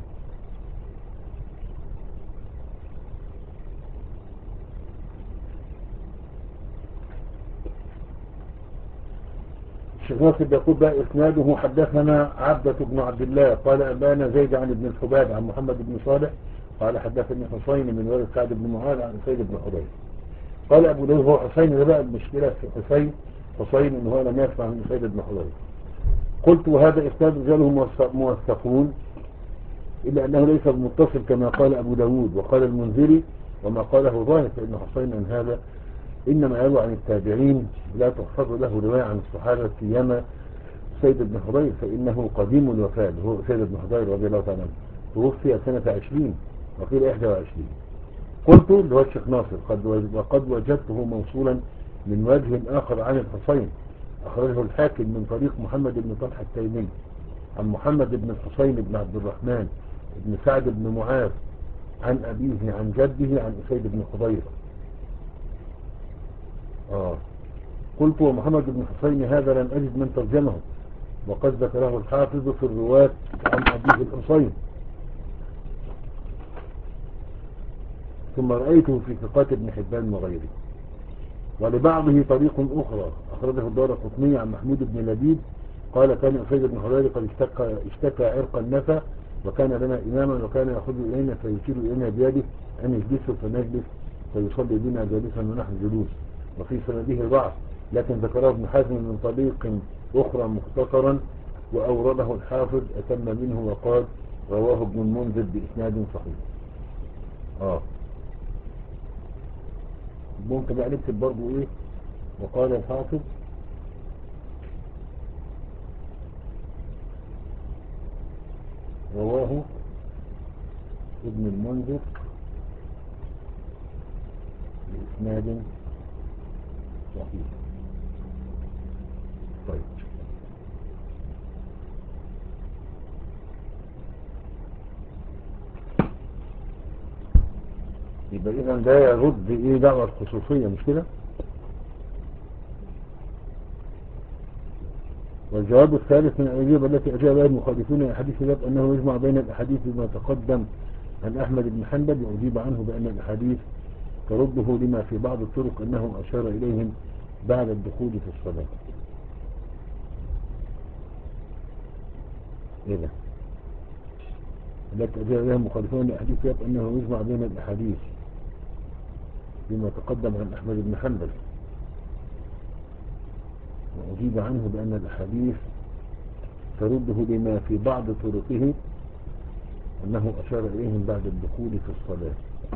الشيخ ناصر بيقول بقى إسناده: حدثنا عبدة بن عبد الله قال أبانا زيد عن ابن الحباب عن محمد بن صالح قال حدثني حسين من ولد سعد بن معاذ عن سيد بن حضير. قال أبو داود هو حسين ده بقى المشكلة في حسين حسين إن هو لم يسمع من سيد بن حضير. قلت وهذا إسناد رجاله موثقون إلا أنه ليس متصل كما قال أبو داود وقال المنذري وما قاله ظاهر، فإن حسين أن هذا إنما يروى عن التابعين لا تحفظ له رواية عن الصحابة سيما سيد بن حضير فإنه قديم الوفاة. هو سيد بن حضير رضي الله تعالى عنه توفي سنة عشرين وقيل إحدى وعشرين. قلت اللي هو الشيخ ناصر قد وقد وجدته موصولا من وجه آخر عن الحسين أخرجه الحاكم من طريق محمد بن طلحة التيمي عن محمد بن الحسين بن عبد الرحمن بن سعد بن معاذ عن أبيه عن جده عن أسيد بن حضير. آه. قلت ومحمد بن حسين هذا لم أجد من ترجمه وقد ذكره الحافظ في الرواة عن أبيه الحسين. ثم رأيته في ثقات ابن حبان وغيره. ولبعضه طريق أخرى أخرجه الدار القطني عن محمود بن لبيد قال كان أسيد بن حضير قد اشتكى, اشتكى عرق النفى وكان لنا إماما وكان يأخذ إلينا فيشير إلينا بيده أن يجلسوا فنجلس فيصلي بنا جالسا ونحن جلوس. وفي سنده ضعف لكن ذكره ابن حزم من طريق أخرى مختصرا وأورده الحافظ أتم منه وقال رواه ابن المنذر بإسناد صحيح. آه ممكن بقى نكتب برضو إيه وقال الحافظ رواه ابن المنذر بإسناد صحيح. طيب يبقى إذا ده يرد إيه دعوة الخصوصية مش كده؟ والجواب الثالث من الأجوبة التي أجابها المخالفون الحديث ذات أنه يجمع بين الأحاديث بما تقدم عن أحمد بن حنبل وأجيب عنه بأن الأحاديث ترده لما في بعض الطرق أنه أشار إليهم بعد الدخول في الصلاة. إيه ده؟ التي أجابها المخالفون الحديث ذات أنه يجمع بين الأحاديث بما تقدم عن أحمد بن حنبل وأجيب عنه بأن الأحاديث ترده لما في بعض طرقه أنه أشار إليهم بعد الدخول في الصلاة.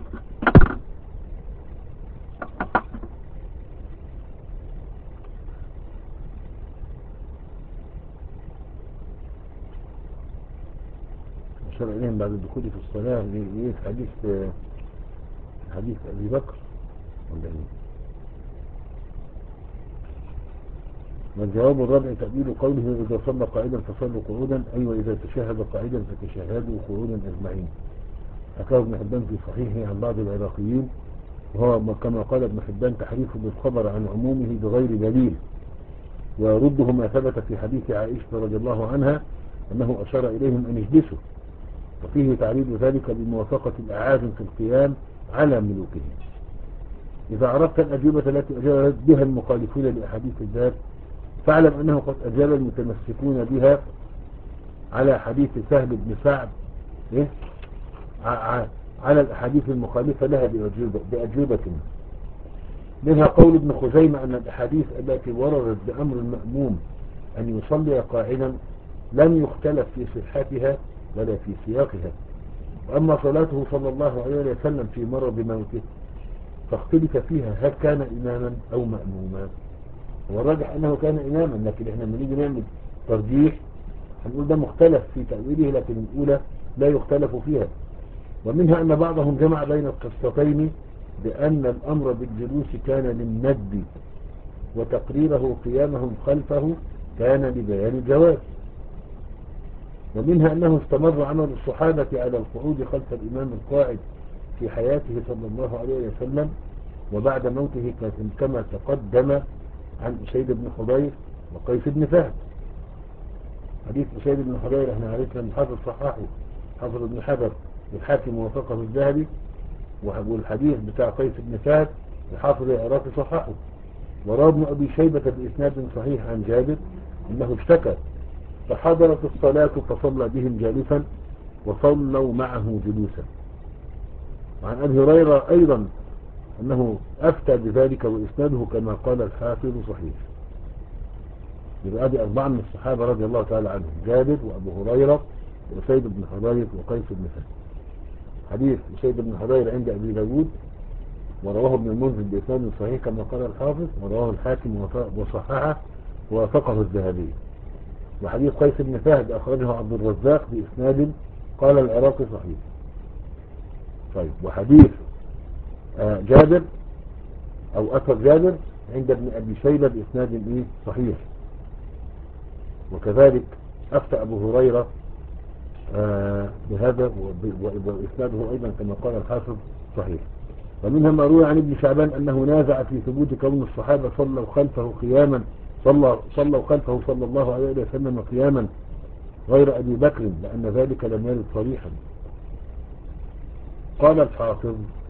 أشار إليهم بعد الدخول في الصلاة لإيه في حديث حديث أبي بكر ولا إيه؟ والجواب الرابع تأويل قوله إذا صلى قاعدا فصلوا قعودا أي وإذا تشهد قاعدا فتشهدوا قعودا أجمعين. حكاه ابن حبان في صحيحه عن بعض العراقيين وهو كما قال ابن حبان تحريف بالخبر عن عمومه بغير دليل ويرده ما ثبت في حديث عائشة رضي الله عنها أنه أشار إليهم أن يجلسوا وفيه تعريض ذلك بموافقة الأعاجم في القيام على ملوكهم. إذا عرفت الأجوبة التي أجابت بها المخالفون لأحاديث الذات فاعلم أنه قد أجاب المتمسكون بها على حديث سهل بن سعد إيه؟ على الأحاديث المخالفة لها بأجوبة, بأجوبة منها قول ابن خزيمة أن الأحاديث التي وردت بأمر المأموم أن يصلي قاعدا لم يختلف في صحتها ولا في سياقها. وأما صلاته صلى الله عليه وسلم في مرض موته فاختلف فيها هل كان إماما أو مأموما. والراجح أنه كان إماما لكن إحنا لما نيجي نعمل ترجيح هنقول ده مختلف في تأويله لكن الأولى لا يختلف فيها. ومنها أن بعضهم جمع بين القصتين بأن الأمر بالجلوس كان للند وتقريره قيامهم خلفه كان لبيان الجواز. ومنها أنه استمر عمل الصحابة على القعود خلف الإمام القاعد في حياته صلى الله عليه وسلم وبعد موته كما تقدم عن أسيد بن حضير وقيس بن فهد. حديث أسيد بن حضير احنا عرفنا من حافظ صحاحه حافظ ابن حجر والحاكم وفقه الذهبي والحديث بتاع قيس بن فهد الحافظ العراقي صححه. وروى ابن أبي شيبة بإسناد صحيح عن جابر أنه اشتكى فحضرت الصلاة فصلى بهم جالسا وصلوا معه جلوسا. وعن أبي هريرة أيضا أنه أفتى بذلك وإسناده كما قال الحافظ صحيح. يبقى أدي أربعة من الصحابة رضي الله تعالى عنهم: جابر وأبو هريرة وأسيد بن حضير وقيس بن سعد. حديث أسيد بن حضير عند أبي داود ورواه ابن المنذر بإسناد صحيح كما قال الحافظ، ورواه الحاكم وصححه ووافقه الذهبي. وحديث قيس بن فهد أخرجه عبد الرزاق بإسناد قال العراقي صحيح. طيب، وحديث آه جابر أو أثر جابر عند ابن أبي شيبة بإسناد إيه صحيح. وكذلك أفتى أبو هريرة آه بهذا وإسناده أيضا كما قال الحافظ صحيح. ومنها ما روي عن ابن شعبان أنه نازع في ثبوت كون الصحابة صلوا خلفه قياما صلى صلوا خلفه صلى الله عليه وسلم قياما غير أبي بكر، لأن ذلك لم يرد صريحا. قال الحافظ: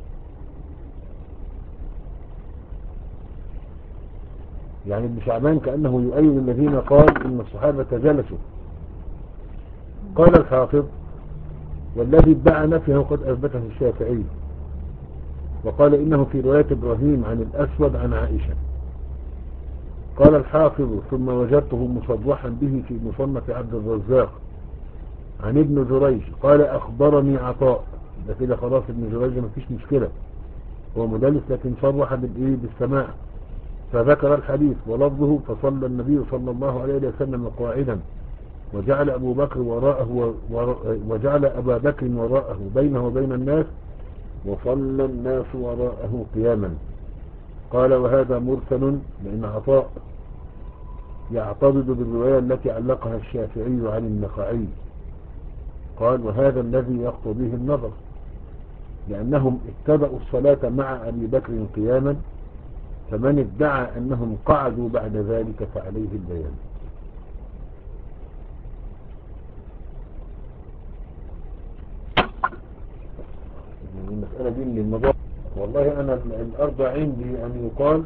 يعني ابن شعبان كأنه يؤيد الذين قال إن الصحابة جلسوا. قال الحافظ: والذي ادعى نفيه قد أثبته الشافعي، وقال إنه في رواية إبراهيم عن الأسود عن عائشة. قال الحافظ: ثم وجدته مصرحا به في مصنف عبد الرزاق عن ابن جريج قال أخبرني عطاء. ده كده خلاص ابن جريج ما فيش مشكلة، هو مدلس لكن صرح بالإيه بالسماع. فذكر الحديث ولفظه: فصلى النبي صلى الله عليه وسلم قاعدا وجعل أبو بكر وراءه وجعل أبا بكر وراءه بينه وبين الناس وصلى الناس وراءه قياما. قال: وهذا مرسل، لأن عطاء يعتضد بالرواية التي علقها الشافعي عن النخعي. قال: وهذا الذي يقتضيه النظر، لأنهم اتبعوا الصلاة مع أبي بكر قياما، فمن ادعى أنهم قعدوا بعد ذلك فعليه البيان. المسألة دي من الموضوع والله أنا الأرض عندي أن يقال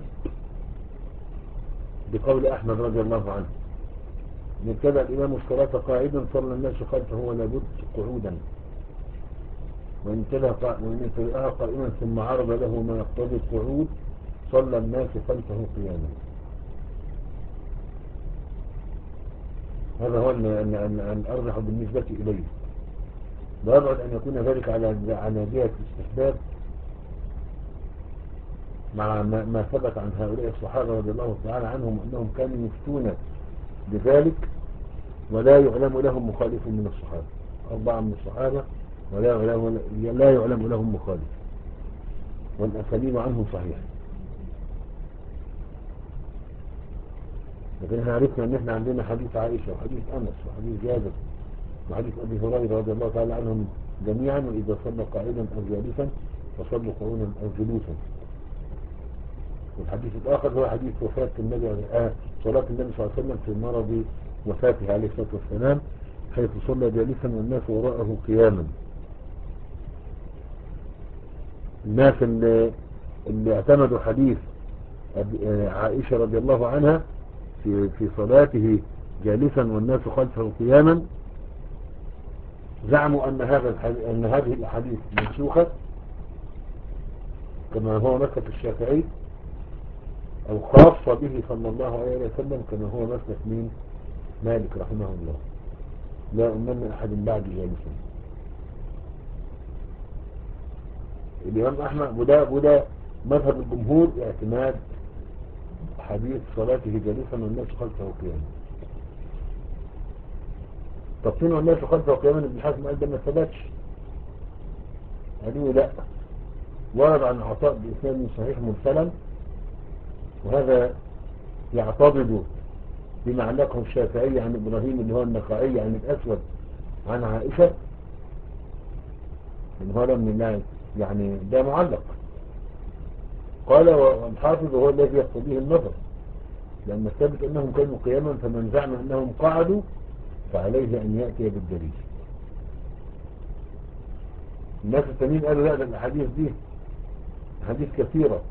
بقول أحمد رضي الله عنه: إن ابتدأ الإمام الصلاة قاعدا صلى الناس خلفه ولا بد قعودا، وإن ابتدأها قائما ثم عرض له ما يقتضي القعود صلى الناس خلفه قياما. هذا هو الأرجح بالنسبة إليه. ويبعد أن يكون ذلك على على جهة الاستحباب مع ما ثبت عن هؤلاء الصحابة رضي الله تعالى عنهم أنهم كانوا يفتون بذلك ولا يعلم لهم مخالف من الصحابة. أربعة من الصحابة ولا يعلم, لا يعلم لهم مخالف، والأساليب عنهم صحيحة. لكن احنا عرفنا ان احنا عندنا حديث عائشة وحديث أنس وحديث جابر وحديث أبي هريرة رضي الله تعالى عنهم جميعا: وإذا صلى قاعدا أو جالسا فصلوا قعودا أو جلوسا. والحديث الآخر هو حديث وفاة النبي آه صلاة النبي صلى الله عليه وسلم في مرض وفاته عليه الصلاة والسلام، حيث صلى جالسا والناس وراءه قياما. الناس اللي, اللي اعتمدوا حديث عائشة رضي الله عنها في في صلاته جالسا والناس خلفه قياما زعموا أن هذا أن هذه الأحاديث منسوخة كما هو مسلك الشافعي، أو خاصة به صلى الله عليه وسلم كما هو مسلك مين؟ مالك رحمه الله: لا أمن أحد بعد جالسا. الإمام أحمد وده وده مذهب الجمهور اعتماد حديث صلاته جالسا والناس خلفه قياما. طب فين والناس خلفه قياما؟ ابن حزم قال ده ما ثبتش. قالوا لا، ورد عن عطاء بإسناد صحيح مرسلا، وهذا يعتضد بما علقه الشافعي عن إبراهيم اللي هو النخعي عن الأسود عن عائشة، من هذا من الله يعني ده معلق. قال: والحافظ هو الذي يقتضيه النظر، لأن الثابت أنهم كانوا قياما، فمن زعم أنهم قعدوا فعليه أن يأتي بالدليل. الناس التانيين قالوا لا، ده الأحاديث دي حديث كثيرة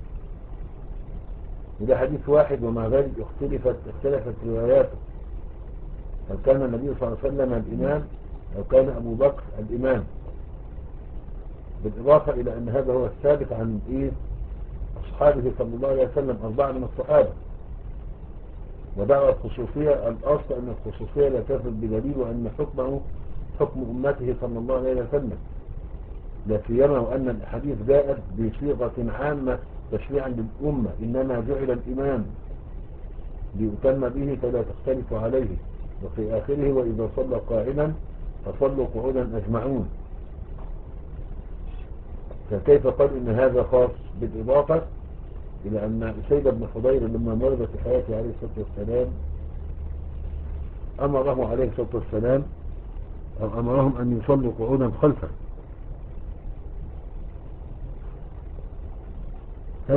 وده حديث واحد، ومع ذلك اختلفت اختلفت رواياته، هل كان النبي صلى الله عليه وسلم الإمام أو كان أبو بكر الإمام. بالإضافة إلى أن هذا هو الثابت عن إيه أصحابه صلى الله عليه وسلم، أربعة من الصحابة. ودعوى الخصوصية الأصل أن الخصوصية لا تثبت بدليل، وأن حكمه حكم أمته صلى الله عليه وسلم، لا سيما وأن الأحاديث جاءت بصيغة عامة تشريعا للأمة، إنما جعل الإمام ليؤتم به فلا تختلف عليه. وفي آخره وإذا صلى قاعدا فصلوا قعودا أجمعون. فكيف قال إن هذا خاص؟ بالإضافة إلى أن سيد بن حضير لما مرض في حياته عليه الصلاة والسلام أمره عليه الصلاة والسلام أو أمرهم أن يصلوا قعودا خلفه،